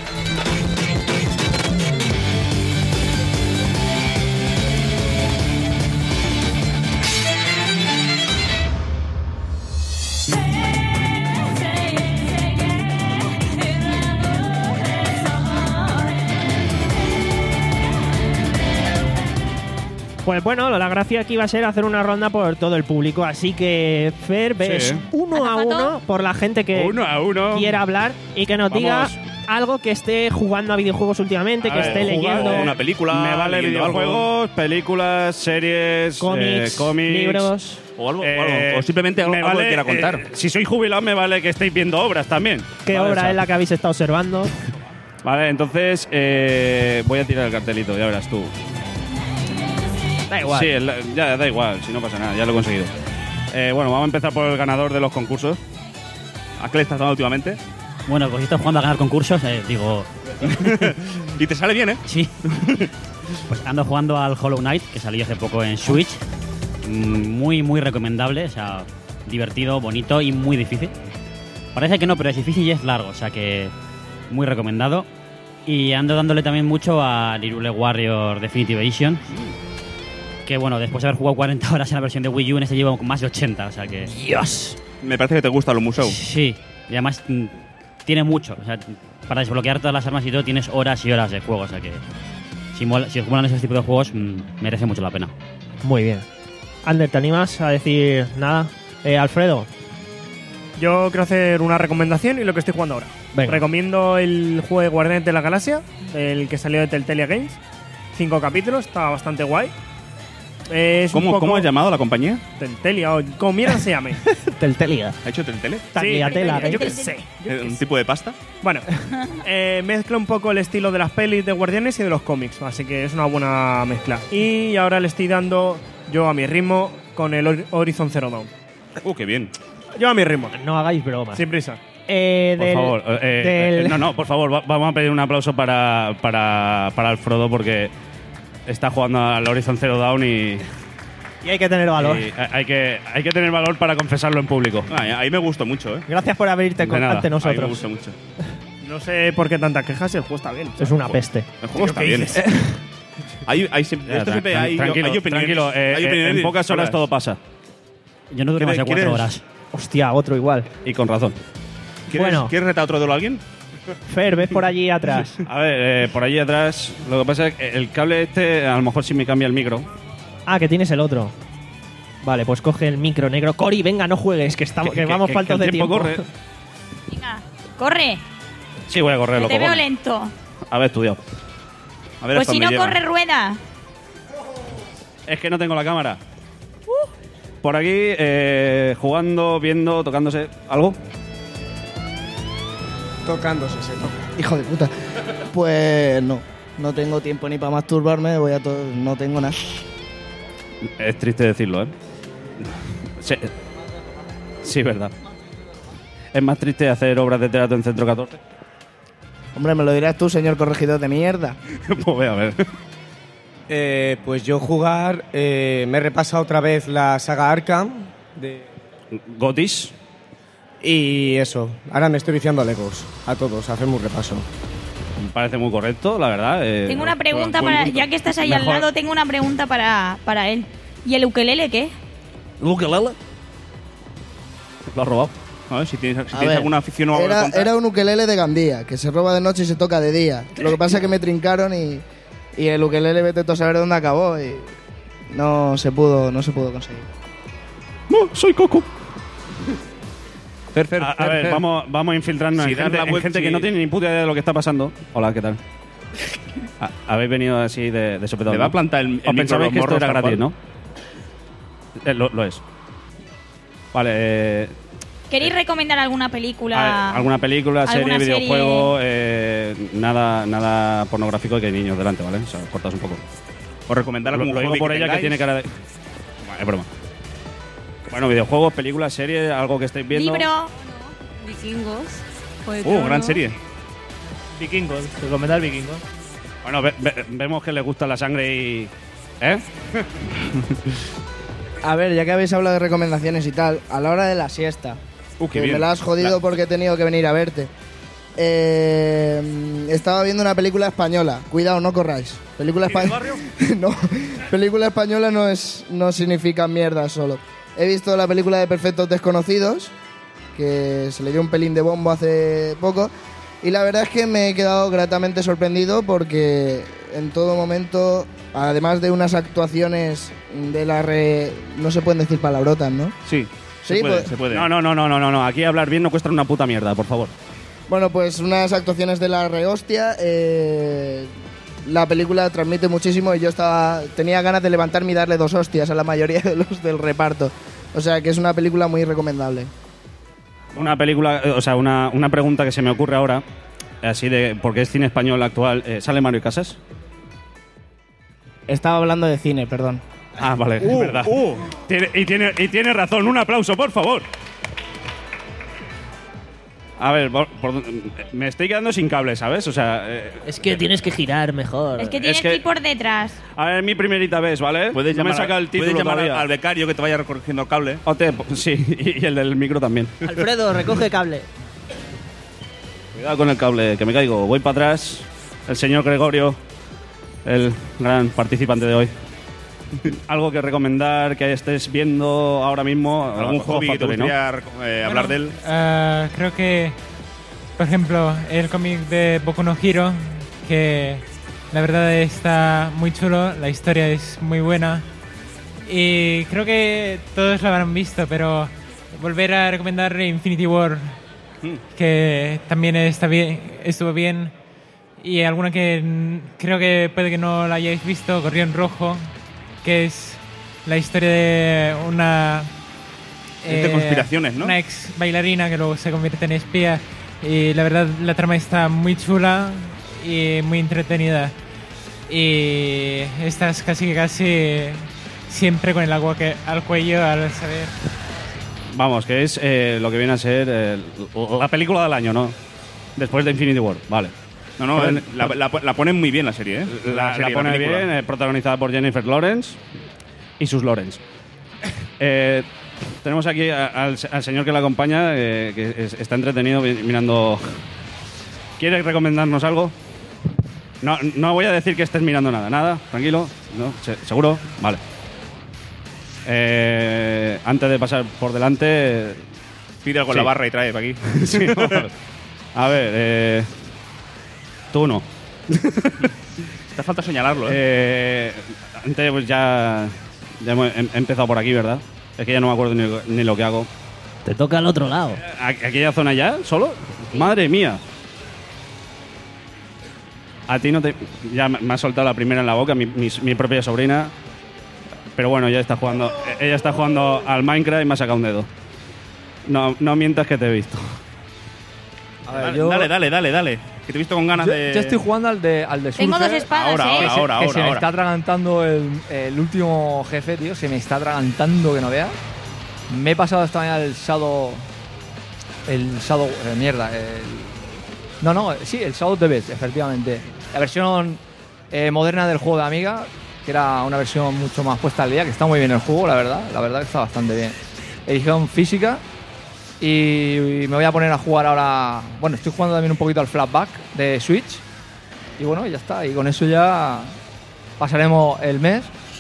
Pues bueno, la gracia aquí va a ser hacer una ronda por todo el público, así que Fer, ves Sí. uno a ¿Azafato? uno por la gente que Uno a uno. quiera hablar y que nos Vamos. diga algo que esté jugando a videojuegos últimamente, A que ver, esté jugar leyendo una película, Me vale leyendo algo. videojuegos, películas, series, cómics, eh, cómics, libros. O algo, o, eh, algo, o simplemente algo, me algo que vale, quiera contar. eh, si soy jubilado, me vale que estéis viendo obras también. ¿Qué Vale, obra o sea, es la que habéis estado observando? Vale, entonces eh, voy a tirar el cartelito, ya verás tú. Da igual. Sí, el- ya da igual, si no pasa nada, ya lo he conseguido. Eh, bueno, vamos a empezar por el ganador de los concursos. ¿A qué le estás dando últimamente? Bueno, pues si estás jugando a ganar concursos, eh, digo, Y te sale bien, ¿eh? sí. Pues ando jugando al Hollow Knight, que salió hace poco en Switch. Mm, Muy, muy recomendable, o sea, divertido, bonito y muy difícil. Parece que no, pero es difícil y es largo, o sea que muy recomendado. Y ando dándole también mucho a Hyrule Warrior Definitive Edition. Que bueno, después de haber jugado cuarenta horas en la versión de Wii U, en este llevo más de ochenta, o sea que... Dios. Me parece que te gusta los museos. Sí, y además mm, tiene mucho. O sea, para desbloquear todas las armas y todo tienes horas y horas de juego. O sea que si, mola- si os molan esos tipos de juegos, mm, merece mucho la pena. Muy bien. Ander, ¿te animas a decir nada? Eh, Alfredo. Yo quiero hacer una recomendación y lo que estoy jugando ahora. Venga. Recomiendo el juego de Guardianes de la Galaxia, el que salió de Telltale Games. Cinco capítulos, está bastante guay. Es un ¿Cómo, poco ¿Cómo has llamado a la compañía? Teltelia, o como mierda se llame. Teltelia. ¿Ha hecho Teltele? Tagliatela, Sí, yo ¿eh? qué sé. ¿Eh, ¿Un tipo de pasta? Bueno, eh, mezcla un poco el estilo de las pelis de Guardianes y de los cómics, así que es una buena mezcla. Y ahora le estoy dando yo a mi ritmo con el Hor- Horizon Zero Dawn. Uh, qué bien. Yo a mi ritmo, No hagáis bromas. sin prisa. Eh, Por del- favor, eh, del- eh, no, no, por favor, va- vamos a pedir un aplauso para, para, para el Frodo porque está jugando al Horizon Zero Dawn y, Y hay que tener valor. y hay, que, hay que tener valor para confesarlo en público. Ah, ahí me gustó mucho, ¿eh? Gracias por abrirte De con, nada. ante Ahí me nosotros. gustó mucho. No sé por qué tantas quejas si el juego está bien. Es una peste. El juego está ¿Qué bien. dices? Hay, hay, siempre- Ya, esto tra- siempre tran- hay, tranquilo, hay opiniones. tranquilo, eh, hay eh, opiniones en pocas horas solas. todo pasa. Yo no duré más de ¿Quieres- cuatro quieres- horas. Hostia, otro igual. Y con razón. ¿Quieres, Bueno. ¿Quieres retar otro duelo a alguien? Fer, ves por allí atrás. A ver, eh, por allí atrás, lo que pasa es que el cable este, a lo mejor sí me cambia el micro. Ah, que tienes el otro. Vale, pues coge el micro negro. Cori, venga, no juegues, que, estamos, que, Que- vamos que- faltos que el de tiempo. tiempo corre. Venga, corre. Sí, voy a correr, Que lo te veo cojones. lento. A ver, estudiado. A ver Pues hasta si no, dónde llega. corre rueda. Es que no tengo la cámara. Por aquí, eh, jugando, viendo, tocándose. ¿Algo? Tocándose, se toca. Hijo de puta. Pues no. No tengo tiempo ni para masturbarme, voy a to- no tengo nada. Es triste decirlo, ¿eh? Sí, sí, verdad. Es más triste hacer obras de teatro en Centro catorce. Hombre, me lo dirás tú, señor corregidor de mierda. Pues voy a ver. Eh, pues yo jugar, eh, me he repasado otra vez la saga Arkham. De... Gotis. Y eso, ahora me estoy viciando a Legos. A todos, hacemos un repaso. Me parece muy correcto, la verdad. eh, Tengo una pregunta buen para. punto. Ya que estás ahí al Mejor- lado, tengo una pregunta para, para él. ¿Y el ukelele qué? ¿Ukelele? Lo has robado. A ver, si tienes, si A tienes ver, alguna afición o algo que Era, contar. era un ukelele de Gandía, que se roba de noche y se toca de día. Lo que pasa es que me trincaron y, y el ukelele vete tú a saber dónde acabó y no se pudo, no se pudo conseguir. No, soy Coco. Fer, Fer, A, a Fer, ver, Fer. vamos, vamos a infiltrarnos Si en das gente, la en vuelta- gente que si- no tiene ni puta idea de lo que está pasando. Hola, ¿qué tal? Ah, habéis venido así de, de sopetón, Le va ¿no? a plantar el, el ¿Os micro pensabais los que esto morros era tal gratis, cual? no? Eh, lo, lo es. Vale, eh, ¿Queréis recomendar alguna película? a ver, alguna película, serie, ¿Alguna serie? videojuego, eh, nada, nada pornográfico y que hay niños delante, ¿vale? O sea, cortas un poco. Os recomendar Lo, algún lo digo hobby por que ella que tengáis. tiene cara de... Vale, es broma. Bueno, videojuegos, películas, series, algo que estéis viendo. Libro. Vikingos. Juego de Uh, gran Tronos. serie. Vikingos, recomendar Vikingos. Bueno, ve- ve- vemos que le gusta la sangre y... ¿Eh? A ver, ya que habéis hablado de recomendaciones y tal, a la hora de la siesta, Uh, qué que bien. me la has jodido La- porque he tenido que venir a verte. Eh, estaba viendo una película española. Cuidado, no corráis. Película española. No, película española no es no significa mierda solo. He visto la película de Perfectos Desconocidos, que se le dio un pelín de bombo hace poco, y la verdad es que me he quedado gratamente sorprendido porque en todo momento, además de unas actuaciones de la re... no se pueden decir palabrotas, ¿no? Sí. Sí, se puede, pues- se puede. No, no, no, no, no, no, no. Aquí hablar bien no cuesta una puta mierda, por favor. Bueno, pues unas actuaciones de la rehostia. Eh, la película transmite muchísimo y yo estaba tenía ganas de levantarme y darle dos hostias a la mayoría de los del reparto. O sea que es una película muy recomendable. Una película, eh, o sea, una, una pregunta que se me ocurre ahora, así de, porque es cine español actual, eh, ¿sale Mario Casas? Estaba hablando de cine, perdón. Ah, vale, Uh, es verdad. uh. Tiene- y, tiene, y tiene razón, un aplauso, por favor. A ver, por- por- me estoy quedando sin cable, ¿sabes? O sea, eh, Es que tienes que girar mejor. Es que tienes que ir por detrás. a ver, mi primerita vez, ¿vale? Puedes no me llamar, saca el título puedes llamar todavía. al becario que te vaya recogiendo el cable. O te- sí, y y el del micro también. Alfredo, recoge cable. Cuidado con el cable, que me caigo. Voy para atrás. El señor Gregorio, el gran participante de hoy. ¿Algo que recomendar que estés viendo ahora mismo? ¿Algún Juego hobby que te Factory, ¿no? gustaría eh, hablar de él? Ah, creo que, por ejemplo, el cómic de Boku no Hero, que la verdad está muy chulo, la historia es muy buena y creo que todos lo habrán visto, pero volver a recomendar Infinity War, que también está bien, estuvo bien, y alguna que mm, creo que puede que no la hayáis visto, Gorrión Rojo, que es la historia de una... Es de conspiraciones, ¿no? Una ex bailarina que luego se convierte en espía. Y la verdad, la trama está muy chula y muy entretenida. Y estás casi casi siempre con el agua que, al cuello al saber. Vamos, que es eh, lo que viene a ser eh, la película del año, ¿no? Después de Infinity War, vale. No, no, Ponen- eh, la, la, la ponen muy bien la serie, ¿eh? La, serie, la pone película. bien, eh, protagonizada por Jennifer Lawrence y sus Lawrence. Eh, tenemos aquí a- al, al señor que la acompaña, eh, que es- está entretenido vi- mirando... ¿Quiere recomendarnos algo? No, no voy a decir que estés mirando nada. ¿Nada? ¿Tranquilo? ¿No? Se- ¿Seguro? Vale. Eh, antes de pasar por delante... Pide algo en Sí. la barra y trae para aquí. Sí, vale. A ver, eh, tú no. Te falta señalarlo, ¿eh? Eh, antes pues ya, ya hemos em- he empezado por aquí, ¿verdad? Es que ya no me acuerdo ni, ni lo que hago. Te toca al otro lado. ¿A- ¿Aquella zona ya? ¿Solo? ¡Madre mía! A ti no te... Ya me me ha soltado la primera en la boca, mi, mi- mi propia sobrina. Pero bueno, ya está jugando... Ella está jugando al Minecraft y me ha sacado un dedo. No, no mientas que te he visto. A ver, dale, yo- dale, dale, dale, dale. Que te he visto con ganas Yo, de... yo estoy jugando al de, al de Tengo Surfer, dos espadas, Ahora, ¿eh? ahora, que se, ahora, que ahora, se me ahora. está atragantando el, el último jefe, tío. Se me está atragantando que no veas. Me he pasado esta mañana el Shadow... El Shadow... eh, mierda, el... No, no, sí, el Shadow the Beast, efectivamente. La versión eh, moderna del juego de Amiga, que era una versión mucho más puesta al día, que está muy bien el juego, la verdad. La verdad que está bastante bien. Edición física. Y, y me voy a poner a jugar ahora... Bueno, estoy jugando también un poquito al Flashback de Switch. Y bueno, ya está. Y con eso ya pasaremos el mes.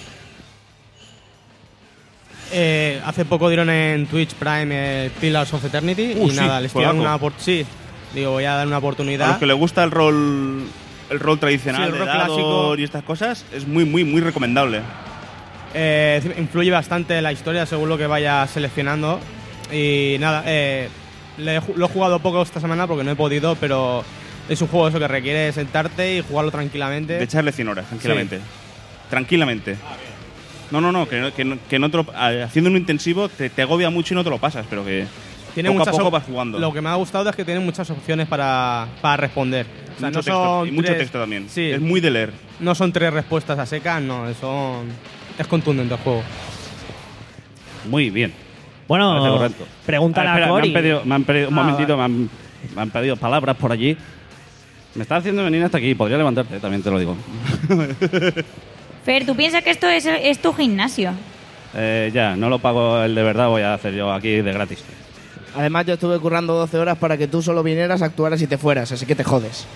Eh, hace poco dieron en Twitch Prime eh, Pillars of Eternity Uh, y sí, nada, le estoy dando juegazo. una opor- sí, digo, voy a dar una A oportunidad. los que les gusta el rol el rol tradicional Sí, el de rol dados clásico. y estas cosas, es muy, muy, muy recomendable. Eh, influye bastante la historia según lo que vaya seleccionando. Y nada, eh, le he ju- lo he jugado poco esta semana porque no he podido, pero es un juego eso que requiere sentarte y jugarlo tranquilamente. De echarle cien horas, tranquilamente. Tranquilamente. No, no, no, que, no- que, no- que no te lo- a- haciendo un intensivo te, te agobia mucho y no te lo pasas, pero que Tiene poco a muchas poco op- vas jugando. Lo que me ha gustado es que tiene muchas opciones para, para responder. O sea, Mucho no texto, son y mucho tres- texto también. Sí, Es muy de leer. no son tres respuestas a secas, no, son es contundente el juego. Muy bien. Bueno, Parece correcto. pregúntale Ah, a espera, Cory. Me han pedido, me han pedido- un Ah, momentito, me han, me han pedido palabras por allí. Me está haciendo venir hasta aquí. Podría levantarte, también te lo digo. Fer, ¿tú piensas que esto es, es tu gimnasio? Eh, ya, no lo pago el de verdad, voy a hacer yo aquí de gratis. Además, yo estuve currando doce horas para que tú solo vinieras, actuaras y te fueras, así que te jodes.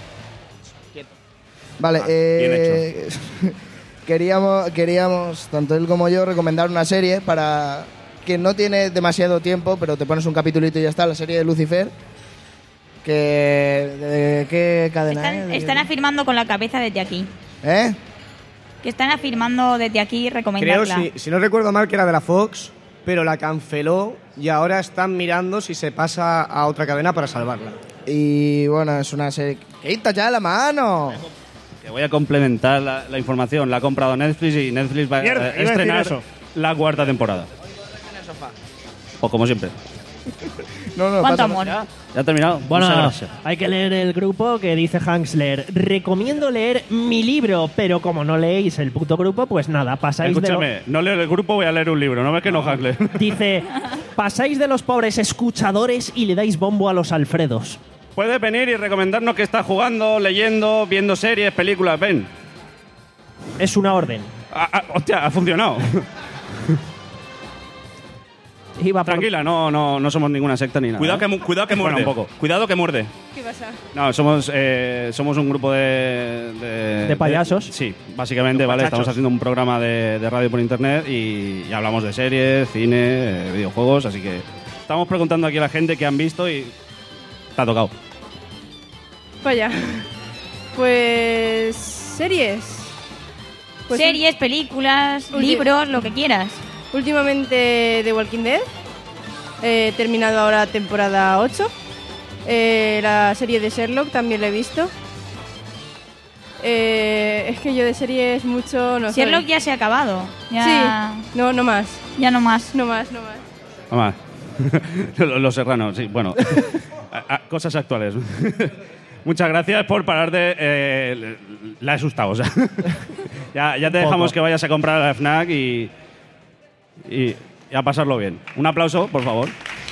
Vale, eh, queríamos, queríamos, tanto él como yo, recomendar una serie para que no tiene demasiado tiempo, pero te pones un capitulito y ya está, la serie de Lucifer. Que, ¿de qué cadena Están, es? están afirmando con la cabeza desde aquí. ¿Eh? Que están afirmando desde aquí Creo, recomendarla. si, si no recuerdo mal, que era de la Fox, pero la canceló y ahora están mirando si se pasa a otra cadena para salvarla. Y bueno, es una serie... ¡Quita ya la mano! Que voy a complementar la, la información. La ha comprado Netflix y Netflix va Mierda, a iba a decir estrenar eso. la cuarta temporada. O como siempre. No, no, ¿Cuánto pasa- amor? ¿Ya ha terminado? Bueno, Muchas gracias. hay que leer el grupo que dice Hansler. Recomiendo leer mi libro, pero como no leéis el puto grupo, pues nada, pasáis de lo- Escúchame, no leo el grupo, voy a leer un libro. ¿No ves que no, Hansler? Dice, pasáis de los pobres escuchadores y le dais bombo a los Alfredos. Puedes venir y recomendarnos que estás jugando, leyendo, viendo series, películas. Ven. Es una orden. Ah, ah, hostia, ha funcionado. Iba por- Tranquila, no, no, no somos ninguna secta ni nada. Cuidado que, ¿eh? mu- cuidado que Bueno, muerde. un poco. Cuidado que muerde. ¿Qué pasa? No, somos, eh, somos un grupo de... De, ¿De payasos? sí, básicamente, ¿vale? pachachos. Estamos haciendo un programa de, de radio por internet y, y hablamos de series, cine, eh, videojuegos, así que estamos preguntando aquí a la gente qué han visto y... Te ha tocado. Vaya. Pues. Series. Pues Series, películas, Ulti- libros, lo que quieras. Últimamente The Walking Dead. He terminado ahora temporada ocho. Eh, la serie de Sherlock también la he visto. Eh, es que yo de series mucho no sé. Sherlock ya se ha acabado. Ya... Sí, no, no más. Ya no más. No más, no más. Vamos. Los Serranos, sí, bueno. A- a- cosas actuales. Muchas gracias por parar de... Eh, la he asustado, o sea. ya, ya te Un dejamos poco. que vayas a comprar a la FNAC y, y, y a pasarlo bien. Un aplauso, por favor.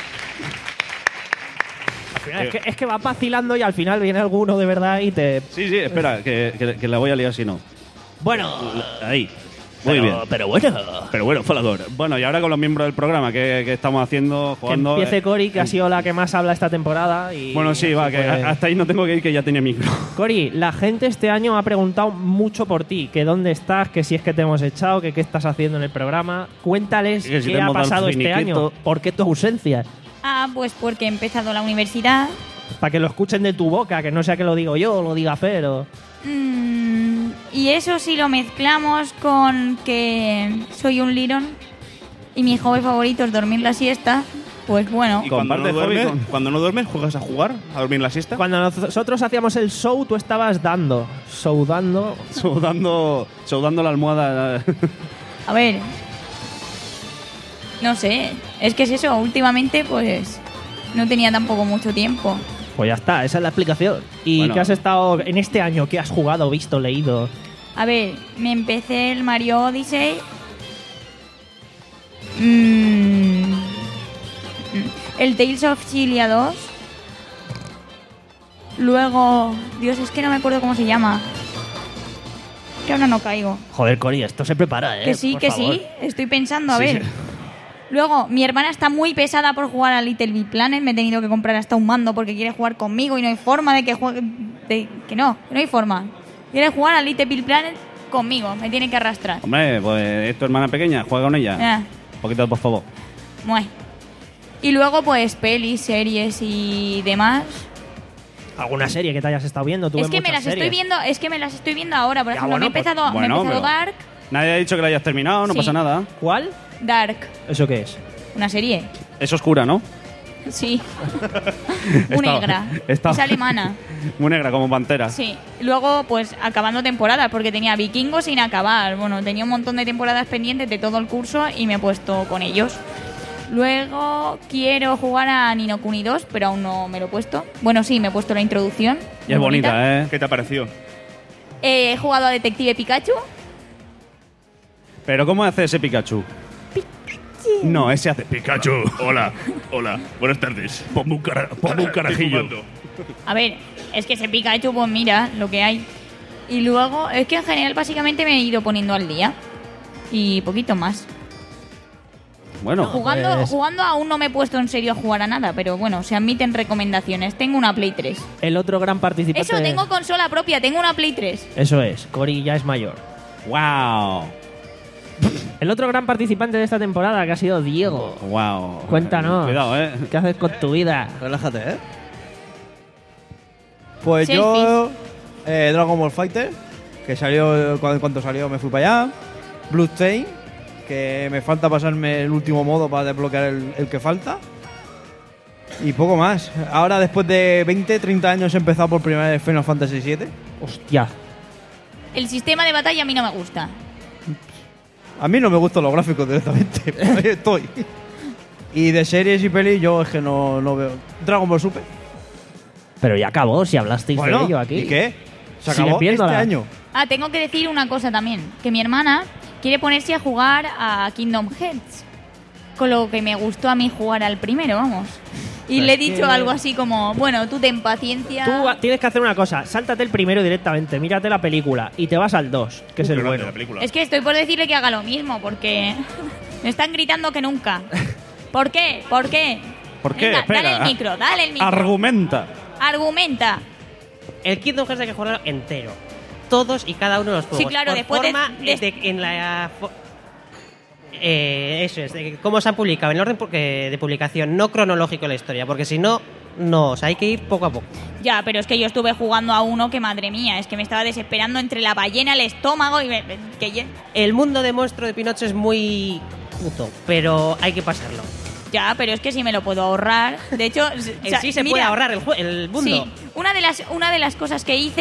Al final, es, que, es que vas vacilando y al final viene alguno de verdad y te... Sí, sí, espera, que, que, que la voy a liar si no. Bueno, Ahí. Muy pero, bien. pero bueno. Pero bueno, Falador. Bueno, y ahora con los miembros del programa que, que estamos haciendo, Que jugando... empiece eh, Cori, que ha sido la que más habla esta temporada. Y Bueno, sí, va, que pues- hasta ahí no tengo que ir, que ya tenía micro. Cori, la gente este año ha preguntado mucho por ti, que dónde estás, que si es que te hemos echado, que qué estás haciendo en el programa. Cuéntales Que si te qué ha hemos dado el pasado este finiquito. año, por qué tu ausencia, Ah, pues porque he empezado la universidad. para que lo escuchen de tu boca, que no sea que lo digo yo o lo diga Fer. o- Mm, y eso si lo mezclamos con que soy un lirón y mi hobby favorito es dormir la siesta, pues bueno. Y cuando no, Comparte hobby duermes, con- cuando no duermes, ¿juegas a jugar? ¿A dormir la siesta? Cuando nosotros hacíamos el show, tú estabas dando, show dando. Sudando, sudando la almohada. A ver. No sé. Es que es eso. Últimamente, pues. No tenía tampoco mucho tiempo. Pues ya está, esa es la explicación. ¿Y Bueno. qué has estado en este año? ¿Qué has jugado, visto, leído? A ver, me empecé el Mario Odyssey. Mm, el Tales of Xillia dos. Luego. Dios, es que no me acuerdo cómo se llama. Que ahora no caigo. Joder, Cori, esto se prepara, ¿eh? Que sí, Por que favor. sí. Estoy pensando, a Sí, ver. sí. Luego, mi hermana está muy pesada por jugar a Little Big Planet. Me he tenido que comprar hasta un mando porque quiere jugar conmigo y no hay forma de que juegue. De, que no, que no hay forma. Quiere jugar a Little Big Planet conmigo. Me tiene que arrastrar. Hombre, pues es tu hermana pequeña, juega con ella. Ah. Un poquito, por favor. Mue. Y luego, pues, pelis, series y demás. ¿Alguna serie que te hayas estado viendo? Tú Es ves que me muchas las estoy series. viendo, es que me las estoy viendo ahora. Por Ya, ejemplo, bueno, me he pues, empezado, me he bueno, empezado pero- Dark. Nadie ha dicho que la hayas terminado, no Sí. pasa nada. ¿Cuál? Dark, ¿Eso qué es? una serie. Es oscura, ¿no? Sí. Muy Está- negra. está- Es alemana. Muy negra, como pantera. Sí. Luego, pues, acabando temporadas, porque tenía Vikingos sin acabar. Bueno, tenía un montón de temporadas pendientes de todo el curso y me he puesto con ellos. Luego quiero jugar a Ni no Kuni dos, pero aún no me lo he puesto. Bueno, sí, me he puesto la introducción. Y es bonita, ¿eh? ¿Qué te ha parecido? He jugado a Detective Pikachu. Pero ¿cómo hace ese Pikachu? No, ese hace Pikachu. Hola, hola, buenas tardes. Ponme un, cara, ponme un carajillo. A ver, es que ese Pikachu, pues mira lo que hay. Y luego, es que en general básicamente me he ido poniendo al día. Y poquito más. Bueno, Jugando, pues- jugando aún no me he puesto en serio a jugar a nada, pero bueno, se admiten recomendaciones. Tengo una Play tres. El otro gran participante. Eso, tengo consola propia, tengo una Play tres. Eso es, Cori ya es mayor. wow. El otro gran participante de esta temporada, que ha sido Diego. Wow. Cuéntanos. Cuidado, ¿eh? ¿Qué haces con tu vida? Relájate, ¿eh? Pues Selfies. yo, eh, Dragon Ball Fighter, que salió, cuando, cuando salió me fui para allá. Bloodstained, que me falta pasarme el último modo para desbloquear el, el que falta. Y poco más. Ahora, después de veinte, treinta años, he empezado por primera vez Final Fantasy siete. Hostia. El sistema de batalla a mí no me gusta. A mí no me gustan los gráficos directamente, pero ahí estoy. Y de series y pelis, yo es que no, no veo. Dragon Ball Super. Pero ya acabó, si hablasteis Bueno, de ello aquí. ¿y qué? Se Sigues acabó este viéndola. año. Ah, tengo que decir una cosa también. Que mi hermana quiere ponerse a jugar a Kingdom Hearts. Con lo que me gustó a mí jugar al primero, vamos. Y Pero le he es dicho que- algo así como, bueno, tú ten paciencia. Tú a- tienes que hacer una cosa, sáltate el primero directamente, mírate la película y te vas al dos, que es el bueno. Es que estoy por decirle que haga lo mismo, porque me están gritando que nunca. ¿Por qué? ¿Por qué? ¿Por qué? Venga, Espera. dale el micro, dale el micro. Argumenta. Argumenta. El Kingdom Hearts hay que jugarlo entero. Todos y cada uno de los juegos. Sí, claro, Por después de- forma, de- de- en la... fo- Eh, eso es, de cómo se han publicado, en orden pu- eh, de publicación, no cronológico en la historia, porque si no, no, o sea, hay que ir poco a poco. Ya, pero es que yo estuve jugando a uno que, madre mía, es que me estaba desesperando entre la ballena, el estómago y... me- me- que ya- El mundo de monstruo de Pinocho es muy puto, pero hay que pasarlo. Ya, pero es que si me lo puedo ahorrar. De hecho, En sí se puede ahorrar el jue- el mundo. Sí, una de las una de las cosas que hice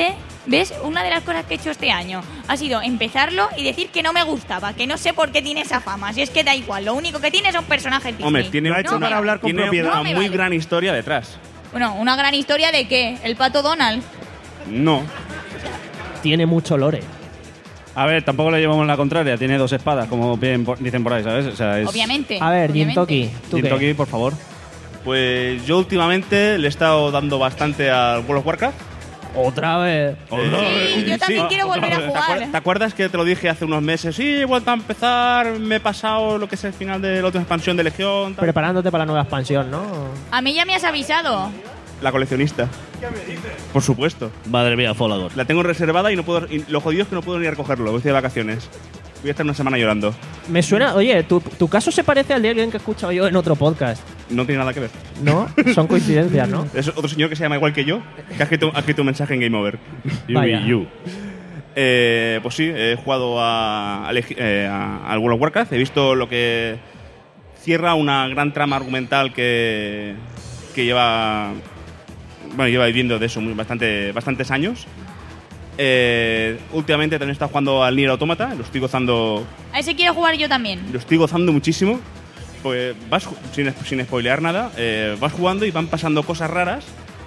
¿Ves? Una de las cosas que he hecho este año ha sido empezarlo y decir que no me gustaba, que no sé por qué tiene esa fama. Si es que da igual, lo único que tiene son personajes Disney. Hombre, tiene, No una, me vale. tiene propiedad. una No me muy vale. gran historia detrás. Bueno, una gran historia de qué, el Pato Donald. No. Tiene mucho lore. A ver, tampoco le llevamos la contraria. Tiene dos espadas, como bien por- dicen por ahí, ¿sabes? O sea, es... Obviamente. A ver, obviamente. Jintoki, ¿tú qué? Jintoki, por favor. Pues yo últimamente le he estado dando bastante al World of Warcraft. Otra vez. Sí, yo también quiero volver a ¿Te, jugar. acuer- ¿Te acuerdas que te lo dije hace unos meses? Sí, he vuelto a empezar, me he pasado lo que es el final de la última expansión de Legión. tal. Preparándote para la nueva expansión, ¿no? A mí ya me has avisado. La coleccionista. ¿Qué me dices? Por supuesto. Madre mía, Folagor. La tengo reservada y no puedo. Y lo jodido es que no puedo ni ir a recogerlo. Voy de vacaciones. Voy a estar una semana llorando. Me suena, oye, tu, tu caso se parece al de alguien que he escuchado yo en otro podcast. No tiene nada que ver. ¿No? Son coincidencias, ¿no? Es otro señor que se llama igual que yo, que ha escrito, ha escrito un mensaje en Game Over. Vaya. You. Eh, pues sí, he jugado a, a Legi- eh, a- al World of Warcraft. He visto lo que cierra una gran trama argumental que, que lleva bueno lleva viviendo de eso muy, bastante, bastantes años. Eh, últimamente también he estado jugando al Nier Automata. Lo estoy gozando, A ese quiero jugar yo también. lo estoy gozando muchísimo. Pues vas, ju- sin, sin spoilear nada, eh, vas jugando y van pasando cosas raras.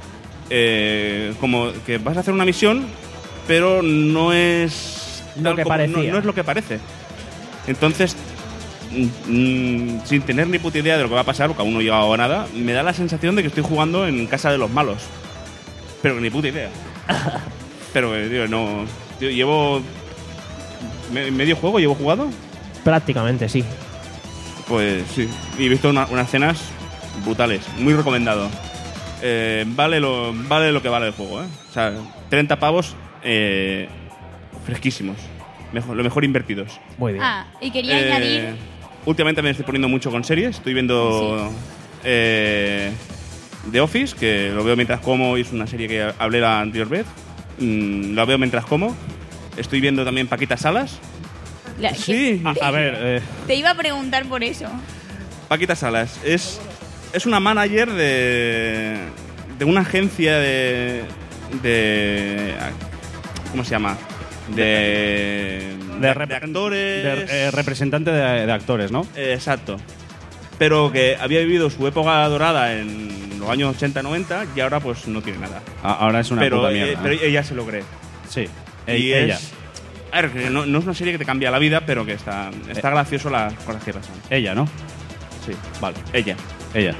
eh, como que vas a hacer una misión, pero no es Lo tal que como- no- parecía. No, es lo que parece. Entonces, mm, mm, sin tener ni puta idea de lo que va a pasar, porque aún no he llegado a nada, me da la sensación de que estoy jugando en casa de los malos. Pero ni puta idea. Pero, eh, tío, no. Tío, llevo. me- ¿Medio juego llevo jugado? Prácticamente, sí. Pues sí. Y he visto una- unas escenas brutales. Muy recomendado. Eh, vale, lo, vale lo que vale el juego, ¿eh? O sea, treinta pavos eh, fresquísimos. Mejor, lo mejor invertidos. Muy bien. Ah, y quería Eh, añadir... Últimamente me estoy poniendo mucho con series. Estoy viendo eh, The Office, que lo veo mientras como, y es una serie que hablé la anterior vez. Mm, lo veo mientras como. Estoy viendo también Paquita Salas. La- Sí. A, a ver, eh, Te iba a preguntar por eso. Paquita Salas es, es una manager de, de una agencia de, de... ¿Cómo se llama? De, de, de actores... de, eh, representante de, de actores, ¿no? Eh, exacto. Pero que había vivido su época dorada en los años ochenta noventa y ahora pues no tiene nada. A- ahora es una pero, puta eh, mierda. pero ¿no? ella se lo cree. Sí. Y E- ella. es- a ver, que no, no es una serie que te cambia la vida, pero que está, está Eh. gracioso las cosas que pasan. Ella, ¿no? Sí, vale. Ella. Ella.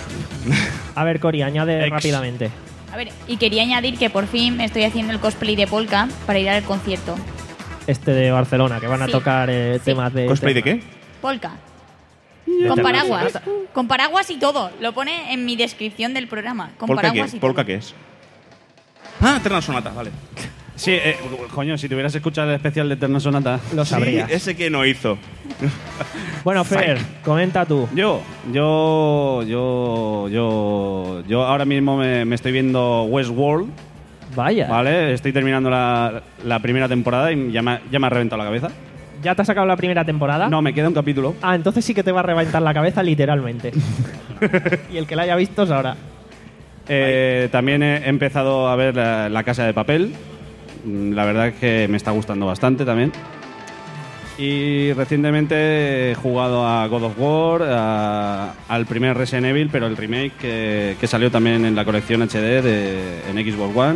A ver, Cori, añade Ex. rápidamente. A ver, y quería añadir que por fin me estoy haciendo el cosplay de Polka para ir al concierto. Este de Barcelona, que van a Sí. tocar eh, temas de... ¿Cosplay de qué? Polka. De Con temas- paraguas. Con paraguas y todo. Lo pone en mi descripción del programa. Con ¿Polka qué? paraguas y ¿Polka todo. qué es? Ah, Eterna Sonata, vale. Sí, eh, coño, si tuvieras escuchado el especial de Eterna Sonata... Lo sabrías. Sí, ese que no hizo. Bueno, Fer, comenta tú. Yo, yo, yo, yo, yo ahora mismo me, me estoy viendo Westworld, Vaya. ¿vale? Estoy terminando la, la primera temporada y ya me, ya me ha reventado la cabeza. ¿Ya te has sacado la primera temporada? No, me queda un capítulo. Ah, entonces sí que te va a reventar la cabeza literalmente. Y el que la haya visto sabrá. Eh, también he empezado a ver la, La Casa de Papel. Mm, La verdad es que me está gustando bastante también. Y recientemente he jugado a God of War, a- al primer Resident Evil, pero el remake que, que salió también en la colección H D de, en Xbox One.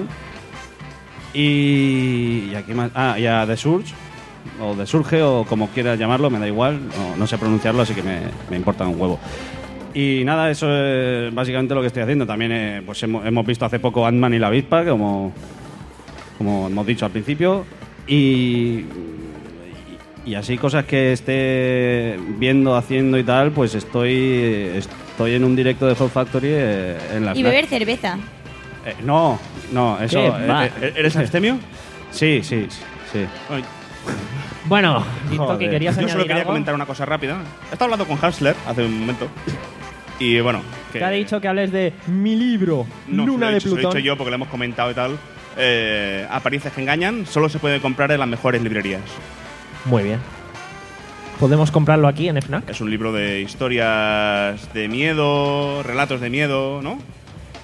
Y, y aquí más, ah, y a The Surge, o The Surge, o como quieras llamarlo, me da igual, no, no sé pronunciarlo, así que me, me importa un huevo. Y nada, eso es básicamente lo que estoy haciendo. También eh, pues hemos, hemos visto hace poco Ant-Man y la avispa, como, como hemos dicho al principio. Y, y así cosas que esté viendo, haciendo y tal, pues estoy estoy en un directo de Hot Factory eh, en la Y beber cerveza. Eh, no, no, eso... ¿Qué eh, va? eh, ¿Eres abstemio? Sí, sí, sí. Bueno, Jintoki, Joder. ¿querías Yo añadir solo quería algo? comentar una cosa rápida. He estado hablando con Hansler hace un momento. Y bueno, que Te ha dicho que hables de mi libro, no, se lo Luna he de dicho, se lo he Plutón. dicho yo porque lo hemos comentado y tal. Eh, apariencias que engañan solo se puede comprar en las mejores librerías. Muy bien. ¿Podemos comprarlo aquí en FNAC? Es un libro de historias de miedo, relatos de miedo, ¿no?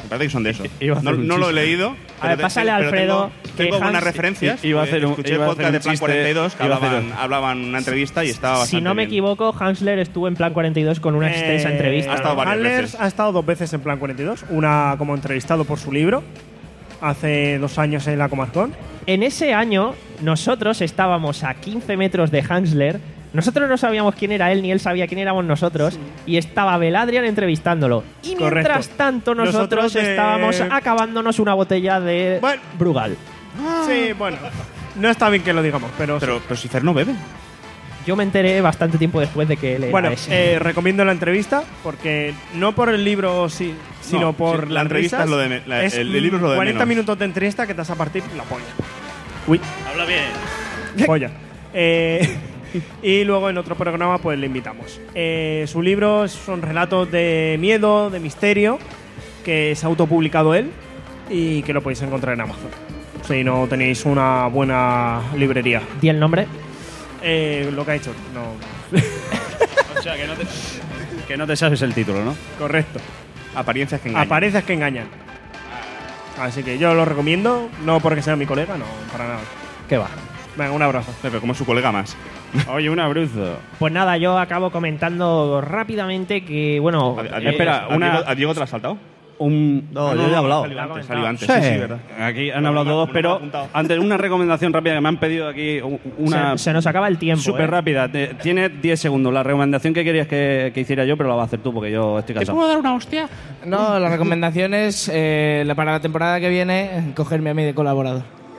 Me parece que son de esos. Iba a hacer No, un no lo he chiste. leído. A ver, pero pásale a pero Alfredo, Tengo, que tengo buenas Hans- referencias. Iba a hacer un- Escuché iba el a hacer podcast un de Plan chiste- cuarenta y dos que iba a hacer hablaban, un- hablaban en una entrevista y estaba bastante Si no me bien. equivoco, Hansler estuvo en Plan cuarenta y dos con una extensa Eh, entrevista. Ha estado varias Handler veces. ha estado dos veces en Plan cuarenta y dos. Una como entrevistado por su libro, hace dos años en la Comarcon. En ese año, nosotros estábamos a quince metros de Hansler. Nosotros no sabíamos quién era él, ni él sabía quién éramos nosotros. Y estaba Beladrian entrevistándolo. Y Correcto. mientras tanto, nosotros, Nosotros, eh, estábamos acabándonos una botella de Brugal. Sí, bueno. No está bien que lo digamos, pero. Pero, pero si Fer no bebe. Yo me enteré bastante tiempo después de que él era Bueno, ese. eh, recomiendo la entrevista porque no por el libro, sí, sino No, por sí, la las entrevista risas. es lo de me- la- Es el- el libro es lo de cuarenta menos. minutos de entrevista que te vas a partir la polla. Uy, Habla bien. polla. Eh, y luego en otro programa pues le invitamos. Eh, su libro son relatos de miedo, de misterio, que se ha autopublicado él y que lo podéis encontrar en Amazon. Si no tenéis una buena librería. ¿Di el nombre? Eh, lo que ha hecho, no. O sea, que no, te, que no te sabes el título, ¿no? Correcto. Apariencias que engañan. Apariencias que engañan. Así que yo lo recomiendo, no porque sea mi colega, no, para nada. ¿Qué va? Venga, un abrazo. Pero como su colega más. Oye, un abrazo. Pues nada, yo acabo comentando rápidamente que, bueno... A- a eh, Diego- espera, ¿a una- Diego- ¿A Diego te lo has saltado? Un... No, yo ya he hablado. Salió antes, salió antes. Sí, Sí, sí, verdad. Aquí han hablado todos, Una- pero una apuntado. antes una recomendación rápida que me han pedido aquí, u- una se, se nos acaba el tiempo. súper ¿eh? rápida. Te- Tiene diez segundos. La recomendación que querías que, que hiciera yo, pero la vas a hacer tú porque yo estoy cansado. dar una hostia? No, la recomendación es eh, la- para la temporada que viene cogerme a mí de colaborador.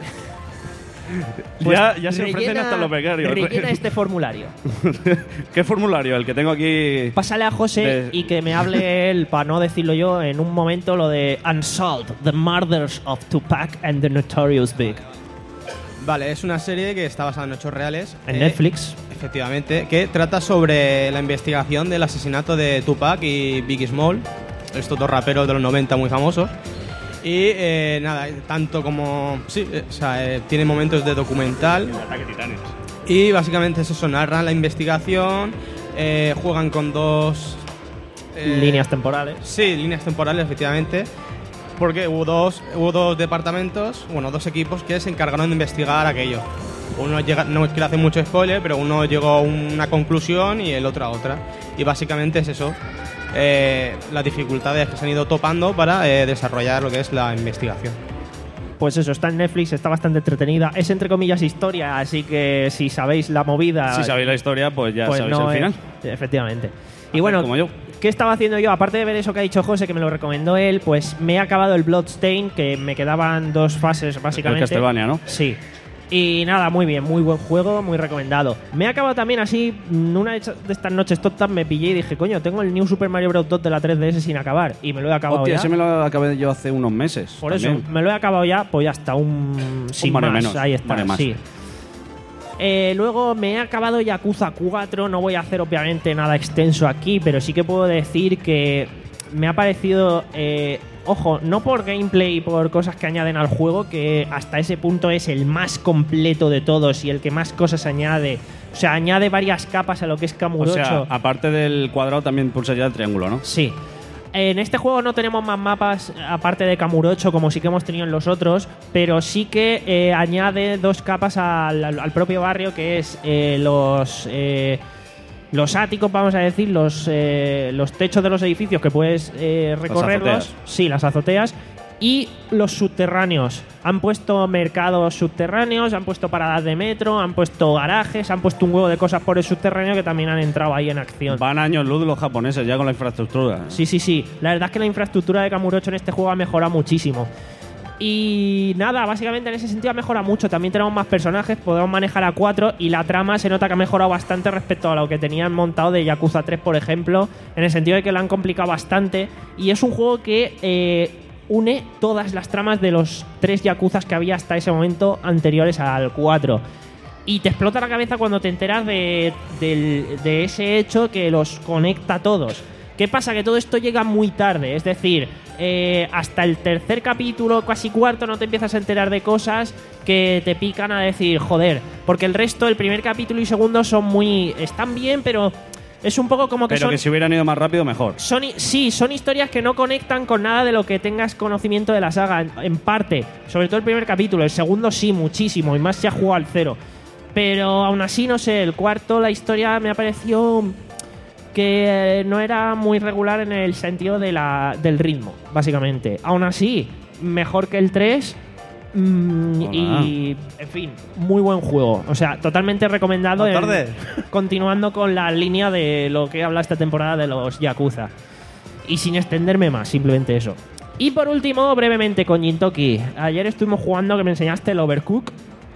ya, ya se ofrecen Rellena- hasta los becarios. Rellena este formulario. ¿Qué formulario? El que tengo aquí. Pásale a José De- y que me hable él, para no decirlo yo, en un momento lo de Unsolved, The Murders of Tupac and the Notorious Big. Vale, es una serie que está basada en hechos reales. En eh, Netflix. Efectivamente, que trata sobre la investigación del asesinato de Tupac y Biggie Small, estos dos raperos de los noventa muy famosos. Y eh, nada, tanto como. Sí, eh, o sea, eh, tiene momentos de documental. Ataque Titanes. Y básicamente es eso, narran la investigación, eh, juegan con dos. eh, Líneas temporales. Sí, líneas temporales, efectivamente. Porque hubo dos, hubo dos departamentos, bueno, dos equipos que se encargaron de investigar aquello. Uno llega, no quiero hacer mucho spoiler, pero uno llegó a una conclusión y el otro a otra. Y básicamente es eso, eh, las dificultades que se han ido topando para eh, desarrollar lo que es la investigación. Pues eso, está en Netflix, está bastante entretenida. Es entre comillas historia, así que si sabéis la movida. Si sabéis la historia, pues ya pues sabéis no el final. es- efectivamente. Y bueno, como yo. ¿qué estaba haciendo yo? Aparte de ver eso que ha dicho José, que me lo recomendó él, pues me he acabado el Bloodstain, que me quedaban dos fases básicamente. El Castlevania, ¿no? Sí. Y nada, muy bien, muy buen juego, muy recomendado. Me he acabado también así, mm, una de estas noches tontas me pillé y dije, coño, tengo el New Super Mario Bros. dos de la tres D S sin acabar. Y me lo he acabado Hostia, ya. ese me lo acabé yo hace unos meses. Por también. eso, me lo he acabado ya, pues ya está, un sin Mario más, menos, ahí está, Mario más. sí. Eh, luego me he acabado Yakuza cuatro, no voy a hacer obviamente nada extenso aquí, pero sí que puedo decir que me ha parecido, eh, ojo, no por gameplay y por cosas que añaden al juego, que hasta ese punto es el más completo de todos y el que más cosas añade. O sea, añade varias capas a lo que es O Kamurocho. sea, aparte del cuadrado también pulsa ya el triángulo, ¿no? Sí. En este juego no tenemos más mapas aparte de Kamurocho como sí que hemos tenido en los otros, pero sí que eh, añade dos capas al, al- al propio barrio, que es eh, los eh, los áticos, vamos a decir, los eh, los techos de los edificios que puedes eh, recorrerlos. azoteas. Sí, las azoteas. Y los subterráneos. Han puesto mercados subterráneos, han puesto paradas de metro, han puesto garajes, han puesto un huevo de cosas por el subterráneo que también han entrado ahí en acción. Van años luz los japoneses ya con la infraestructura. Sí, sí, sí. La verdad es que la infraestructura de Kamurocho en este juego ha mejorado muchísimo. Y nada, básicamente en ese sentido ha mejorado mucho. También tenemos más personajes, podemos manejar a cuatro y la trama se nota que ha mejorado bastante respecto a lo que tenían montado de Yakuza tres, por ejemplo, en el sentido de que lo han complicado bastante. Y es un juego que eh, une todas las tramas de los tres Yakuzas que había hasta ese momento anteriores al cuatro. Y te explota la cabeza cuando te enteras de, del- de ese hecho que los conecta a todos. ¿Qué pasa? Que todo esto llega muy tarde. Es decir, eh, hasta el tercer capítulo, casi cuarto, no te empiezas a enterar de cosas que te pican a decir, joder. Porque el resto, el primer capítulo y segundo, son muy... están bien, pero Es un poco como que Pero son... que si hubieran ido más rápido, mejor. Son, hi- sí, son historias que no conectan con nada de lo que tengas conocimiento de la saga, en, en parte. Sobre todo el primer capítulo, el segundo sí, muchísimo, y más se ha jugado al cero. Pero aún así, no sé, el cuarto, la historia me ha parecido que eh, no era muy regular en el sentido de la, del ritmo, básicamente. Aún así, mejor que el tres. mm, y, en fin, muy buen juego. O sea, totalmente recomendado. Buenas en- tardes. continuando con la línea de lo que habla esta temporada de los Yakuza. Y sin extenderme más, simplemente eso. Y por último, brevemente con Jintoki. Ayer estuvimos jugando, que me enseñaste el Overcook,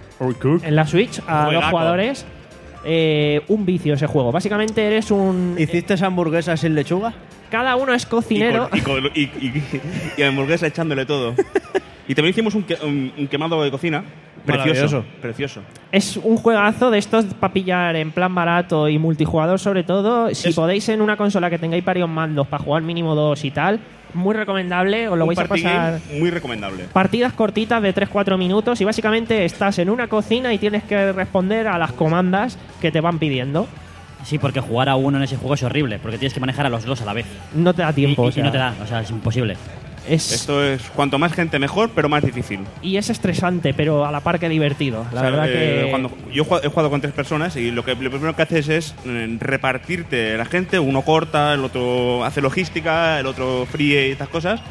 en la Switch a dos Juegaco. jugadores. Eh, un vicio ese juego. Básicamente eres un... ¿Hiciste esa hamburguesa sin lechuga? Cada uno es cocinero. Y, con- y, con- y, y, y hamburguesa echándole todo. Y también hicimos un, que- un- un quemado de cocina. Precioso. Maravilloso. Precioso. Es un juegazo de estos para pillar en plan barato y multijugador sobre todo. Si podéis en una consola que tengáis varios mandos para jugar mínimo dos y tal, muy recomendable. Os lo Un vais a party pasar... game muy recomendable. Partidas cortitas de tres cuatro minutos y básicamente estás en una cocina y tienes que responder a las comandas que te van pidiendo. Sí, porque jugar a uno en ese juego es horrible, porque tienes que manejar a los dos a la vez. No te da tiempo. Y, y- o sea, y no te da, o sea, es imposible. Es, Esto es cuanto más gente mejor, pero más difícil. y es estresante, pero a la par que divertido. La O sea, verdad eh, que... cuando yo he jugado, he jugado con tres personas y lo que lo primero que haces es eh, repartirte la gente. Uno corta, el otro hace logística, el otro fríe y estas cosas.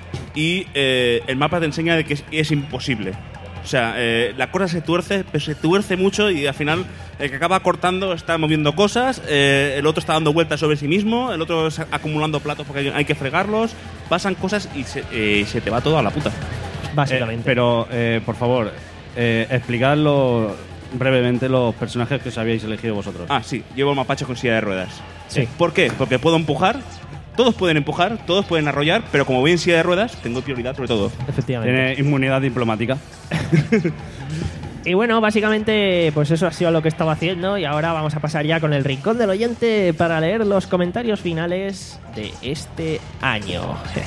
Y eh, el mapa te enseña de que es, es imposible. O sea, eh, la cosa se tuerce, pero se tuerce mucho y al final el que acaba cortando está moviendo cosas, eh, el otro está dando vueltas sobre sí mismo, el otro está acumulando platos porque hay, hay que fregarlos, pasan cosas y se, eh, se te va todo a la puta. Básicamente. Eh, pero, eh, por favor, eh, explicadlo brevemente los personajes que os habéis elegido vosotros. Ah, sí, llevo el mapache con silla de ruedas. Sí. ¿Por qué? Porque puedo empujar, todos pueden empujar, todos pueden arrollar, pero como voy en silla de ruedas, tengo prioridad sobre todo. Efectivamente. Tiene inmunidad diplomática. Y bueno, básicamente, pues eso ha sido lo que estaba haciendo. Y ahora vamos a pasar ya con el rincón del oyente para leer los comentarios finales de este año.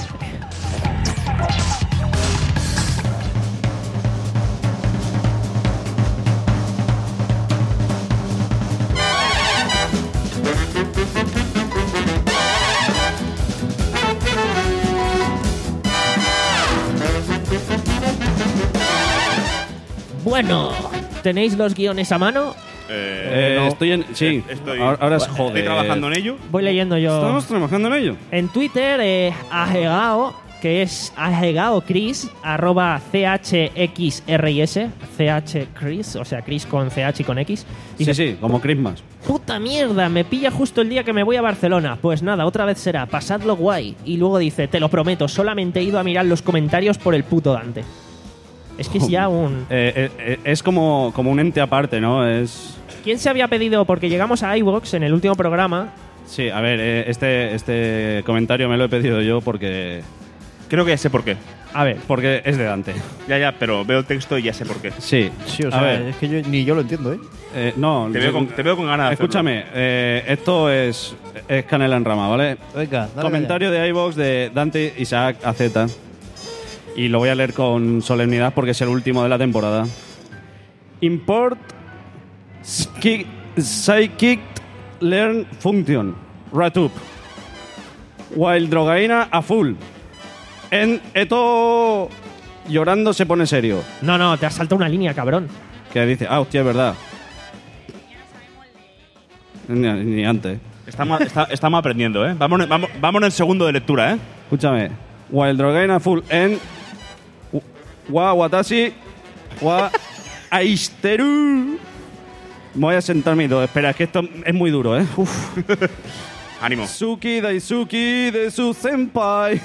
Bueno, ¿tenéis los guiones a mano? Eh, estoy en. Sí, estoy, ahora, ahora es estoy joder. trabajando en ello. Voy leyendo yo. Estamos trabajando en ello. En Twitter, eh, Ajegao, que es Ajegao Chris, arroba C H X R I S, C H Chris, o sea, Chris con C H y con X. Sí, sí, como Christmas. Puta mierda, me pilla justo el día que me voy a Barcelona. Pues nada, otra vez será, pasadlo guay. Y luego dice, te lo prometo, solamente he ido a mirar los comentarios por el puto Dante. Es que es ya un... Eh, eh, eh, es como, como un ente aparte, ¿no? Es. ¿Quién se había pedido? Porque llegamos a iVoox en el último programa. Sí, a ver, eh, este, este comentario me lo he pedido yo porque. Creo que ya sé por qué. A ver. Porque es de Dante. Ya, ya, pero veo el texto y ya sé por qué. Sí. Sí, o A sea, ver. es que yo, ni yo lo entiendo, ¿eh? Eh, no, Te veo con- te veo con ganas de Escúchame, eh, esto es, es canela en rama, ¿vale? Venga, dale Comentario de iVoox de Dante Isaac A Z. Y lo voy a leer con solemnidad porque es el último de la temporada. Import ski- Psychic Learn Function. Ratup. While drogaína a full. En esto llorando se pone serio. No, no, te has saltado una línea, cabrón. Que dice, ah, hostia, es verdad. Ni, ni antes. Estamos, está- estamos aprendiendo, ¿eh? Vámonos, vamos, vámonos en segundo de lectura, ¿eh? Escúchame. While drogaína full en wa watashi wa aisteru. Voy a sentarme y todo. Espera, es que esto es muy duro, ¿eh? Uf. Ánimo. Suki daisuki de su senpai.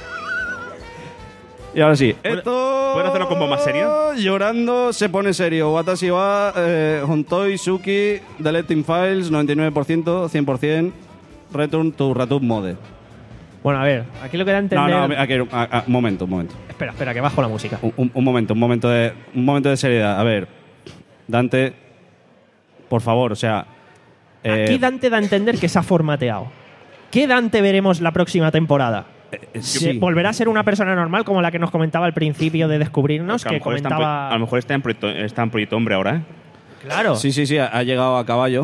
Y ahora sí. Esto. ¿Puedes hacerlo como más serio? Llorando se pone serio. Watashi wa eh, Hontoi Suki Deleting Files noventa y nueve por ciento, cien por ciento. Return to Ratub Mode. Bueno, a ver, aquí lo que da a No, entender... no, aquí, a- a- un momento, un momento. Espera, espera, que bajo la música. Un, un- un momento, un momento de un momento de seriedad. A ver, Dante, por favor, o sea, eh, Aquí Dante da a entender que se ha formateado. ¿Qué Dante veremos la próxima temporada? sí. ¿Volverá a ser una persona normal como la que nos comentaba al principio de descubrirnos? a, lo Que mejor está en comentaba... pro- a lo mejor está en proyecto, está en proyecto hombre ahora, ¿eh? Claro. Sí, sí, sí, ha, ha llegado a caballo.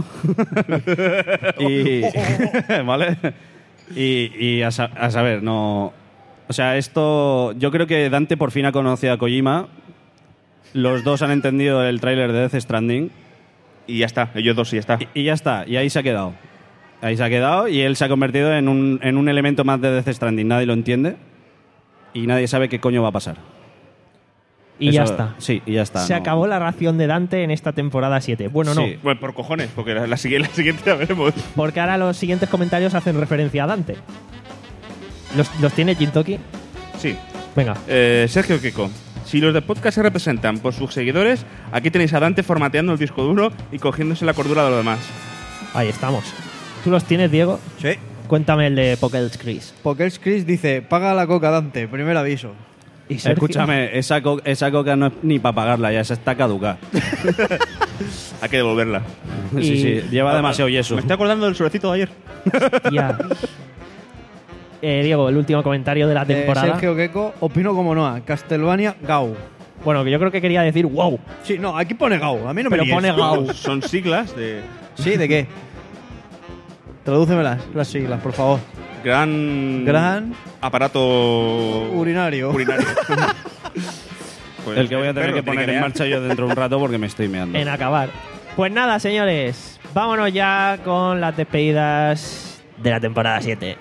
y. ¿Vale? Y, y a, sa- a saber, no. O sea, esto. Yo creo que Dante por fin ha conocido a Kojima. Los dos han entendido el tráiler de Death Stranding. Y ya está, ellos dos y ya está. Y, y ya está, y ahí se ha quedado. Ahí se ha quedado y él se ha convertido en un, en un elemento más de Death Stranding. Nadie lo entiende y nadie sabe qué coño va a pasar. Y ya está. Sí, y ya está. Se no. acabó la ración de Dante en esta temporada siete. Bueno, no. Sí. Bueno, por cojones, porque la, la, siguiente, la siguiente ya veremos. Porque ahora los siguientes comentarios hacen referencia a Dante. ¿Los, los tiene Jintoki? Sí. Venga. Eh, Sergio Keko. Si los de podcast se representan por sus seguidores, aquí tenéis a Dante formateando el disco duro y cogiéndose la cordura de los demás. Ahí estamos. ¿Tú los tienes, Diego? Sí. Cuéntame el de Pokédex Chris. Pokédex Chris dice, paga la coca, Dante, primer aviso. ¿Y Sergio? Escúchame, esa, co- esa coca no es ni para pagarla, ya esa está caduca. Hay que devolverla. Sí, Y- sí, lleva demasiado yeso. Me estoy acordando del sobrecito de ayer. Ya. Eh, Diego, el último comentario de la Eh, temporada. Sergio Gecko, opino como Noah, Castlevania, Gau. Bueno, que yo creo que quería decir wow. Sí, no, aquí pone Gau, a mí no me Pero líes. pone Gau. Son siglas de... ¿Sí? ¿De qué? Tradúcemelas, las siglas, por favor. Gran... Gran... Aparato... Urinario. Urinario. Pues, El que voy a tener perro, que tiene poner en mear. marcha yo dentro de un rato porque me estoy meando. En acabar. Pues nada, señores. Vámonos ya con las despedidas de la temporada siete.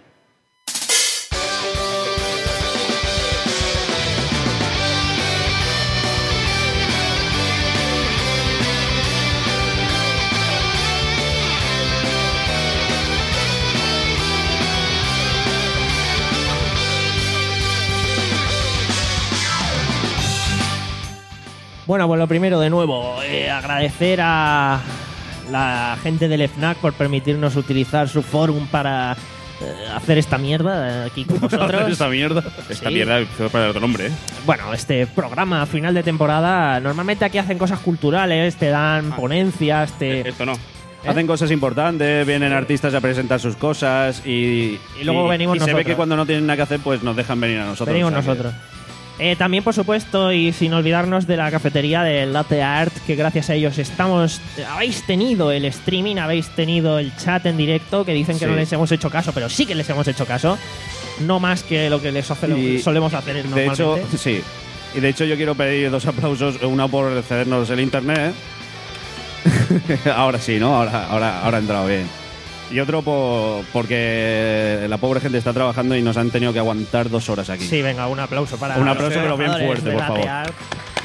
Bueno, pues lo primero, de nuevo, eh, agradecer a la gente del FNAC por permitirnos utilizar su forum para eh, hacer esta mierda aquí con vosotros. Esta mierda. Esta Sí. mierda, fue para otro nombre, ¿eh? Bueno, este programa final de temporada, normalmente aquí hacen cosas culturales, te dan ponencias, te... Esto no. Hacen cosas importantes, vienen artistas a presentar sus cosas y, Y luego venimos y se ve nosotros. que cuando no tienen nada que hacer, pues nos dejan venir a nosotros. Venimos o sea que- nosotros. Eh, también, por supuesto, y sin olvidarnos de la cafetería de Latte Art, que gracias a ellos estamos, habéis tenido el streaming, habéis tenido el chat en directo, que dicen que Sí. no les hemos hecho caso, pero sí que les hemos hecho caso. No más que lo que les hace- Y, solemos hacer De normalmente. hecho, sí. Y de hecho yo quiero pedir dos aplausos, uno por cedernos el internet. Ahora sí, ¿no? Ahora, ahora, ahora ha entrado bien. Y otro por, porque la pobre gente está trabajando y nos han tenido que aguantar dos horas aquí. Sí, venga, un aplauso para Un los aplauso, pero bien trabajadores fuerte, de por Latte favor. Art.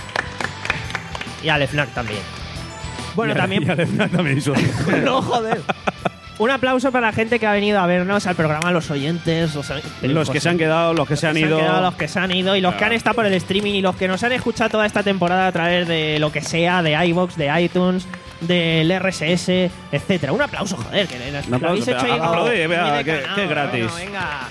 Y al FNAC también. Bueno, Y a- también... y al FNAC también hizo. no, joder. Un aplauso para la gente que ha venido a vernos al programa, los oyentes, los, Los que se han quedado, los que se han se han ido. quedado, los que se han ido y los que han Claro. estado por el streaming y los que nos han escuchado toda esta temporada a través de lo que sea, de iVoox, de iTunes, del R S S, etcétera. Un aplauso, joder, que le- Un lo habéis aplauso, hecho ahí como aplaudid, muy vea, de qué- canao, qué gratis. bueno, venga.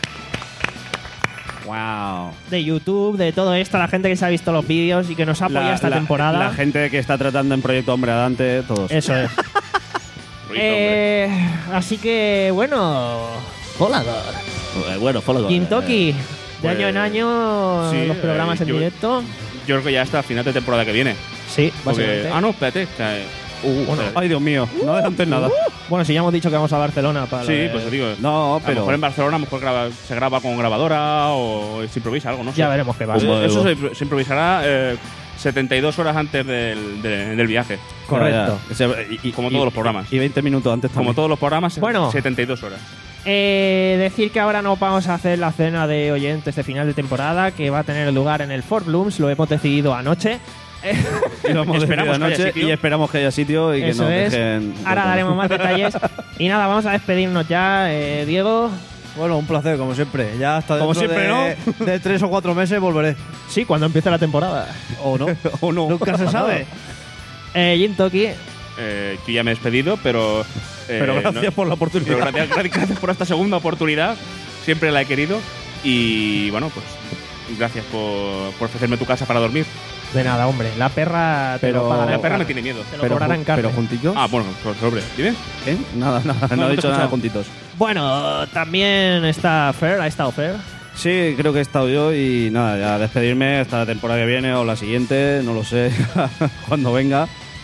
Wow. De YouTube, de todo esto, la gente que se ha visto los vídeos y que nos ha apoyado esta temporada. La gente que está tratando en Proyecto Hombre Adante, todos. Eso es. Eh, así que, bueno. Hola, Eh, Bueno, follow. Gintoki, de Pues, año en año, sí, los programas eh, en yo- directo. Yo creo que ya hasta final de temporada que viene. Sí, Porque- básicamente. Ah, no, espérate. que- uh, Bueno, espérate. Ay, Dios mío, no adelantes nada. Bueno, si ya hemos dicho que vamos a Barcelona para. Sí, lo de- pues te digo. No, A lo pero. mejor en Barcelona a lo mejor graba- se graba con grabadora o se improvisa algo, no sé. Ya veremos qué pasa. Eso, eso se, se improvisará eh, setenta y dos horas antes del, de- del viaje. Correcto. Ya, ya. Y- y- Como y- todos los programas. Y veinte minutos antes Como también. todos los programas, Bueno. setenta y dos horas. Eh, decir que ahora no vamos a hacer la cena de oyentes de final de temporada, que va a tener lugar en el Fort Blooms, lo hemos decidido anoche. Y lo hemos Esperamos decidido que haya anoche sitio. y esperamos que haya sitio y que Eso nos es. dejen. Ahora daremos más detalles. Y nada, vamos a despedirnos ya. Eh, Diego. Bueno, un placer, como siempre. Ya hasta Como dentro siempre, de, de tres o cuatro meses volveré. Sí, cuando empiece la temporada. O no. O no. Nunca se sabe. Eh, Gintoki. Eh, yo ya me he despedido, pero. eh, Pero gracias no- por la oportunidad. pero gracias, gracias- gracias por esta segunda oportunidad. Siempre la he querido. Y bueno, pues. Gracias por, por ofrecerme tu casa para dormir. De nada, hombre. La perra te Pero- lo pagará La en perra me carne. tiene miedo. Te lo Pero, cobrará en carne. pero juntitos. Ah, bueno, pues sobre. ¿Dime? ¿Qué? Nada, nada. No, no he te he dicho nada escuchado. juntitos. Bueno, también está Fer, ha estado Fer. Sí, creo que he estado yo y nada, ya despedirme hasta la temporada que viene o la siguiente, no lo sé, cuando venga.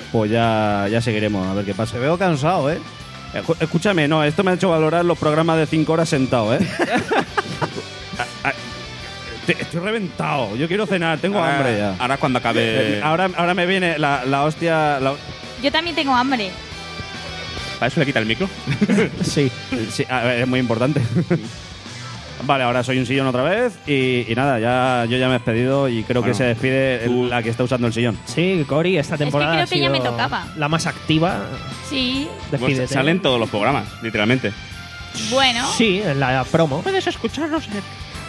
pues ya, ya seguiremos a ver qué pasa. Te veo cansado, ¿eh? Escu- Escúchame, no, esto me ha hecho valorar los programas de cinco horas sentado, ¿eh? A- a- te- Estoy reventado, yo quiero cenar, tengo Ahora- hambre ya. Ahora cuando acabe. Eh, Ahora, ahora me viene la, la hostia... la- Yo también tengo hambre. ¿Para eso le quita el micro? Sí, sí, a ver, es muy importante. Vale, ahora soy un sillón otra vez y, y nada, ya yo ya me he despedido y creo Bueno, que se despide el- la que está usando el sillón. Sí, Cori, esta temporada creo ha que ya me sido tocaba. la más activa. Sí. Despídete. Pues salen todos los programas, literalmente. Bueno. Sí, en la promo. Puedes escucharnos en...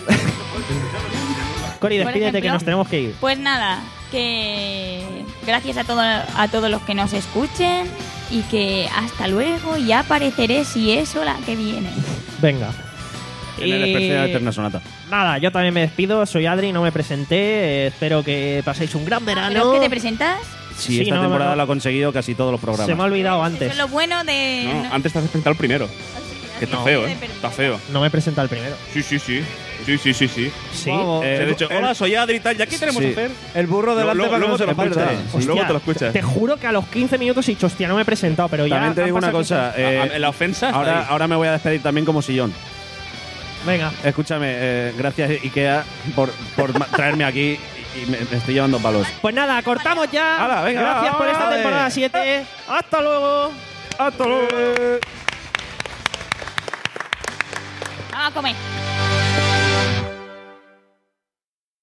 Cori, Por despídete ejemplo, que nos tenemos que ir. Pues nada, que gracias a, todo, a todos los que nos escuchen y que hasta luego, ya apareceré si eso la que viene. Venga. En el Y- especial Eterna Sonata. Nada, yo también me despido. Soy Adri, no me presenté. eh, espero que paséis un gran verano. ¿Pero es que te presentas? Sí, Sí, esta no, temporada no. lo ha conseguido casi todos los programas. Se me ha olvidado antes. Eso es lo bueno de... No, no- antes te has presentado el primero. Que está No. feo, ¿eh? Está feo. No me he presentado el primero. Sí, sí, sí. Sí, sí, sí, sí. Sí. Vamos, Eh, el- de hecho, el- hola, soy Adri y tal. ¿Ya qué tenemos Sí. que hacer? El burro delante Luego- para que luego no se te lo lo pierda. escuchas. Hostia, Luego te lo escuchas. Te juro que a los quince minutos he dicho, hostia, no me he presentado, pero ya. También te han digo una pasado cosa. quince. eh, A- a- la ofensa está ahora, ahí. ahora me voy a despedir también como sillón. Venga. Escúchame, eh, gracias Ikea por, por ma- traerme aquí y, y me, me estoy llevando palos. Pues nada, cortamos ya. Hala, venga, Gracias por esta vale. temporada siete. Hasta luego. ¡Hasta luego! Vamos a comer.